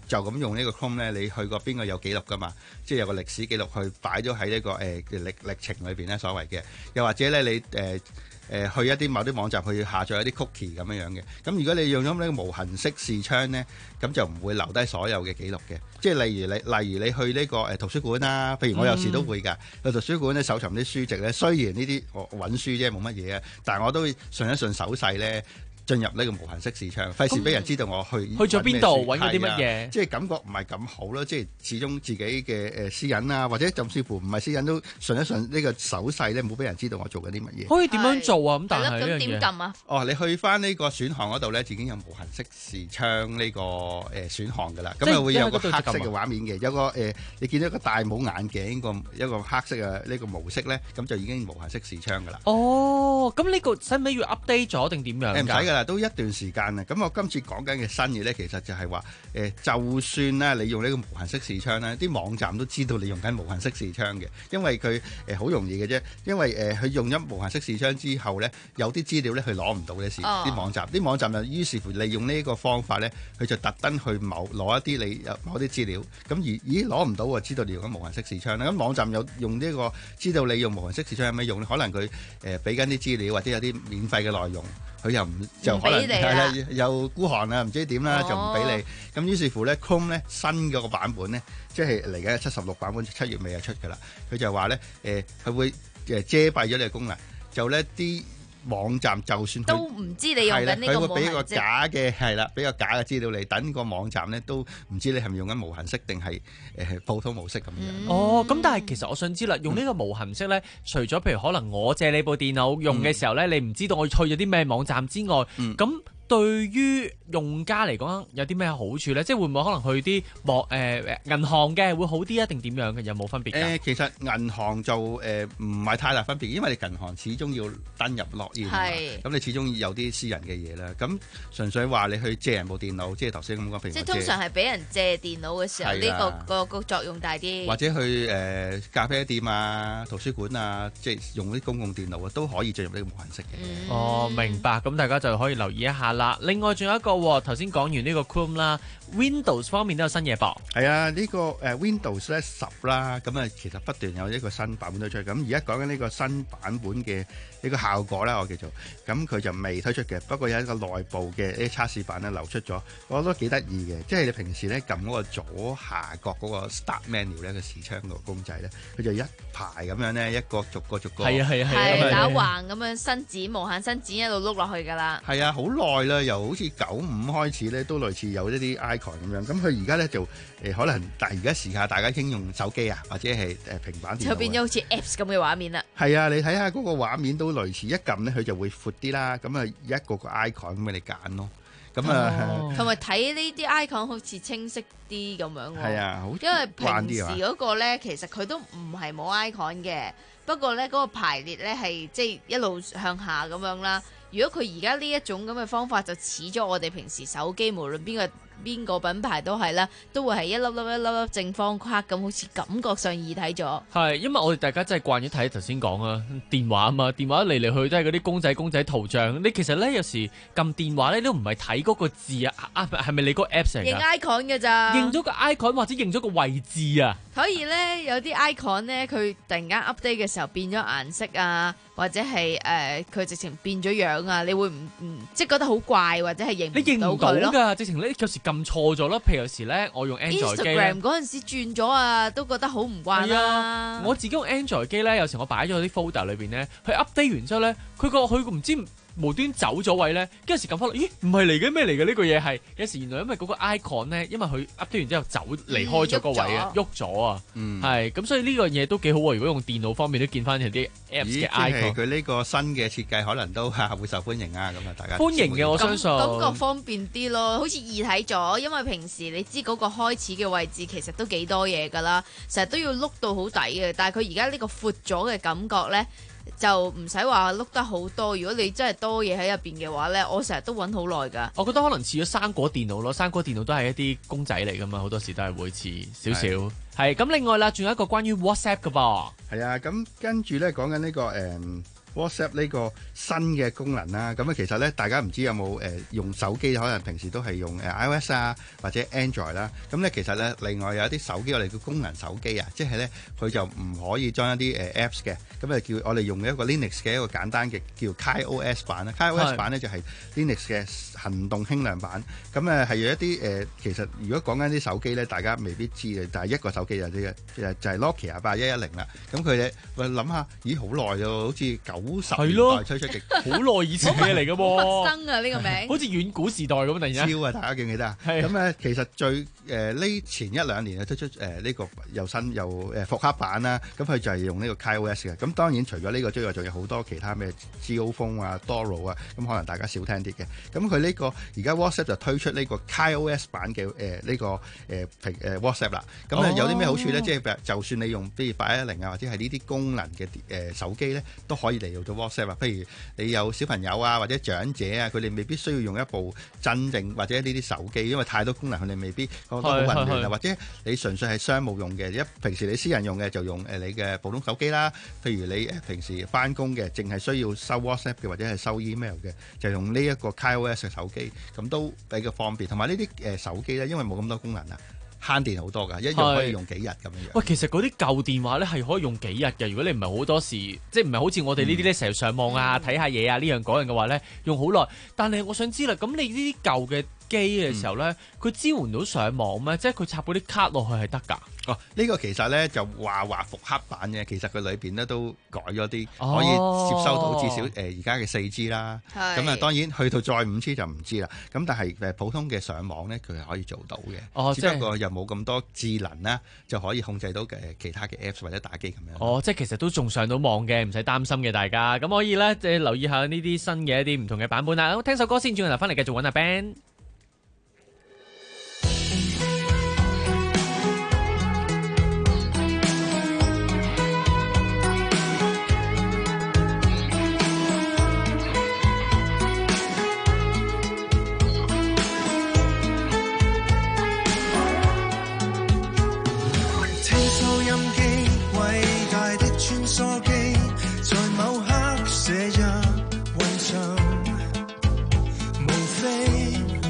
就咁用呢個 Chrome 咧，你去過邊個有記錄噶嘛？即係有個歷史記錄去擺咗喺呢個誒嘅歷歷程裏邊咧，所謂嘅。又或者咧，你誒。呃誒、呃、去一啲某啲網站去下載一啲 cookie 咁樣樣嘅，咁如果你用咗呢個無痕式視窗咧，咁就唔會留低所有嘅記錄嘅。即係例如你，例如你去呢個誒圖書館啦，譬如我有時都會㗎，去、嗯、圖書館咧搜尋啲書籍咧，雖然呢啲我揾書啫冇乜嘢啊，但係我都會順一順手勢咧。進入呢個無痕式視窗，費事俾人知道我去去咗邊度揾咗啲乜嘢， 即係感覺唔係咁好咯。即係始終自己嘅誒私隱啊，或者甚至乎唔係私隱都順一順呢個手勢咧，冇俾人知道我做緊啲乜嘢。 可以點樣做啊？咁但係咁點撳啊？ 哦，你去翻呢個選項嗰度咧，已經有無痕式視窗呢個誒選項㗎啦。咁啊會有個黑色嘅畫面嘅，有個誒你見到一個戴帽眼鏡個一個黑色嘅呢個模式咧，咁就已經無痕式視窗㗎啦。 哦，咁呢個使唔使要 update 咗定點樣？ 誒唔使㗎啦，都一段時間。咁我今次講緊嘅新嘢咧，其實就係話誒，就算咧你用呢個無痕式視窗咧，啲網站都知道你用緊無痕式視窗嘅，因為佢誒好容易嘅啫。因為誒佢、呃、用咗無痕式視窗之後咧，有啲資料咧佢攞唔到嘅時，啲、oh. 網站啲網站就於是乎利用呢個方法咧，佢就特登去某攞一啲你某啲資料，咁而咦攞唔到喎，知道你用緊無痕式視窗咧，咁網站有用呢、這個知道你用無痕式視窗有咩用咧？可能佢誒俾緊啲資料或者有啲免費嘅內容。佢又唔就可能係啦，又孤寒啊，唔知點啦，就唔俾你。咁於是乎咧 ，Chrome 咧新嗰個版本咧，即係嚟緊七十六版本，七月尾就出㗎啦。佢就話咧，誒、呃，佢會誒遮蔽咗你嘅功能，就咧啲網站就算都唔知你用緊呢個佢會俾個假嘅係啦，俾個假嘅資料你，等個網站咧都唔知你係咪用緊無痕式定係誒普通模式咁樣。 嗯、哦，咁但係其實我想知啦，用呢個無痕式咧，除咗譬如可能我借你部電腦用嘅時候咧，嗯、你唔知道我去咗啲咩網站之外，咁、嗯。對於用家嚟講有啲咩好處咧？即係會唔會可能去啲網誒銀行嘅會好啲啊？定點樣嘅？有冇分別？誒、呃， 其實銀行就誒唔係太大分別，因為你銀行始終要登入落頁啊嘛。咁你始終有啲私人嘅嘢啦。咁純粹話你去借人部電腦，即係頭先咁講，譬如即係通常係俾人借電腦嘅時候，呢、呢個個個作用大啲。 或者去誒、呃、咖啡店啊、圖書館啊，即係用啲公共電腦啊，都可以進入呢個無痕式嘅。 嗯、哦，明白。咁大家就可以留意一下啦。另外仲有一個，頭先講完呢個 Chrome 啦 ，Windows 方面都有新嘢噃。 係啊，呢、呢個誒、呃、Windows 咧十啦，咁啊其實不斷有一個新版本推出。咁而家講緊呢個新版本嘅呢個效果咧，我叫做咁佢就未推出嘅。不過有一個內部嘅啲測試版咧流出咗，我覺得幾得意嘅。即係你平時咧撳嗰個左下角嗰個 Start Menu 咧個視窗個公仔咧，佢就一排咁樣咧，一個逐個逐個係啊係啊係啊打橫咁樣伸展無限伸展一路碌落去㗎啦。 係啊，好耐啦，又好似九五開始咧都類似有一啲 icon 咁樣。咁佢而家咧就誒、呃、可能，但係而家時下大家傾用手機啊，或者係誒平板電腦就變咗好似 Apps 咁嘅畫面啦。 係啊，你睇下嗰個畫面都類似，一撳咧佢就會闊啲啦。咁啊一個個 icon 咁俾你揀咯。咁啊， 同埋睇呢啲 icon 好似清晰啲咁樣喎。 係啊，好因為平時嗰個咧其實佢都唔係冇 icon 嘅，不過咧嗰個排列咧係即係一路向下咁樣啦。如果佢而家呢一種咁嘅方法就似咗我哋平時手機無論邊個邊個品牌都係啦，都會係一粒粒一粒粒正方框咁，好似感覺上易睇咗。 係，因為我哋大家真係慣咗睇頭先講啊電話啊嘛，電話嚟嚟去去都係嗰啲公仔公仔圖像。你其實咧有時撳電話咧都唔係睇嗰個字啊，啊係咪你個 Apps 嚟㗎？ 認 icon 㗎咋？ 認咗個 icon 或者認咗個位置啊？ 所以咧有啲 icon 咧佢突然間 update 嘅時候變咗顏色啊，或者係誒佢直情變咗樣啊，你會唔唔即係覺得好怪或者係認你認唔到㗎？直情咧有時撳錯咗咯。譬如有時咧，我用 Android 機 Instagram 嗰陣時轉咗啊，都覺得好唔慣啦。 我自己用 Android 機咧，有時我擺咗啲 folder 裏邊咧，佢 update 完之後咧，佢個佢唔知無端走咗位咧，跟住時撳翻落，咦唔係嚟嘅咩嚟嘅呢個嘢係？有時原來因為嗰個 icon 咧，因為佢 update 完之後走離開咗個位啊，喐咗啊，係咁，所以呢個嘢都幾好喎。如果用電腦方面都見翻有啲 apps 嘅 icon， 佢呢個新嘅設計可能都嚇會受歡迎啊，咁啊大家歡迎嘅，我相信感覺方便啲咯，好似易睇咗。因為平時你知嗰個開始嘅位置其實都幾多嘢㗎啦，成日都要碌到好底嘅。但係佢而家呢個闊咗嘅感覺咧，就唔使話碌得好多。如果你真係多嘢喺入邊嘅話咧，我成日都揾好耐㗎。 我覺得可能似咗生果電腦咯，生果電腦都係一啲公仔嚟㗎嘛，好多時都係會似少少。係咁，另外啦，仲有一個關於 WhatsApp 㗎噃。 係啊，咁跟住咧講緊呢個誒。嗯 WhatsApp 呢個新嘅功能啦，咁啊其實咧大家唔知有冇誒、呃、用手機，可能平時都係用誒 iOS 啊或者 Android 啦，咁咧其實咧另外有一啲手機我哋叫功能手機啊，即係咧佢就唔可以裝一啲誒 Apps 嘅，咁啊叫我哋用一個 Linux 嘅一個簡單嘅叫 KaiOS 版啦 ，KaiOS 版咧就係 Linux 嘅行動輕量版，咁誒係有一啲誒、呃、其實如果講緊啲手機咧，大家未必知嘅，但係一個手機就係就係 Nokia 八一一零啦，咁佢哋我諗下，咦好耐咯，好似九十年代推出嘅， 好耐以前嘅嘢嚟嘅喎， 陌生啊呢個名， 好似遠古時代咁突然間。 超啊！大家記唔記得啊？咁咧其實最誒呢、呃、前一兩年啊推出誒呢、呃這個又新又誒復刻版啦，咁佢就係用呢個 KaiOS 嘅。咁當然除咗呢個之外，仲有好多其他咩 JioPhone 啊、Doro 啊，咁可能大家少聽啲嘅。咁佢呢個而家 WhatsApp 就推出呢個 KaiOS 版嘅誒呢個誒平誒 WhatsApp 啦。咁咧有啲咩好處咧？即係就算你用譬如八一零啊，或者係呢啲功能嘅誒、呃、手機咧，都可以利用到 WhatsApp 啊。譬如你有小朋友啊，或者長者啊，佢哋未必需要用一部真正或者呢啲手機，因為太多功能，佢哋未必覺得好混亂啊。或者你純粹係商務用嘅，一平時你私人用嘅就用誒你嘅普通手機啦。譬如你誒平時翻工嘅，淨係需要收 WhatsApp 嘅或者係收 email 嘅，就用呢一個 KaiOS 嘅手機，咁都比較方便。同埋呢啲誒手機咧，因為冇咁多功能啊。慳電好多㗎，一樣可以用幾日咁樣樣。 喂，其實嗰啲舊電話咧係可以用幾日嘅。如果你唔係好多時，即係唔係好似我哋呢啲咧成日上網啊、睇下嘢啊呢樣嗰樣嘅話咧，用好耐。但係我想知啦，咁你呢啲舊嘅機嘅時候咧，佢、嗯、支援到上網咩？即係佢插嗰啲卡落去係得㗎？ 哦，呢、這個其實咧就話話復刻版嘅，其實佢裏邊咧都改咗啲，可以接收到至少誒而家嘅四 G 啦。咁啊，當然去到再五 G 就唔知啦。咁但係誒普通嘅上網咧，佢係可以做到嘅。哦，只不過又冇咁多智能啦，就可以控制到嘅其他嘅 Apps 或者打機咁樣。 哦，即係其實都仲上到網嘅，唔使擔心嘅大家。咁可以咧，即係留意下呢啲新嘅一啲唔同嘅版本啦。咁聽首歌先，轉頭翻嚟繼續揾阿 Ben。 在某刻寫入雲上，無非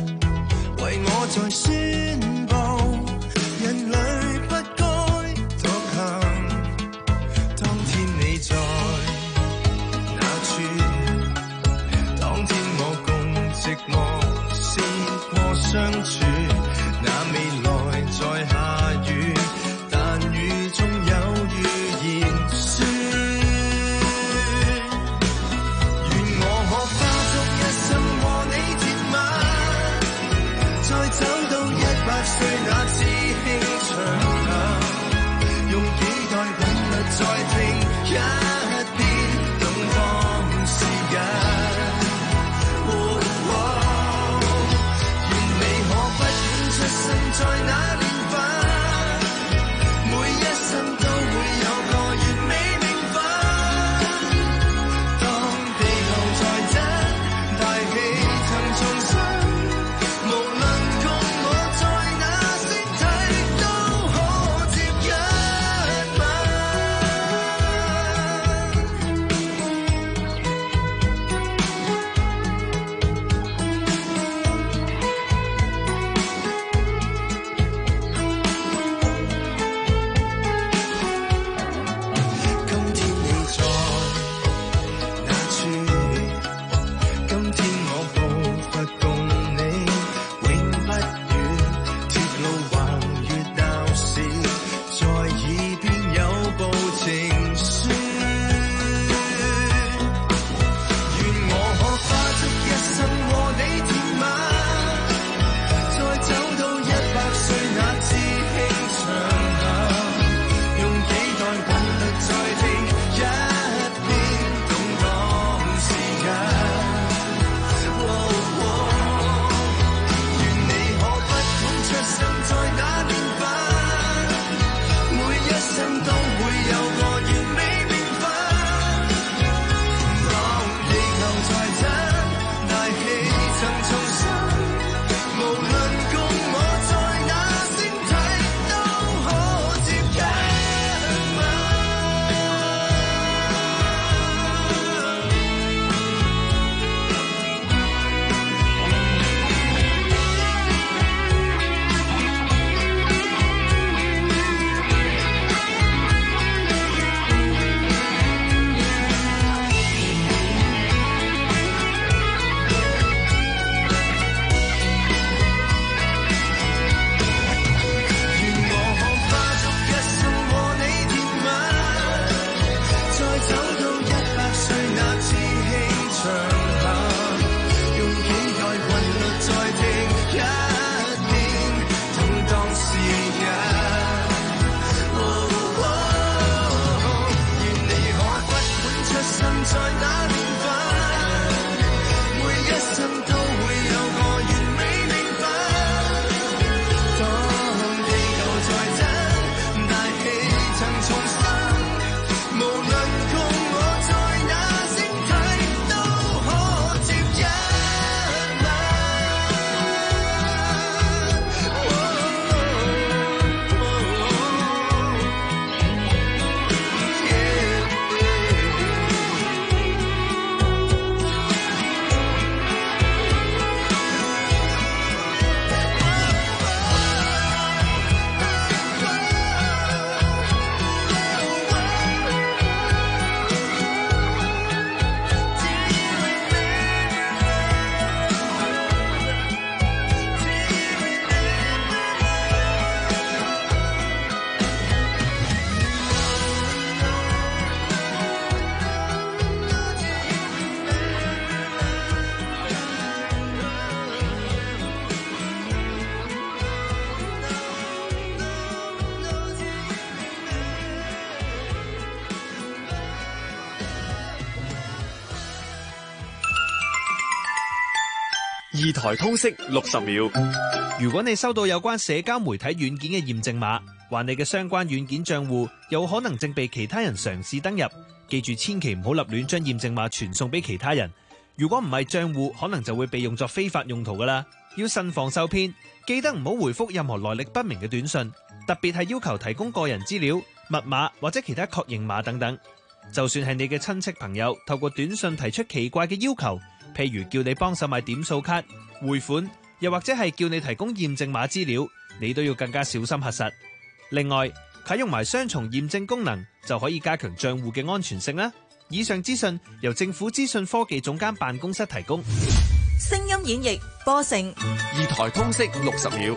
二台通識六十秒。 如果你收到有關社交媒體軟件嘅驗證碼，話你嘅相關軟件賬戶有可能正被其他人嘗試登入，記住千祈唔好立亂將驗證碼傳送俾其他人。如果唔係賬戶，可能就會被用作非法用途噶啦。要慎防受騙，記得唔好回覆任何來歷不明嘅短信，特別係要求提供個人資料、密碼或者其他確認碼等等。就算係你嘅親戚朋友透過短信提出奇怪嘅要求，譬如叫你幫手買點數卡、匯款，又或者係叫你提供驗證碼資料，你都要更加小心核實。另外，啟用埋雙重驗證功能就可以加強賬戶嘅安全性啦。以上資訊由政府資訊科技總監辦公室提供。 聲音演繹播成二台通識六十秒。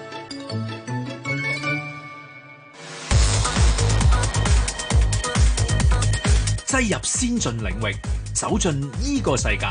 擠入先進領域，走進依個世界。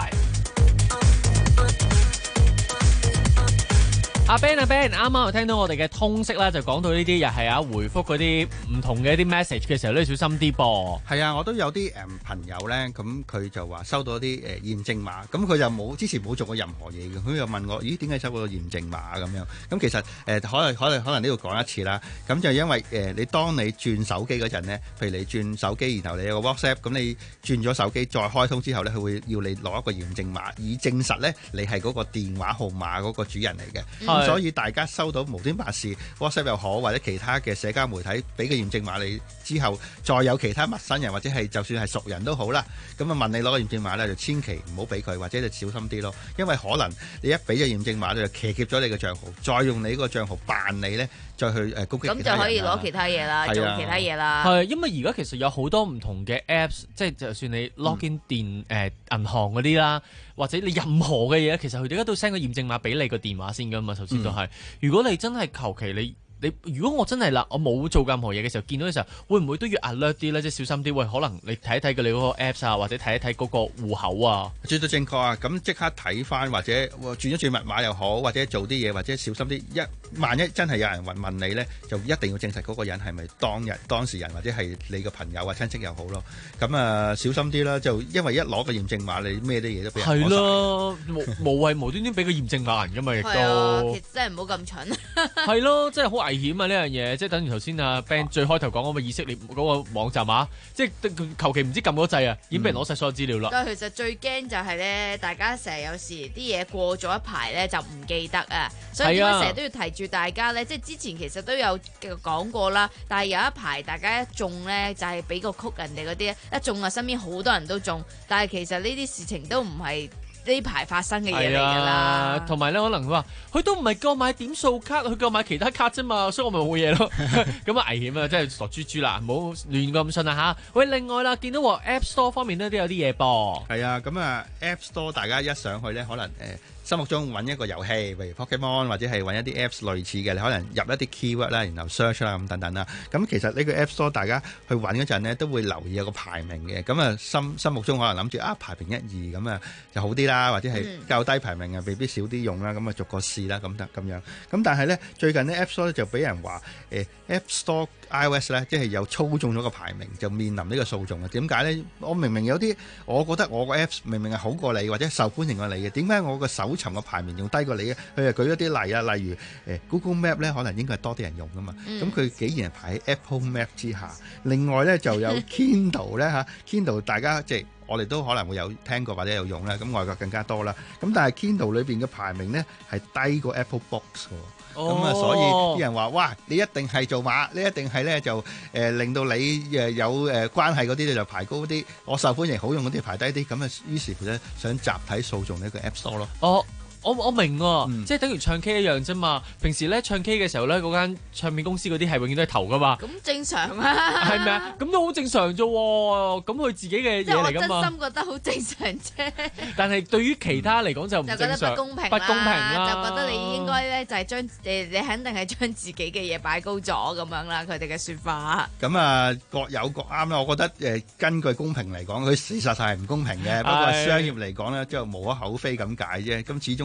阿 Ben 阿 Ben，啱啱又聽到我哋嘅通識啦，就講到呢啲又係啊回覆嗰啲唔同嘅一啲 message 嘅時候都要小心啲噃。 係啊，我都有啲誒朋友咧，咁佢就話收到啲誒驗證碼，咁佢就冇之前冇做過任何嘢嘅，佢又問我，咦點解收到個驗證碼咁樣？咁其實誒、呃、可能可能可能呢度講一次啦。咁就因為誒、呃、你當你轉手機嗰陣咧，譬如你轉手機，然後你有個 WhatsApp，咁你轉咗手機再開通之後咧，佢會要你攞一個驗證碼，以證實咧你係嗰個電話號碼嗰個主人嚟嘅。嗯所以大家收到無端白事 WhatsApp 又好，或者其他嘅社交媒體俾個驗證碼你之後，再有其他陌生人或者係就算係熟人都好啦，咁啊問你攞個驗證碼咧，就千祈唔好俾佢，或者就小心啲咯，因為可能你一俾咗驗證碼就騎劫咗你嘅帳號，再用你個帳號扮你咧，再去誒攻擊其他人。 咁就可以攞其他嘢啦，做其他嘢啦。 係因為而家其實有好多唔同嘅 Apps， 即係就算你 login 電誒銀行嗰啲啦，或者你任何嘅嘢，其實佢哋而家都 send 個驗證碼俾你個電話先噶嘛。首先都係，嗯、如果你真係求其你。你如果我真係啦，我冇做任何嘢嘅時候，見到嘅時候，會唔會都要 alert 啲咧？即係小心啲，喂，可能你睇一睇佢你嗰個 apps 啊，或者睇一睇嗰個戶口啊。絕對正確啊！咁即刻睇翻，或者轉一轉密碼又好，或者做啲嘢，或者小心啲。一萬一真係有人問問你咧，就一定要證實嗰個人係咪當日當事人，或者係你個朋友啊親戚又好咯。咁啊，小心啲啦！就因為一攞個驗證碼，你咩啲嘢都俾人攞曬。係咯，無無謂無端端俾個驗證碼人㗎嘛，亦都。係啊， 其實真係唔好咁蠢。 係咯，真係好危險啊！呢樣嘢即係等於頭先阿 Ben 最開頭講嗰個以色列嗰個網站啊，即係求其唔知撳嗰掣啊，已經俾人攞晒所有資料啦。 但係其實最驚就係咧，大家成日有時啲嘢過咗一排咧就唔記得啊，所以點解成日都要提住大家咧？即係之前其實都有講過啦，但係有一排大家一中咧就係俾個曲人哋嗰啲一中啊，身邊好多人都中，但係其實呢啲事情都唔係呢排發生嘅嘢嚟㗎啦， 同埋咧可能佢話佢都唔係叫我買點數卡，佢叫我買其他卡啫嘛，所以我咪冇嘢咯。咁啊危險啊，真係傻豬豬啦，唔好亂咁信啊嚇！喂，另外啦，見到話 App Store 方面咧都有啲嘢噃。 係啊，咁啊 App Store 大家一上去咧，可能誒、呃、心目中揾一個遊戲，譬如 Pokemon 或者係揾一啲 Apps 類似嘅，你可能入一啲 keyword 啦，然後 search 啦咁等等啦。咁其實呢個 App Store 大家去揾嗰陣咧，都會留意有個排名嘅。咁啊心心目中可能諗住啊排名一二咁啊就好啲啦，或者係較低排名啊未必少啲用啦，咁啊逐個試啦咁得咁樣。咁但係咧最近咧 App Store 就俾人話誒、呃、App Store iOS 咧即係有操縱咗個排名，就面臨呢個訴訟啊。點解咧？我明明有啲我覺得我個 Apps 明明係好過你或者受歡迎過你嘅，點解我個搜尋嘅排名仲低過你嘅？佢就舉咗啲例啊，例如誒、呃、Google Map 咧可能應該係多啲人用噶嘛，咁佢、嗯、竟然係排喺 Apple Map 之下。另外咧就有 Kindle 咧嚇，Kindle 大家即係我哋都可能會有聽過或者有用啦，咁外國更加多啦。咁但係 Kindle 裏邊嘅排名咧係低過 Apple Books 喎。咁啊，所以啲人話：哇，你一定係做馬，你一定係咧就誒、呃、令到你誒有誒、呃、關係嗰啲咧就排高啲，我受歡迎好用嗰啲排低啲，咁啊於是乎咧想集體訴訟呢個 App Store 咯。哦。 我我明喎， 嗯、 即係等於唱 K 一樣啫嘛。平時咧唱 K 嘅時候咧，嗰間唱片公司嗰啲係永遠都係投噶嘛。 咁正常啊， 係咪啊？咁都好正常啫喎。咁佢自己嘅嘢嚟噶嘛。 即係我真心覺得好正常啫。 但係對於其他嚟講就唔正常， 就覺得不公平啦， 不公平啦， 就覺得你應該咧就係將你你肯定係將自己嘅嘢擺高咗咁樣啦。佢哋嘅説法。 咁啊各有各啱啦。我覺得誒根據公平嚟講，佢事實上係唔公平嘅。不過商業嚟講咧，即係無可厚非咁解啫。咁始終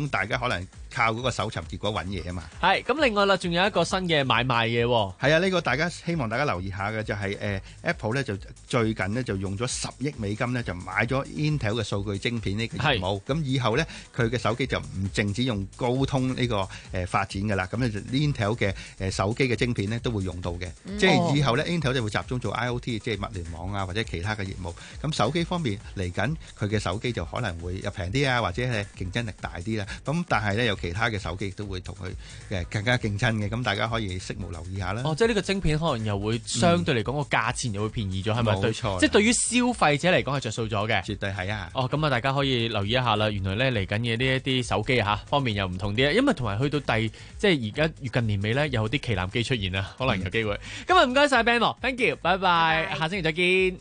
終大家可能靠嗰個搜尋結果揾嘢啊嘛。 係咁，另外啦，仲有一個新嘅買賣嘅喎。 係啊，呢、呢個大家希望大家留意下嘅就係、是、誒、呃、Apple 咧就最近呢，就用咗十億美金咧就買咗 Intel 嘅數據晶片呢個業務。咁以後咧佢嘅手機就唔淨止用高通呢、呢個誒、呃、發展㗎啦。咁咧就 Intel 嘅誒手機嘅晶片咧都會用到嘅。嗯、即係以後咧 Intel 就會集中做 I O T， 即係物聯網啊或者其他嘅業務。咁手機方面嚟緊佢嘅手機就可能會又平啲啊，或者係競爭力大啲啦。咁但係咧有其他嘅手機亦都會同佢誒更加競爭嘅。咁大家可以拭目留意下啦。 哦，即係呢個晶片可能又會相對嚟講個價錢又會便宜咗，係咪、嗯？ 冇錯。 即係對於消費者嚟講係着數咗嘅。 絕對係啊。 哦，咁啊，大家可以留意一下啦。原來咧嚟緊嘅呢一啲手機嚇方面又唔同啲，因為同埋去到第即係而家越近年尾咧，有啲旗艦機出現啦，可能有機會。嗯、今日唔該晒 Ben，thank you，拜拜，下星期再見。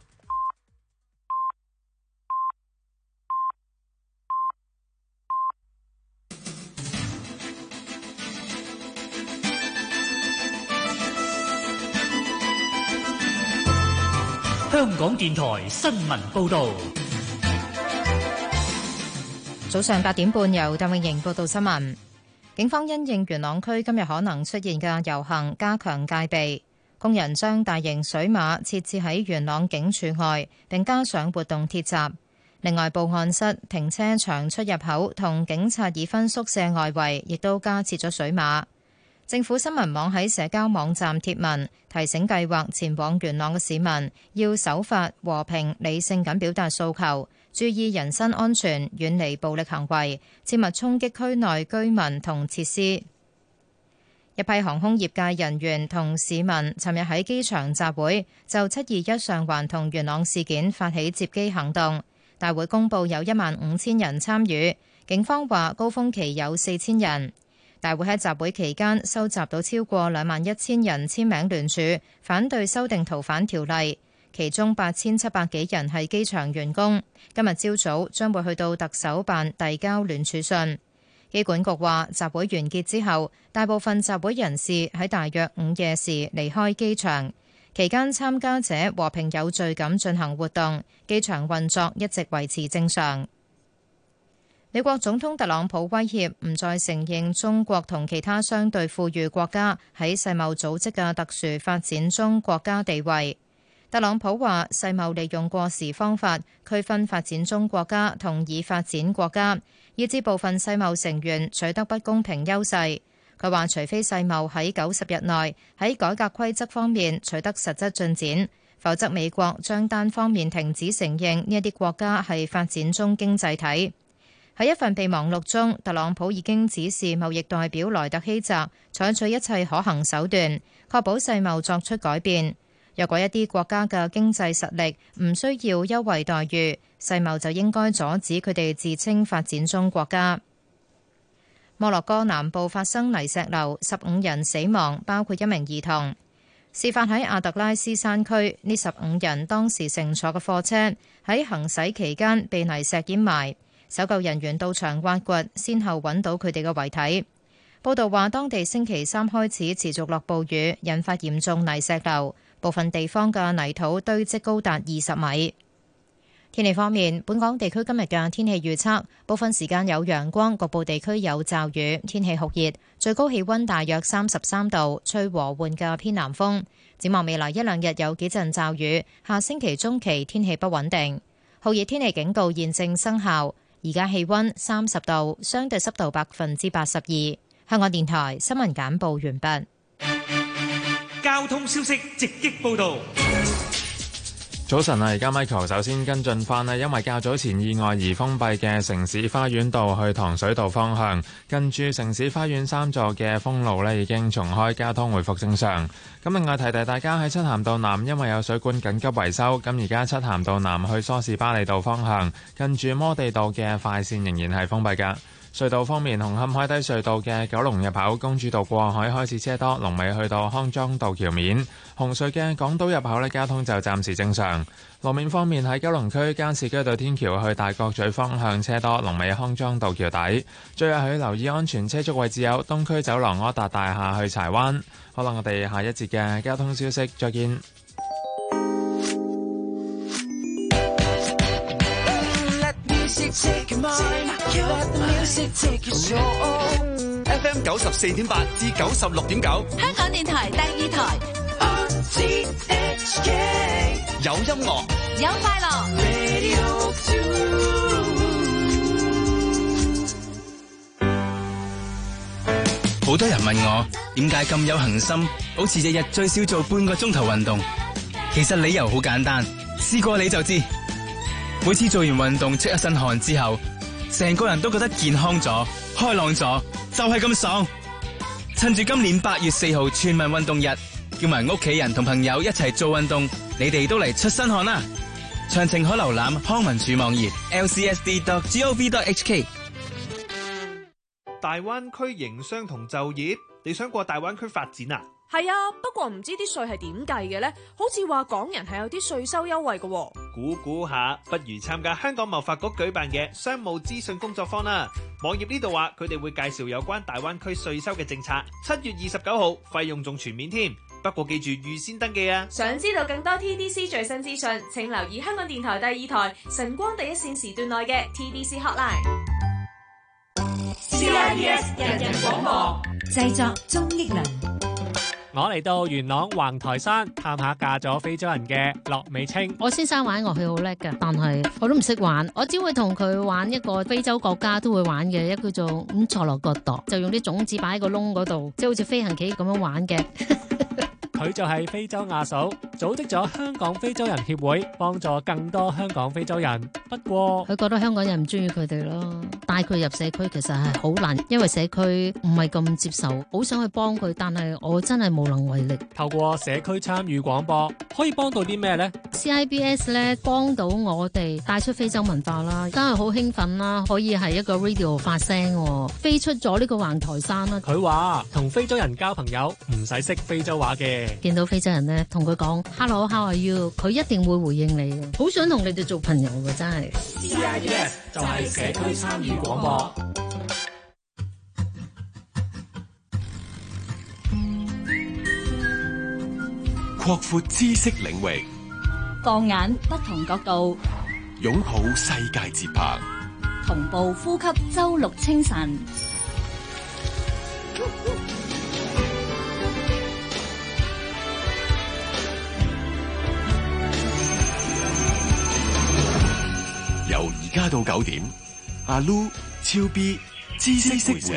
香港電台新聞報導。 早上八點半，由鄧永瑩報道新聞。警方因應元朗區今日可能出現嘅遊行，加強戒備。工人將大型水馬設置喺元朗警署外，並加上活動鐵閘。另外，報案室、停車場出入口同警察已婚宿舍外圍亦都加設咗水馬。政府新聞網喺社交網站貼文，提醒計劃前往元朗嘅市民要守法、和平、理性咁表達訴求，注意人身安全，遠離暴力行為，切勿衝擊區內居民同設施。一批航空業界人員同市民尋日喺機場集會，就七二一上環同元朗事件發起接機行動。大會公佈有一萬五千人參與，警方話高峰期有四千人。大會喺集會期間收集到超過兩萬一千人簽名聯署，反對修訂逃犯條例，其中八千七百幾人係機場員工。今日朝早將會去到特首辦遞交聯署信。機管局話，集會完結之後，大部分集會人士喺大約午夜時離開機場，期間參加者和平有序咁進行活動，機場運作一直維持正常。美國總統特朗普威脅唔再承認中國同其他相對富裕國家喺世貿組織嘅特殊發展中國家地位。特朗普話，世貿利用過時方法區分發展中國家同已發展國家，以致部分世貿成員取得不公平優勢。佢話，除非世貿喺九十日內喺改革規則方面取得實質進展，否則美國將單方面停止承認呢一啲國家係發展中經濟體。喺一份備忘錄中，特朗普已經指示貿易代表萊特希澤採取一切可行手段，確保世貿作出改變。若果一啲國家嘅經濟實力唔需要優惠待遇，世貿就應該阻止佢哋自稱發展中國家。摩洛哥南部發生泥石流，十五人死亡，包括一名兒童。事發喺阿特拉斯山區，呢十五人當時乘坐嘅貨車喺行駛期間被泥石掩埋。搜救人員到場挖掘，先後揾到佢哋嘅遺體。報道話，當地星期三開始持續落暴雨，引發嚴重泥石流，部分地方嘅泥土堆積高達二十米。天氣方面，本港地區今日嘅天氣預測，部分時間有陽光，局部地區有驟雨，天氣酷熱，最高氣溫大約三十三度，吹和緩嘅偏南風。展望未來一兩日有幾陣驟雨，下星期中期天氣不穩定。酷熱天氣警告現正生效。而家氣溫三十度，相對濕度百分之八十二。香港電台新聞簡報完畢。 交通消息直擊報道。 早晨啊，而家 Michael 首先跟進翻咧，因為較早前意外而封閉嘅城市花園道去糖水道方向，近住城市花園三座嘅封路咧已經重開，交通回復正常。咁另外提提大家喺漆咸道南，因為有水管緊急維修，咁而家漆咸道南去梳士巴利道方向，近住摩地道嘅快線仍然係封閉㗎。隧道方面，紅磡海底隧道嘅九龍入口公主道過海開始車多，龍尾去到康莊道橋面。紅隧嘅港島入口呢，交通就暫時正常。路面方面，喺九龍區加士居道天橋去大角咀方向車多，龍尾康莊道橋底。最後要留意安全車速位置有東區走廊柯達大廈去柴灣。好啦，我哋下一節嘅交通消息再見。 F M 九十四點八至九十六點九， 香港電台第二台。 有音樂， 有快樂。 好多人問我點解咁有恒心，好似日日最少做半個鐘頭運動。其實理由好簡單，試過你就知。每次做完運動出一身汗之後，成個人都覺得健康咗、開朗咗，就係咁爽。趁住今年八月四號全民運動日，叫埋屋企人同朋友一齊做運動，你哋都嚟出身汗啦！詳情可瀏覽康文署網頁 l c s d dot gov dot h k。 大灣區營商同就業，你想過大灣區發展啊？ 係啊，不過唔知啲稅係點計嘅呢？好似話港人係有啲稅收優惠嘅喎。 估估下，不如參加香港貿發局舉辦嘅商務資訊工作坊啦。網頁呢度話佢哋會介紹有關大灣區稅收嘅政策。七月二十九號，費用仲全免添。不過記住預先登記啊！ 想知道更多 T D C 最新資訊，請留意香港電台第二台晨光第一線時段內嘅 T D C Hotline。C I B S 人人廣播， 製作鍾益良。 我嚟到元朗橫台山探下嫁咗非洲人嘅駱美清。 我先生玩樂器好叻嘅，但係我都唔識玩，我只會同佢玩一個非洲國家都會玩嘅，一個叫做咁錯落角度，就用啲種子擺喺個窿嗰度，即係好似飛行棋咁樣玩嘅。 佢就係非洲亞嫂，組織咗香港非洲人協會，幫助更多香港非洲人。不過佢覺得香港人唔中意佢哋咯，帶佢入社區其實係好難，因為社區唔係咁接受，好想去幫佢，但係我真係無能為力。 透過社區參與廣播，可以幫到啲咩呢？ C I B S 咧幫到我哋帶出非洲文化啦，真係好興奮啦，可以係一個 radio 發聲，飛出咗呢個橫台山啦。 佢話同非洲人交朋友唔使識非洲話嘅。 見到非洲人咧，同佢講 Hello how are you， 佢一定會回應你嘅，好想同你哋做朋友嘅，真係。 C I B S 就係社區參與廣播， 擴闊知識領域， 放眼不同角度， 擁抱世界節拍， 同步呼吸周六清晨。 由而家到九點，阿 Lu 超 B 知識會社。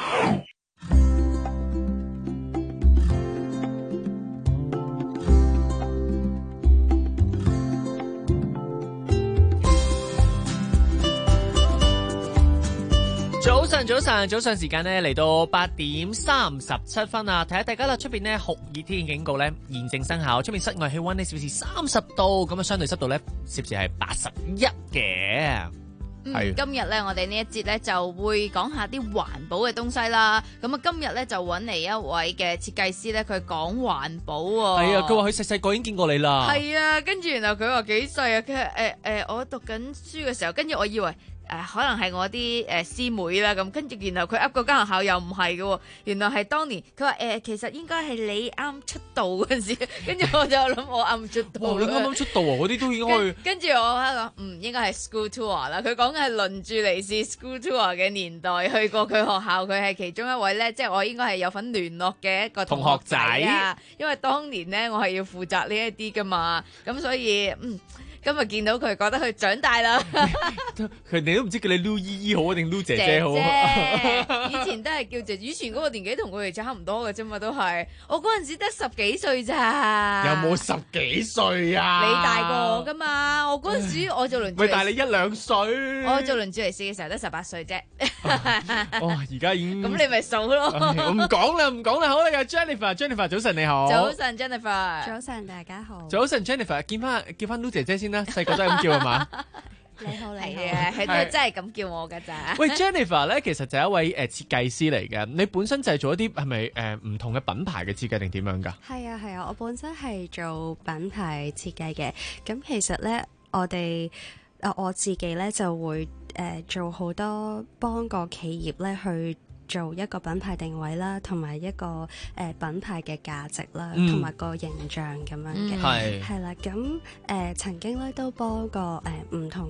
早晨，早晨，早上時間呢嚟到八點三十七分啊！睇下大家啦，出邊呢酷熱天氣警告呢現正生效，出面室外氣溫呢攝氏三十度，咁啊相對濕度呢攝氏係八十一嘅。 嗯，今日咧，我哋呢一節咧就會講下啲環保嘅東西啦。咁啊，今日咧就揾嚟一位嘅設計師咧，佢講環保喎。 係啊，佢話佢細細個已經見過你啦。 係啊，跟住然後佢話幾歲啊？佢話誒誒，我讀緊書嘅時候，跟住我以為。誒、呃、可能係我啲誒、呃、師妹啦，咁跟住然後佢噏嗰間學校又唔係嘅喎，原來係當年佢話誒其實應該係你啱出道嗰陣時，跟住我就諗我啱出道。 哦，你啱啱出道啊！嗰啲都已經去。 跟住我喺度講，嗯，應該係 school tour 啦。佢講嘅係輪住嚟試 school tour 嘅年代去過佢學校，佢係其中一位咧，即係我應該係有份聯絡嘅一個同學仔啊。因為當年咧我係要負責呢一啲噶嘛，咁所以嗯。今日見到佢，覺得佢長大啦。 佢哋都唔知叫你 Lu 姨姨好定 Lu 姐姐好。 姐姐以前都係叫姐，以前嗰個年紀同佢哋差唔多嘅啫嘛，都係。我嗰陣時得十幾歲咋。 有冇十幾歲啊？ 你大過我噶嘛？我嗰陣時我做輪。 咪大你一兩歲。 我做輪住嚟試嘅時候得十八歲啫。 哇！而家已經。 咁你咪數咯。 我唔講啦，唔講啦，好啦，有 Jennifer，Jennifer 早晨你好。 早晨 Jennifer。 早晨大家好。 早晨 Jennifer，見翻叫翻 Lu 姐姐先。細個都係咁叫係嘛？ 你好，你好， 係佢真係咁叫我㗎咋？ 喂 ，Jennifer 咧，其實就係一位誒設計師嚟嘅。你本身就係做一啲係咪誒唔同嘅品牌嘅設計定點樣㗎？ 係啊係啊，我本身係做品牌設計嘅。咁其實咧，我哋啊我自己咧就會誒、呃、做好多幫個企業咧去。做一個品牌定位啦，同埋一個誒、呃、品牌嘅價值啦，同埋、嗯、個形象咁樣嘅，係係啦。咁誒、呃、曾經咧都幫過誒唔同嘅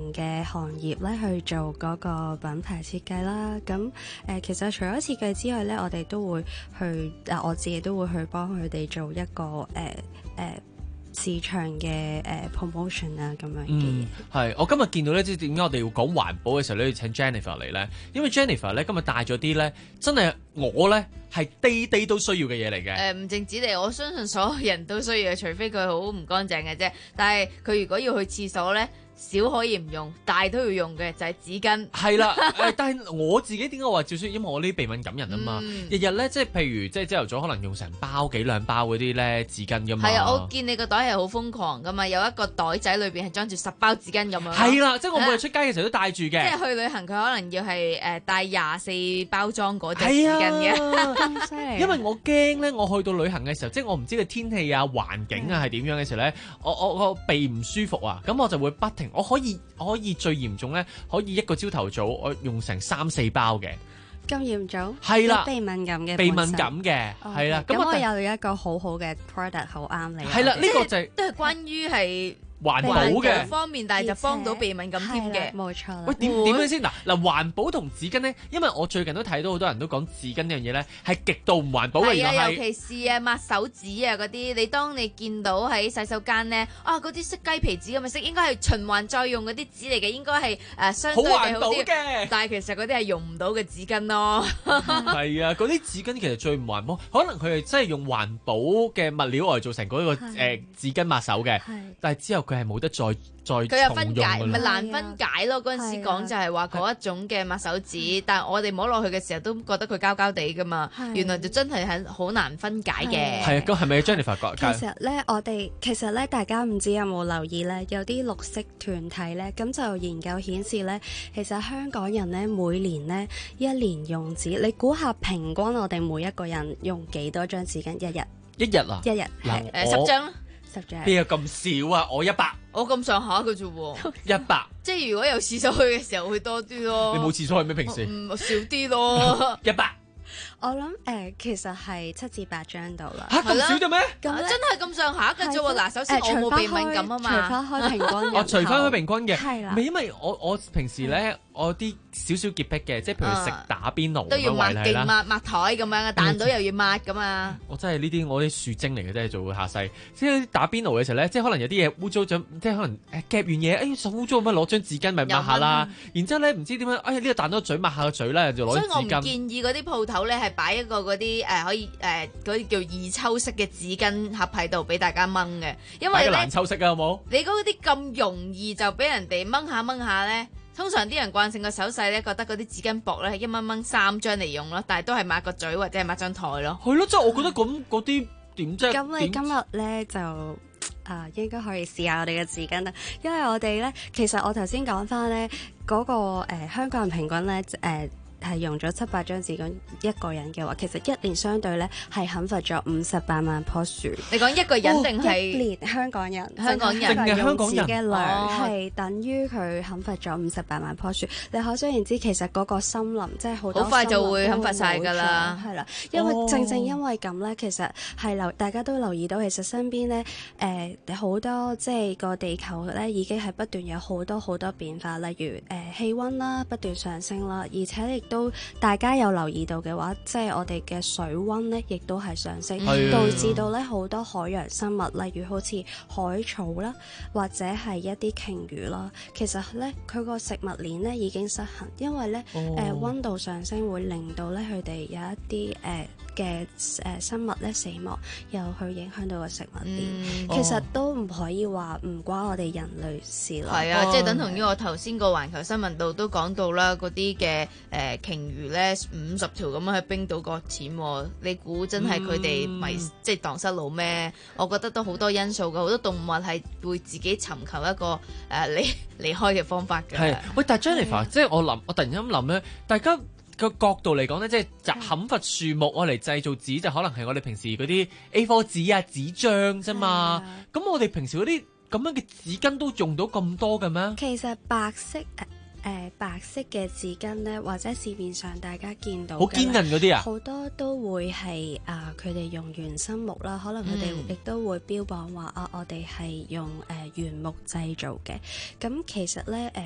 嘅行業咧去做嗰個品牌設計啦。咁誒、呃，其實除咗設計之外咧，我哋都會去啊，我自己都會去幫佢哋做一個誒誒。呃呃市場嘅誒、uh, promotion 啊咁樣嘅嘢。 係、嗯，我今日見到咧，即係點解我哋要講環保嘅時候咧，要請 Jennifer 嚟咧？因為 Jennifer 咧今日帶咗啲咧，真係我咧係 day day 都需要嘅嘢嚟嘅。 誒唔淨止你，我相信所有人都需要嘅，除非佢好唔乾淨嘅啫。但係佢如果要去廁所咧，少可以唔用，大都要用嘅就係、是、紙巾。係啦、呃，但係我自己點解話照需要？因為我呢啲鼻敏感人啊嘛，嗯、日日咧即係譬如即係朝頭早可能用成包幾兩包嗰啲咧紙巾噶嘛。 係啊，我見你個袋係好瘋狂噶嘛，有一個袋仔裏邊係裝住十包紙巾咁樣。 係啦，即係我每日出街嘅時候都帶住嘅。 即係去旅行佢可能要係誒帶廿四包裝嗰隻紙巾嘅。咁犀利！ 因為我驚咧，我去到旅行嘅時候，即係我唔知個天氣啊、環境啊係點樣嘅時候咧，我我我鼻唔舒服啊，咁我就會不停，我可以。可以最嚴重咧，可以一個朝頭早我用成三四包嘅。 咁嚴重？ 係啦， 鼻敏感嘅。 鼻敏感嘅，係啦。 咁我有一個好好嘅 product 好啱你。 係啦，呢個就係都係關於係環保嘅方面，但係就幫到鼻敏感添嘅。 冇錯。 喂，點點樣先？嗱嗱，環保同紙巾咧，因為我最近都睇到好多人都講紙巾呢樣嘢咧，係極度唔環保嘅。 係啊，尤其是啊抹手指啊嗰啲，你當你見到喺洗手間咧，啊嗰啲識雞皮紙咁嘅色，應該係循環再用嗰啲紙嚟嘅，應該係誒相對地好啲嘅。但係其實嗰啲係用唔到嘅紙巾咯。 係啊，嗰啲紙巾其實最唔環保，可能佢係真係用環保嘅物料嚟做成嗰個誒紙巾抹手嘅，但係之後佢係冇得再。 佢有分解，唔係難分解咯。嗰陣時講就係話嗰一種嘅抹手紙，但係我哋摸落去嘅時候都覺得佢膠膠地噶嘛。原來就真係係好難分解嘅。 係啊，咁係咪 Jennifer 講？ 其實咧，我哋其實咧，大家唔知有冇留意咧，有啲綠色團體咧，咁就研究顯示咧，其實香港人咧每年咧一年用紙，你估下平均我哋每一個人用幾多張紙巾一日？ 一日啊？ 一日係誒十張啦。 邊有咁少啊？我一百， 我咁上下嘅啫喎， 一百。 即係如果有廁所去嘅時候會多啲咯。 你冇廁所去咩？平時？ 嗯，少啲咯。 一百。 我諗誒、呃，其實係七至八張度啦。 嚇咁少啫咩？ 咁真係咁上下嘅啫喎。嗱，首先我冇鼻敏感啊嘛。 除翻開平均。 哦，除翻開平均嘅。 係啦。 唔係因為我我平時咧，我啲少少潔癖嘅，即係譬如食打邊爐都要抹勁抹抹台咁樣嘅，彈到又要抹咁啊。 我真係呢啲我啲樹精嚟嘅，真係做下世。即係打邊爐嘅時候咧，即係可能有啲嘢污糟咗，即係可能誒夾完嘢，哎手污糟咁樣攞張紙巾咪抹下啦。然之後咧唔知點樣，哎呀呢個彈到嘴抹下個嘴咧，就攞紙巾。 所以我唔建議嗰啲鋪頭咧係擺一個嗰啲誒可以誒嗰啲叫易抽式嘅紙巾盒喺度俾大家掹嘅，因為咧難抽式啊，好冇？ 你嗰啲咁容易就俾人哋掹下掹下咧。通常啲人慣性個手勢咧，覺得嗰啲紙巾薄咧係一蚊蚊三張嚟用咯，但係都係抹個嘴或者係抹張台咯。 係咯，即係我覺得咁嗰啲點啫？ 咁你今日咧就啊應該可以試下我哋嘅紙巾啦，因為我哋咧其實我頭先講翻咧嗰個、呃、香港人平均咧誒。呃係用咗七八張紙巾一個人嘅話，其實一年相對咧係砍伐咗五十八萬棵樹。 你講一個人定係、哦、 一年香港人？ 香港人嘅香港人嘅量係等於佢砍伐咗五十八萬棵樹。你可想而知，其實嗰個森林即係好多好快就會砍伐晒㗎啦。 係啦，因為、哦、正正因為咁咧，其實係留大家都留意到，其實身邊咧誒好多即係個地球咧已經係不斷有好多好多變化，例如誒、呃、氣温啦不斷上升啦，而且亦都大家有留意到嘅話，即係我哋嘅水温咧，亦都係上升， 嗯、 導致到咧好多海洋生物，例如好似海草啦，或者係一啲鯨魚啦，其實咧佢個食物鏈咧已經失衡，因為咧誒温度上升會令到咧佢哋有一啲誒嘅誒生物咧死亡，又去影響到個食物鏈。嗯、其實都唔可以話唔關我哋人類事咯。 係啊，哦、即係等同於我頭先個環球新聞度都講到啦，嗰啲嘅誒鯨魚咧五十條咁樣喺冰島擱淺，你估真係佢哋迷即係蕩失路咩？我覺得都好多因素嘅，好多動物係會自己尋求一個誒、呃、離離開嘅方法嘅。 係，喂，但係 Jennifer，即係我諗，我突然間諗咧，大家個角度嚟講咧，即係砍伐樹木我嚟製造紙，就可能係我哋平時嗰啲 A 四 紙啊、紙張啫嘛。咁我哋平時嗰啲咁樣嘅紙巾都用到咁多嘅咩？ 其實白色誒。誒、呃、白色嘅紙巾咧，或者市面上大家見到好堅韌嗰啲啊， 好多都會係啊，佢、呃、哋用原生木啦，可能佢哋亦都會標榜話啊，我哋係用誒、呃、原木製造嘅。咁其實咧誒。呃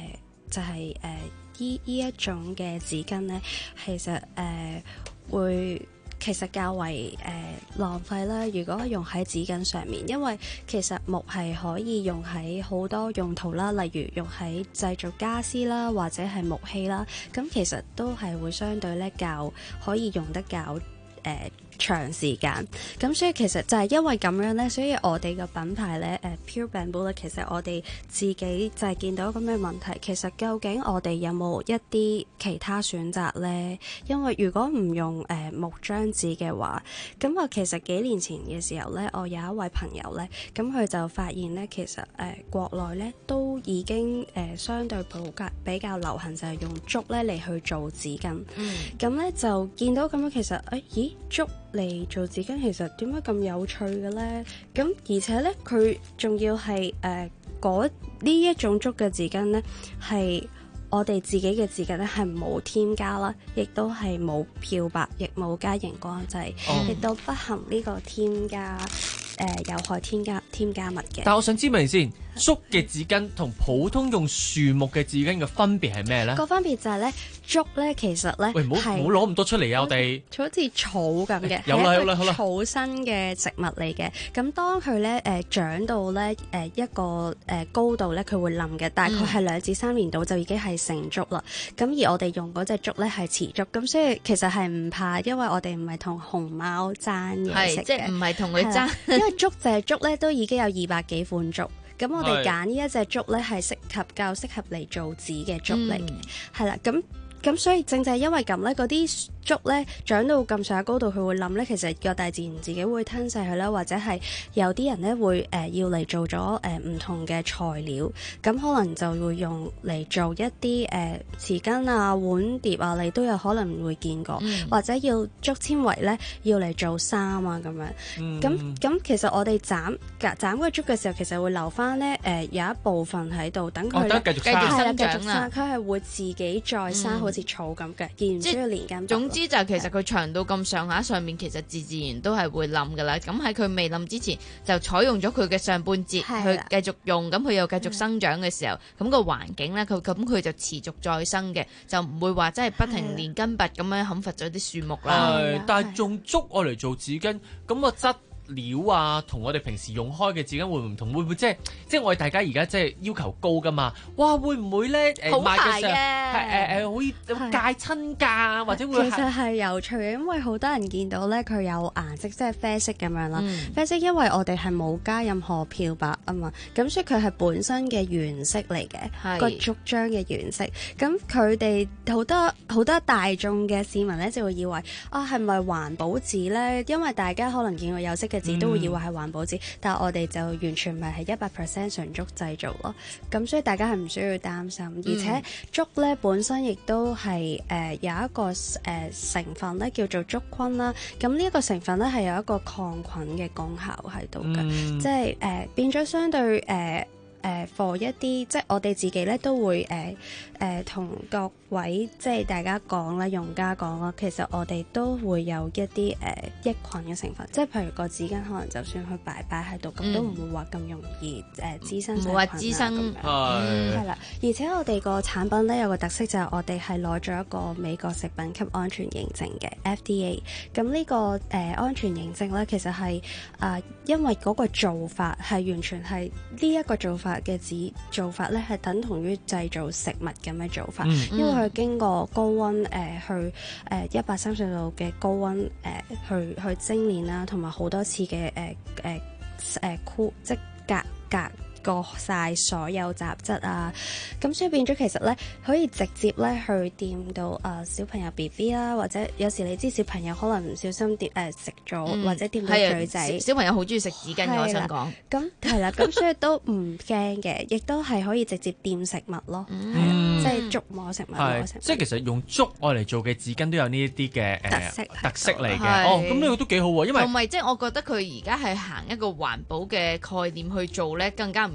就係誒依依一種嘅紙巾咧，其實誒、呃、會。其實較為誒、呃、浪費啦。如果用喺紙巾上面，因為其實木係可以用喺好多用途啦，例如用喺製造家私啦，或者係木器啦。咁其實都係會相對咧較可以用得較誒、呃長時間，咁所以其實就係因為咁樣呢，所以我哋嘅品牌呢，誒 Pure Bamboo 咧，其實我哋自己就係見到咁嘅問題。其實究竟我哋有冇一啲其他選擇呢？因為如果唔用誒、呃、木張紙嘅話，咁啊其實幾年前嘅時候呢，我有一位朋友呢，咁佢就發現呢，其實誒、呃、國內呢都已經誒、呃、相對普及比較流行，就係用竹呢嚟去做紙巾。嗯，咁呢就見到咁樣，其實誒、哎、咦竹嚟做紙巾其實點解咁有趣嘅咧？咁而且咧，佢仲要係誒嗰呢一種竹嘅紙巾咧，係我哋自己嘅紙巾咧，係冇添加啦，亦都係冇漂白，亦冇加熒光劑，亦都不含呢個添加誒、呃、有害添加添加物嘅。 但我想知明先，竹嘅紙巾同普通用樹木嘅紙巾嘅分別係咩咧？ 個分別就係咧，竹咧其實咧， 喂，唔好唔好攞咁多出嚟啊！我哋好似草咁嘅， 有啦有啦好啦， 草生嘅植物嚟嘅。咁當佢咧誒長到咧誒、呃、一個誒、呃、高度咧，佢會冧嘅。大概係兩至三年度就已經係成竹啦。咁、嗯、而我哋用嗰隻竹咧係雌竹，咁所以其實係唔怕，因為我哋唔係同熊貓爭嘢食嘅， 即係唔係同佢爭。 因為竹隻竹咧都已經有二百幾款竹。咁我哋揀呢一隻竹咧係適合較適合嚟做紙嘅竹嚟嘅，係啦、嗯，咁咁所以正正係因為咁咧，嗰啲竹咧長到咁上下高度，佢會冧咧，其實個大自然自己會吞噬佢啦，或者係有啲人咧會誒、呃、要嚟做咗誒唔同嘅材料，咁可能就會用嚟做一啲誒、呃、匙羹啊、碗碟啊，你都有可能會見過，嗯、或者要竹纖維咧要嚟做衫啊咁樣，咁咁、嗯、其實我哋斬斬個竹嘅時候，其實會留翻咧誒有一部分喺度，等佢咧繼續生長啦，佢係會自己再生、嗯、好似草咁嘅，而唔需要連根。 總之就係其實佢長到咁上下，上面其實自自然都係會冧噶啦。咁喺佢未冧之前，就採用咗佢嘅上半截去繼續用，咁佢又繼續生長嘅時候，咁個環境咧，佢咁佢就持續再生嘅，就唔會話真係不停連根拔咁樣砍伐咗啲樹木啦。 係，但係用竹愛嚟做紙巾，咁個質料啊，同我哋平時用開嘅紙巾會唔同？會唔會即係即係我哋大家而家即係要求高噶嘛？哇，會唔會咧誒賣嘅時候係誒誒好似戒親㗎，或者會其實係有趣嘅，因為好多人見到咧佢有顏色，即係啡色咁樣啦。嗯、啡色因為我哋係冇加任何漂白啊嘛，咁所以佢係本身嘅原色嚟嘅，個竹漿嘅原色。咁佢哋好多好多大眾嘅市民咧就會以為啊係咪環保紙咧？因為大家可能見過有色嘅紙都會以為係環保紙，嗯、但係我哋就完全唔係係一百 percent 純竹製造咯。咁所以大家係唔需要擔心，而且竹咧本身亦都係誒有一個誒、呃、成分咧叫做竹坤啦。咁呢一個成分咧係有一個抗菌嘅功效喺度嘅，嗯、即係誒、呃、變咗相對誒。呃誒 for、呃、一啲即係我哋自己咧都會誒誒同各位即係大家講啦，用家講啦，其實我哋都會有一啲誒、呃、益菌嘅成分，即係譬如個紙巾可能就算佢擺擺喺度，咁、嗯、都唔會話咁容易誒滋生細菌啊咁樣，係啦。而且我哋個產品咧有個特色就係我哋係攞咗一個美國食品級安全認證嘅 F D A。咁呢、這個誒、呃、安全認證咧，其實係啊、呃、因為嗰個做法係完全係呢一個做法。嘅紙做法咧係等同於製造食物咁嘅做法，嗯、因為佢經過高溫誒、呃、去誒一百三十度嘅高溫誒、呃、去去精煉啦，同埋好多次嘅誒誒誒箍即隔隔。過晒所有雜質啊，咁所以變咗其實咧可以直接咧去掂到啊、呃、小朋友 B B 啦，或者有時你知小朋友可能唔小心掂誒食咗，呃嗯、或者掂到嘴仔， 小朋友好中意食紙巾嘅，我想講。 咁係啦，咁所以都唔驚嘅，亦都係可以直接掂食物咯，係啦、嗯，即係觸摸食物。摸食物即係其實用竹愛嚟做嘅紙巾都有呢一啲嘅誒特色特色嚟嘅。 係哦，咁呢個都幾好喎，因為同埋即係我覺得佢而家係行一個環保嘅概念去做咧，更加唔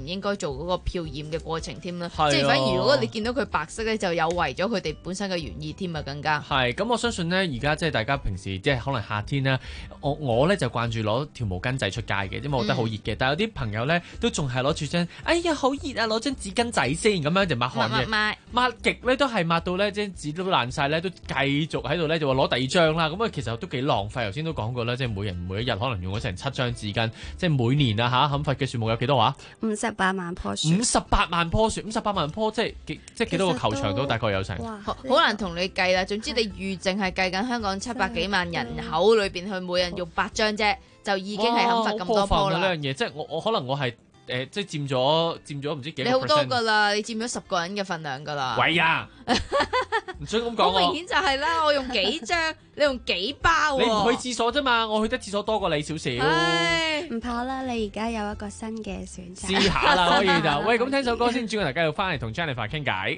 唔應該做嗰個漂染嘅過程添啦。 係啊即係反而如果你見到佢白色咧，就有違咗佢哋本身嘅原意添啊，更加。 係咁，我相信咧，而家即係大家平時即係可能夏天啦，我我咧就慣住攞條毛巾仔出街嘅，因為我覺得好熱嘅。嗯、但係有啲朋友咧都仲係攞住張，哎呀好熱啊，攞張紙巾仔先咁樣就抹汗嘅， 抹抹極咧都係抹到咧張紙都爛晒咧，都繼續喺度咧就話攞第二張啦。咁啊其實都幾浪費。頭先都講過啦，即係每人每一日可能用咗成七張紙巾，即係每年啊嚇砍伐嘅樹木有幾多話？ 五十八萬棵樹。 五十八萬棵樹，五十八萬棵即係幾即係幾多個球場都大概有成。 好難同你計啦。總之你預淨係計緊香港七百幾萬人口裏邊，去每人用八張啫，就已經係砍伐咁多棵啦。 呢樣嘢即係我我可能我係。誒，即係佔咗佔咗唔知幾多 percent。 你好多噶啦，你佔咗十個人嘅份量噶啦。 喂呀，唔想咁講。 好明顯就係啦，我用幾張，你用幾包喎。 你唔去廁所啫嘛，我去得廁所多過你少少。 唔怕啦，你而家有一個新嘅選擇。 試下啦，可以就。喂，咁聽首歌先，轉個頭繼續翻嚟同 Jennifer 傾偈。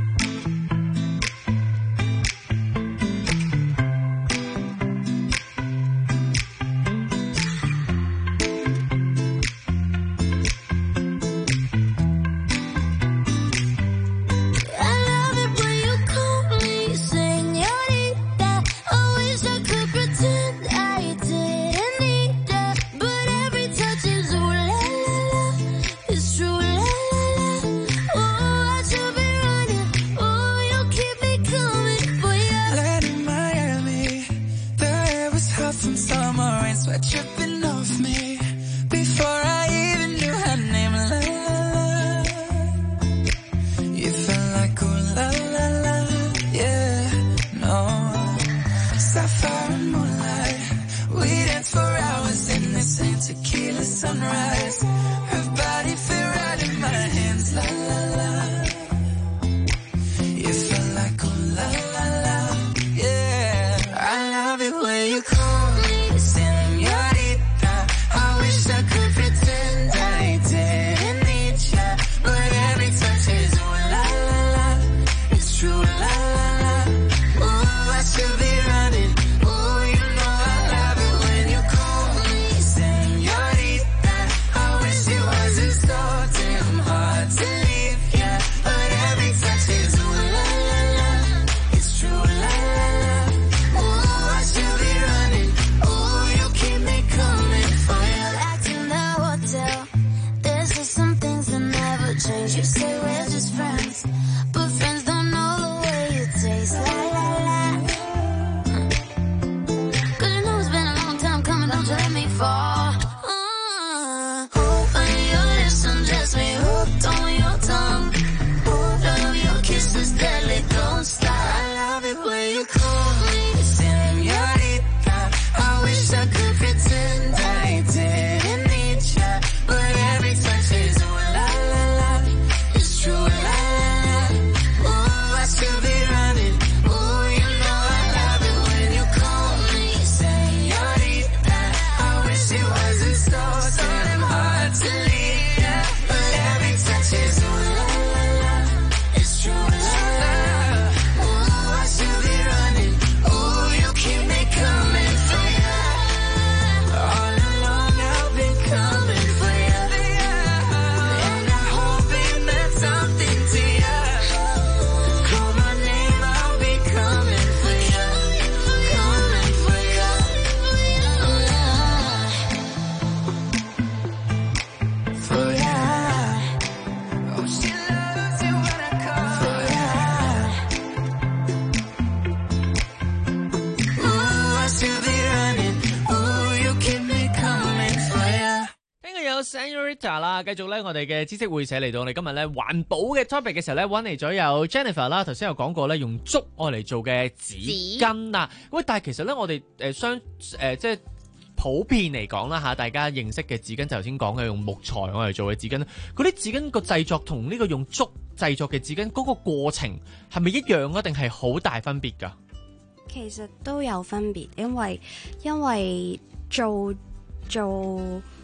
啦，繼續咧，我哋嘅知識會社嚟到我哋今日咧環保嘅 topic 嘅時候咧，揾嚟咗有 Jennifer 啦，頭先有講過咧，用竹愛嚟做嘅紙巾啊。喂，但係其實咧，我哋誒相誒即係普遍嚟講啦嚇，大家認識嘅紙巾就頭先講嘅用木材愛嚟做嘅紙巾，嗰啲紙巾個製作同呢個用竹製作嘅紙巾嗰個過程係咪一樣啊？定係好大分別㗎？ 其實都有分別，因為因為做做。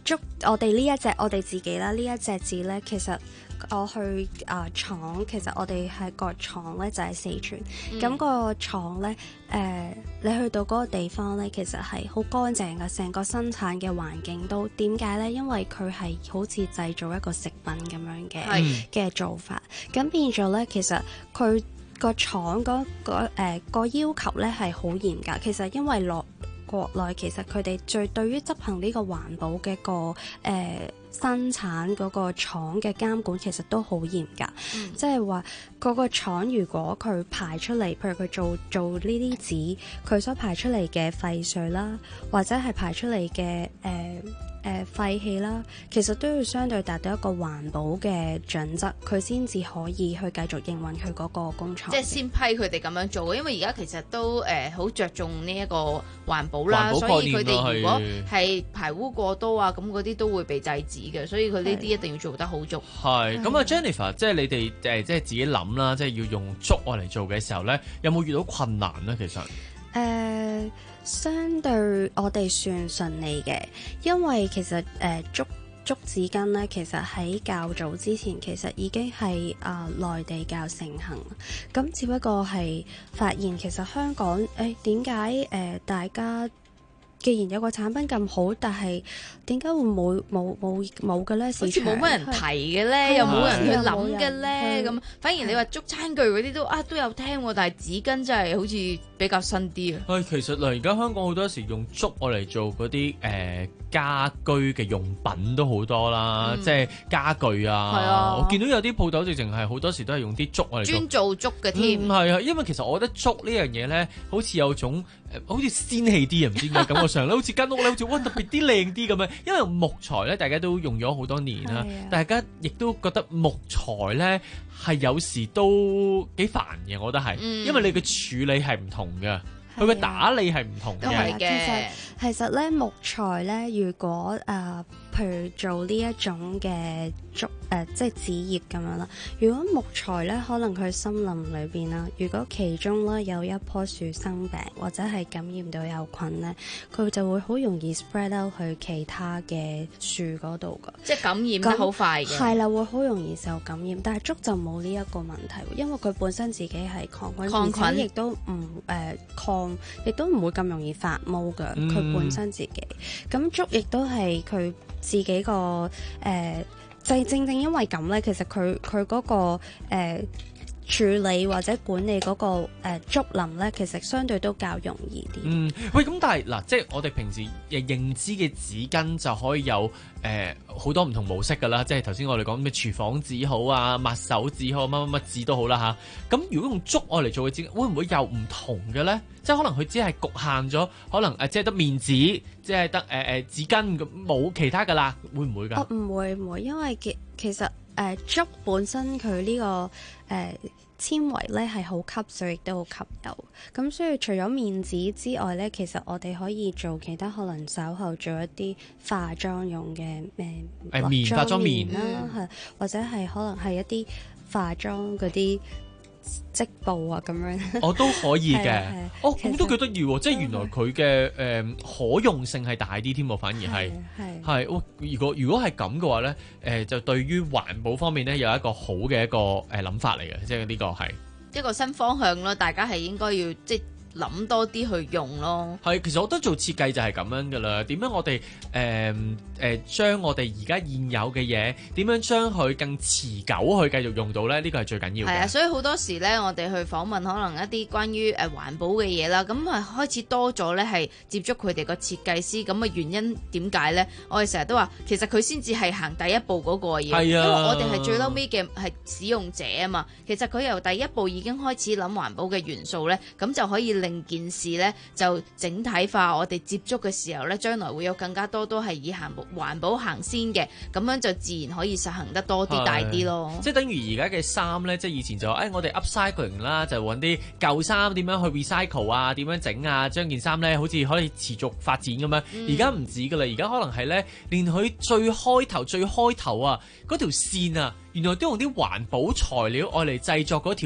竹我哋呢一隻我哋自己啦，呢一隻字咧，其實我去啊、呃、廠，其實我哋係個廠咧就係、是、四川，咁、嗯、個廠咧誒，你去到嗰個地方咧，其實係好乾淨嘅，成個生產嘅環境都點解咧？因為佢係好似製造一個食品咁樣嘅嘅做法，咁變咗咧，其實佢個廠嗰個誒個要求咧係好嚴格。其實因為落國內，其實佢哋最對於執行呢個環保嘅個誒、呃、生產嗰個廠嘅監管，其實都好嚴格。嗯、即係話嗰個廠如果佢排出嚟，譬如佢做做呢啲紙，佢所排出嚟嘅廢水啦，或者係排出嚟嘅誒。呃誒、呃、廢氣啦，其實都要相對達到一個環保嘅準則，佢先至可以去繼續營運佢嗰個工廠。 即係先批佢哋咁樣做，因為而家其實都誒好着重呢一個環保啦，所以佢哋如果係排污過多啊，咁嗰啲都會被制止嘅，所以佢呢啲一定要做得好足。 係咁啊 ，Jennifer，即係你哋誒即係自己諗啦，即係要用竹嚟做嘅時候咧，有冇遇到困難咧？其實誒。 呃相對我哋算順利嘅，因為其實誒、呃、竹竹紙巾咧，其實喺較早之前其實已經係啊、呃、內地較盛行，咁只不過係發現其實香港誒點解誒大家既然有個產品咁好，但係點解會冇冇冇冇嘅咧？ 好似冇乜人提嘅咧，又冇人去諗嘅咧，咁反而你話竹餐具嗰啲都啊都有聽，但係紙巾真係好似比較新啲啊。 誒，其實嗱，而家香港好多時用竹我嚟做嗰啲誒家居嘅用品都好多啦，嗯、即係家具啊。啊我見到有啲鋪頭直情係好多時都係用啲竹我嚟專做竹嘅添。 係啊，因為其實我覺得竹呢樣嘢咧，好似有種誒，好似仙氣啲啊，唔知點解感覺上咧，好似間屋咧，好似哇特別啲靚啲咁樣。因為木材咧，大家都用咗好多年啦，大家亦都覺得木材咧係有時都幾煩嘅，我覺得係，嗯、因為你嘅處理係唔同嘅，佢嘅打理係唔同嘅。 其實其實咧木材咧，如果誒、呃、譬如做呢一種嘅竹誒、呃，即係紙葉咁樣啦。如果木材咧，可能佢森林裏邊啦，如果其中咧有一棵樹生病或者係感染到有菌咧，佢就會好容易 spread out 去其他嘅樹嗰度噶。 即係感染得好快嘅。係啦， 會好容易受感染。但係竹就冇呢一個問題，因為佢本身自己係抗菌， 抗菌而且亦都唔誒抗，亦都唔會咁容易發毛嘅。佢、嗯、本身自己咁竹亦都係佢自己個誒。呃就正正因為咁咧，其實佢佢嗰個誒、呃、處理或者管理嗰、那個誒、呃、竹林咧，其實相對都較容易啲。 嗯，喂，咁但係嗱，即係我哋平時誒認知嘅紙巾就可以有誒好、呃、多唔同模式㗎啦。即係頭先我哋講咩廚房紙好啊，抹手紙好，乜乜乜紙都好啦吓，咁、啊、如果用竹愛嚟做嘅紙巾，會唔會有唔同嘅咧？即係可能佢只係局限咗，可能誒即係得面紙，即係得誒誒紙巾咁，冇其他㗎啦，會唔會㗎？ 哦，唔會唔會，因為其其實誒、呃、竹本身佢呢、這個誒、呃、纖維咧係好吸水，亦都好吸油。咁所以除咗面紙之外咧，其實我哋可以做其他可能稍後做一啲化妝用嘅咩誒面化妝棉啦，係、嗯、或者係可能係一啲化妝嗰啲。織布啊咁樣， 我、哦、都可以嘅。哦，咁都幾得意喎！即係原來佢嘅誒可用性係大啲添喎，反而係係。哦，如果如果係咁嘅話咧，誒、呃、就對於環保方面咧有一個好嘅一個誒諗法嚟嘅，即係呢個係一個新方向咯。大家係應該要即係諗多啲去用咯。 係，其實我覺得做設計就係咁樣噶啦。點樣我哋誒誒將我哋而家現有嘅嘢，點樣將佢更持久去繼續用到咧？呢、這個係最緊要嘅。 係啊，所以好多時咧，我哋去訪問可能一啲關於誒環保嘅嘢啦，咁啊開始多咗咧係接觸佢哋個設計師。咁嘅原因點解咧？我哋成日都話，其實佢先至係行第一步嗰個嘢，啊、因為我哋係最嬲尾嘅係使用者啊嘛。其實佢由第一步已經開始諗環保嘅元素咧，咁就可以令件事咧就整體化，我哋接觸嘅時候咧，將來會有更加多都係以行環保行先嘅，咁樣就自然可以實行得多啲大啲咯。 即係等於而家嘅衫咧，即係以前就話誒、哎，我哋 upcycling 啦，就揾啲舊衫點樣去 recycle 啊，點樣整啊，將件衫咧好似可以持續發展咁樣。而家唔止噶啦，而家可能係咧，連佢最開頭最開頭啊嗰條線啊，原來都用啲環保材料愛嚟製作嗰條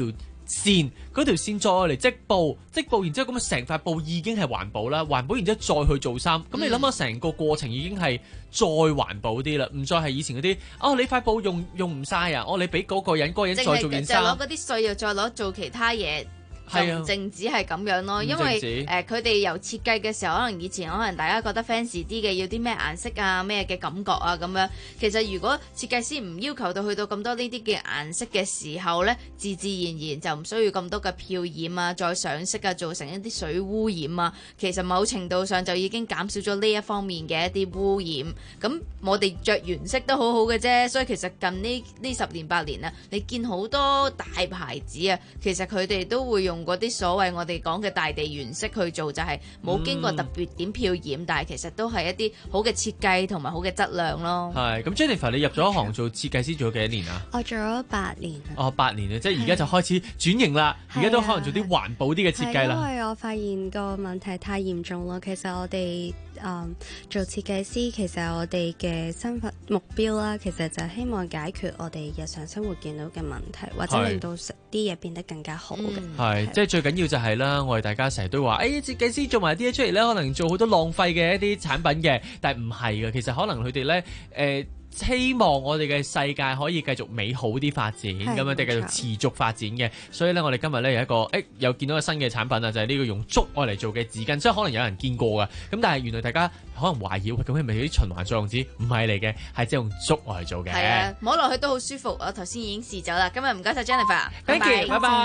線，嗰條線再嚟織布，織布，然之後咁啊成塊布已經係環保啦，環保然之後再去做衫，咁、嗯、你諗下成個過程已經係再環保啲啦，唔再係以前嗰啲哦你塊布用用唔晒啊，哦你俾嗰個人嗰個人再做件衫， 就攞嗰啲碎又再攞做其他嘢。就唔淨止係咁樣咯，因為誒佢哋由設計嘅時候，可能以前可能大家覺得 fancy 啲嘅，要啲咩顏色啊、咩嘅感覺啊咁樣。其實如果設計師唔要求到去到咁多呢啲嘅顏色嘅時候呢，自自然然就唔需要咁多嘅漂染啊、再上色啊，造成一啲水污染啊。其實某程度上就已經減少咗呢一方面嘅一啲污染。咁我哋着原色都好好嘅啫，所以其實近呢呢十年八年啊，你見好多大牌子啊，其實佢哋都會用嗰啲所謂我哋講嘅大地原色去做，就係冇經過特別點漂染，嗯、但係其實都係一啲好嘅設計同埋好嘅質量咯。 係咁 Jennifer 你入咗行做設計師做咗幾多年啊？ 我做咗八年。 哦，八年啊，即係而家就開始轉型啦，而家都可能做啲環保啲嘅設計啦。 因為我發現個問題太嚴重咯，其實我哋。誒、um, 做設計師其實我哋嘅身份目標啦，其實就希望解決我哋日常生活見到嘅問題，或者令到啲嘢變得更加好嘅。 係、嗯，即係最緊要就係啦，我哋大家成日都話，誒、哎、設計師做埋啲嘢出嚟咧，可能做好多浪費嘅一啲產品嘅，但係唔係嘅，其實可能佢哋咧誒。呃希望我哋嘅世界可以繼續美好啲發展，咁樣哋繼續持續發展嘅。所以咧，我哋今日咧有一個，誒又見到一個新嘅產品啊，就係、是、呢個用竹愛嚟做嘅紙巾，所以可能有人見過㗎。咁但係原來大家可能懷疑，咁係咪啲循環作用紙？唔係嚟嘅，係即係用竹愛嚟做嘅。 係啊，摸落去都好舒服。我頭先已經試咗啦。今日唔該晒 Jennifer， Thank you，拜拜。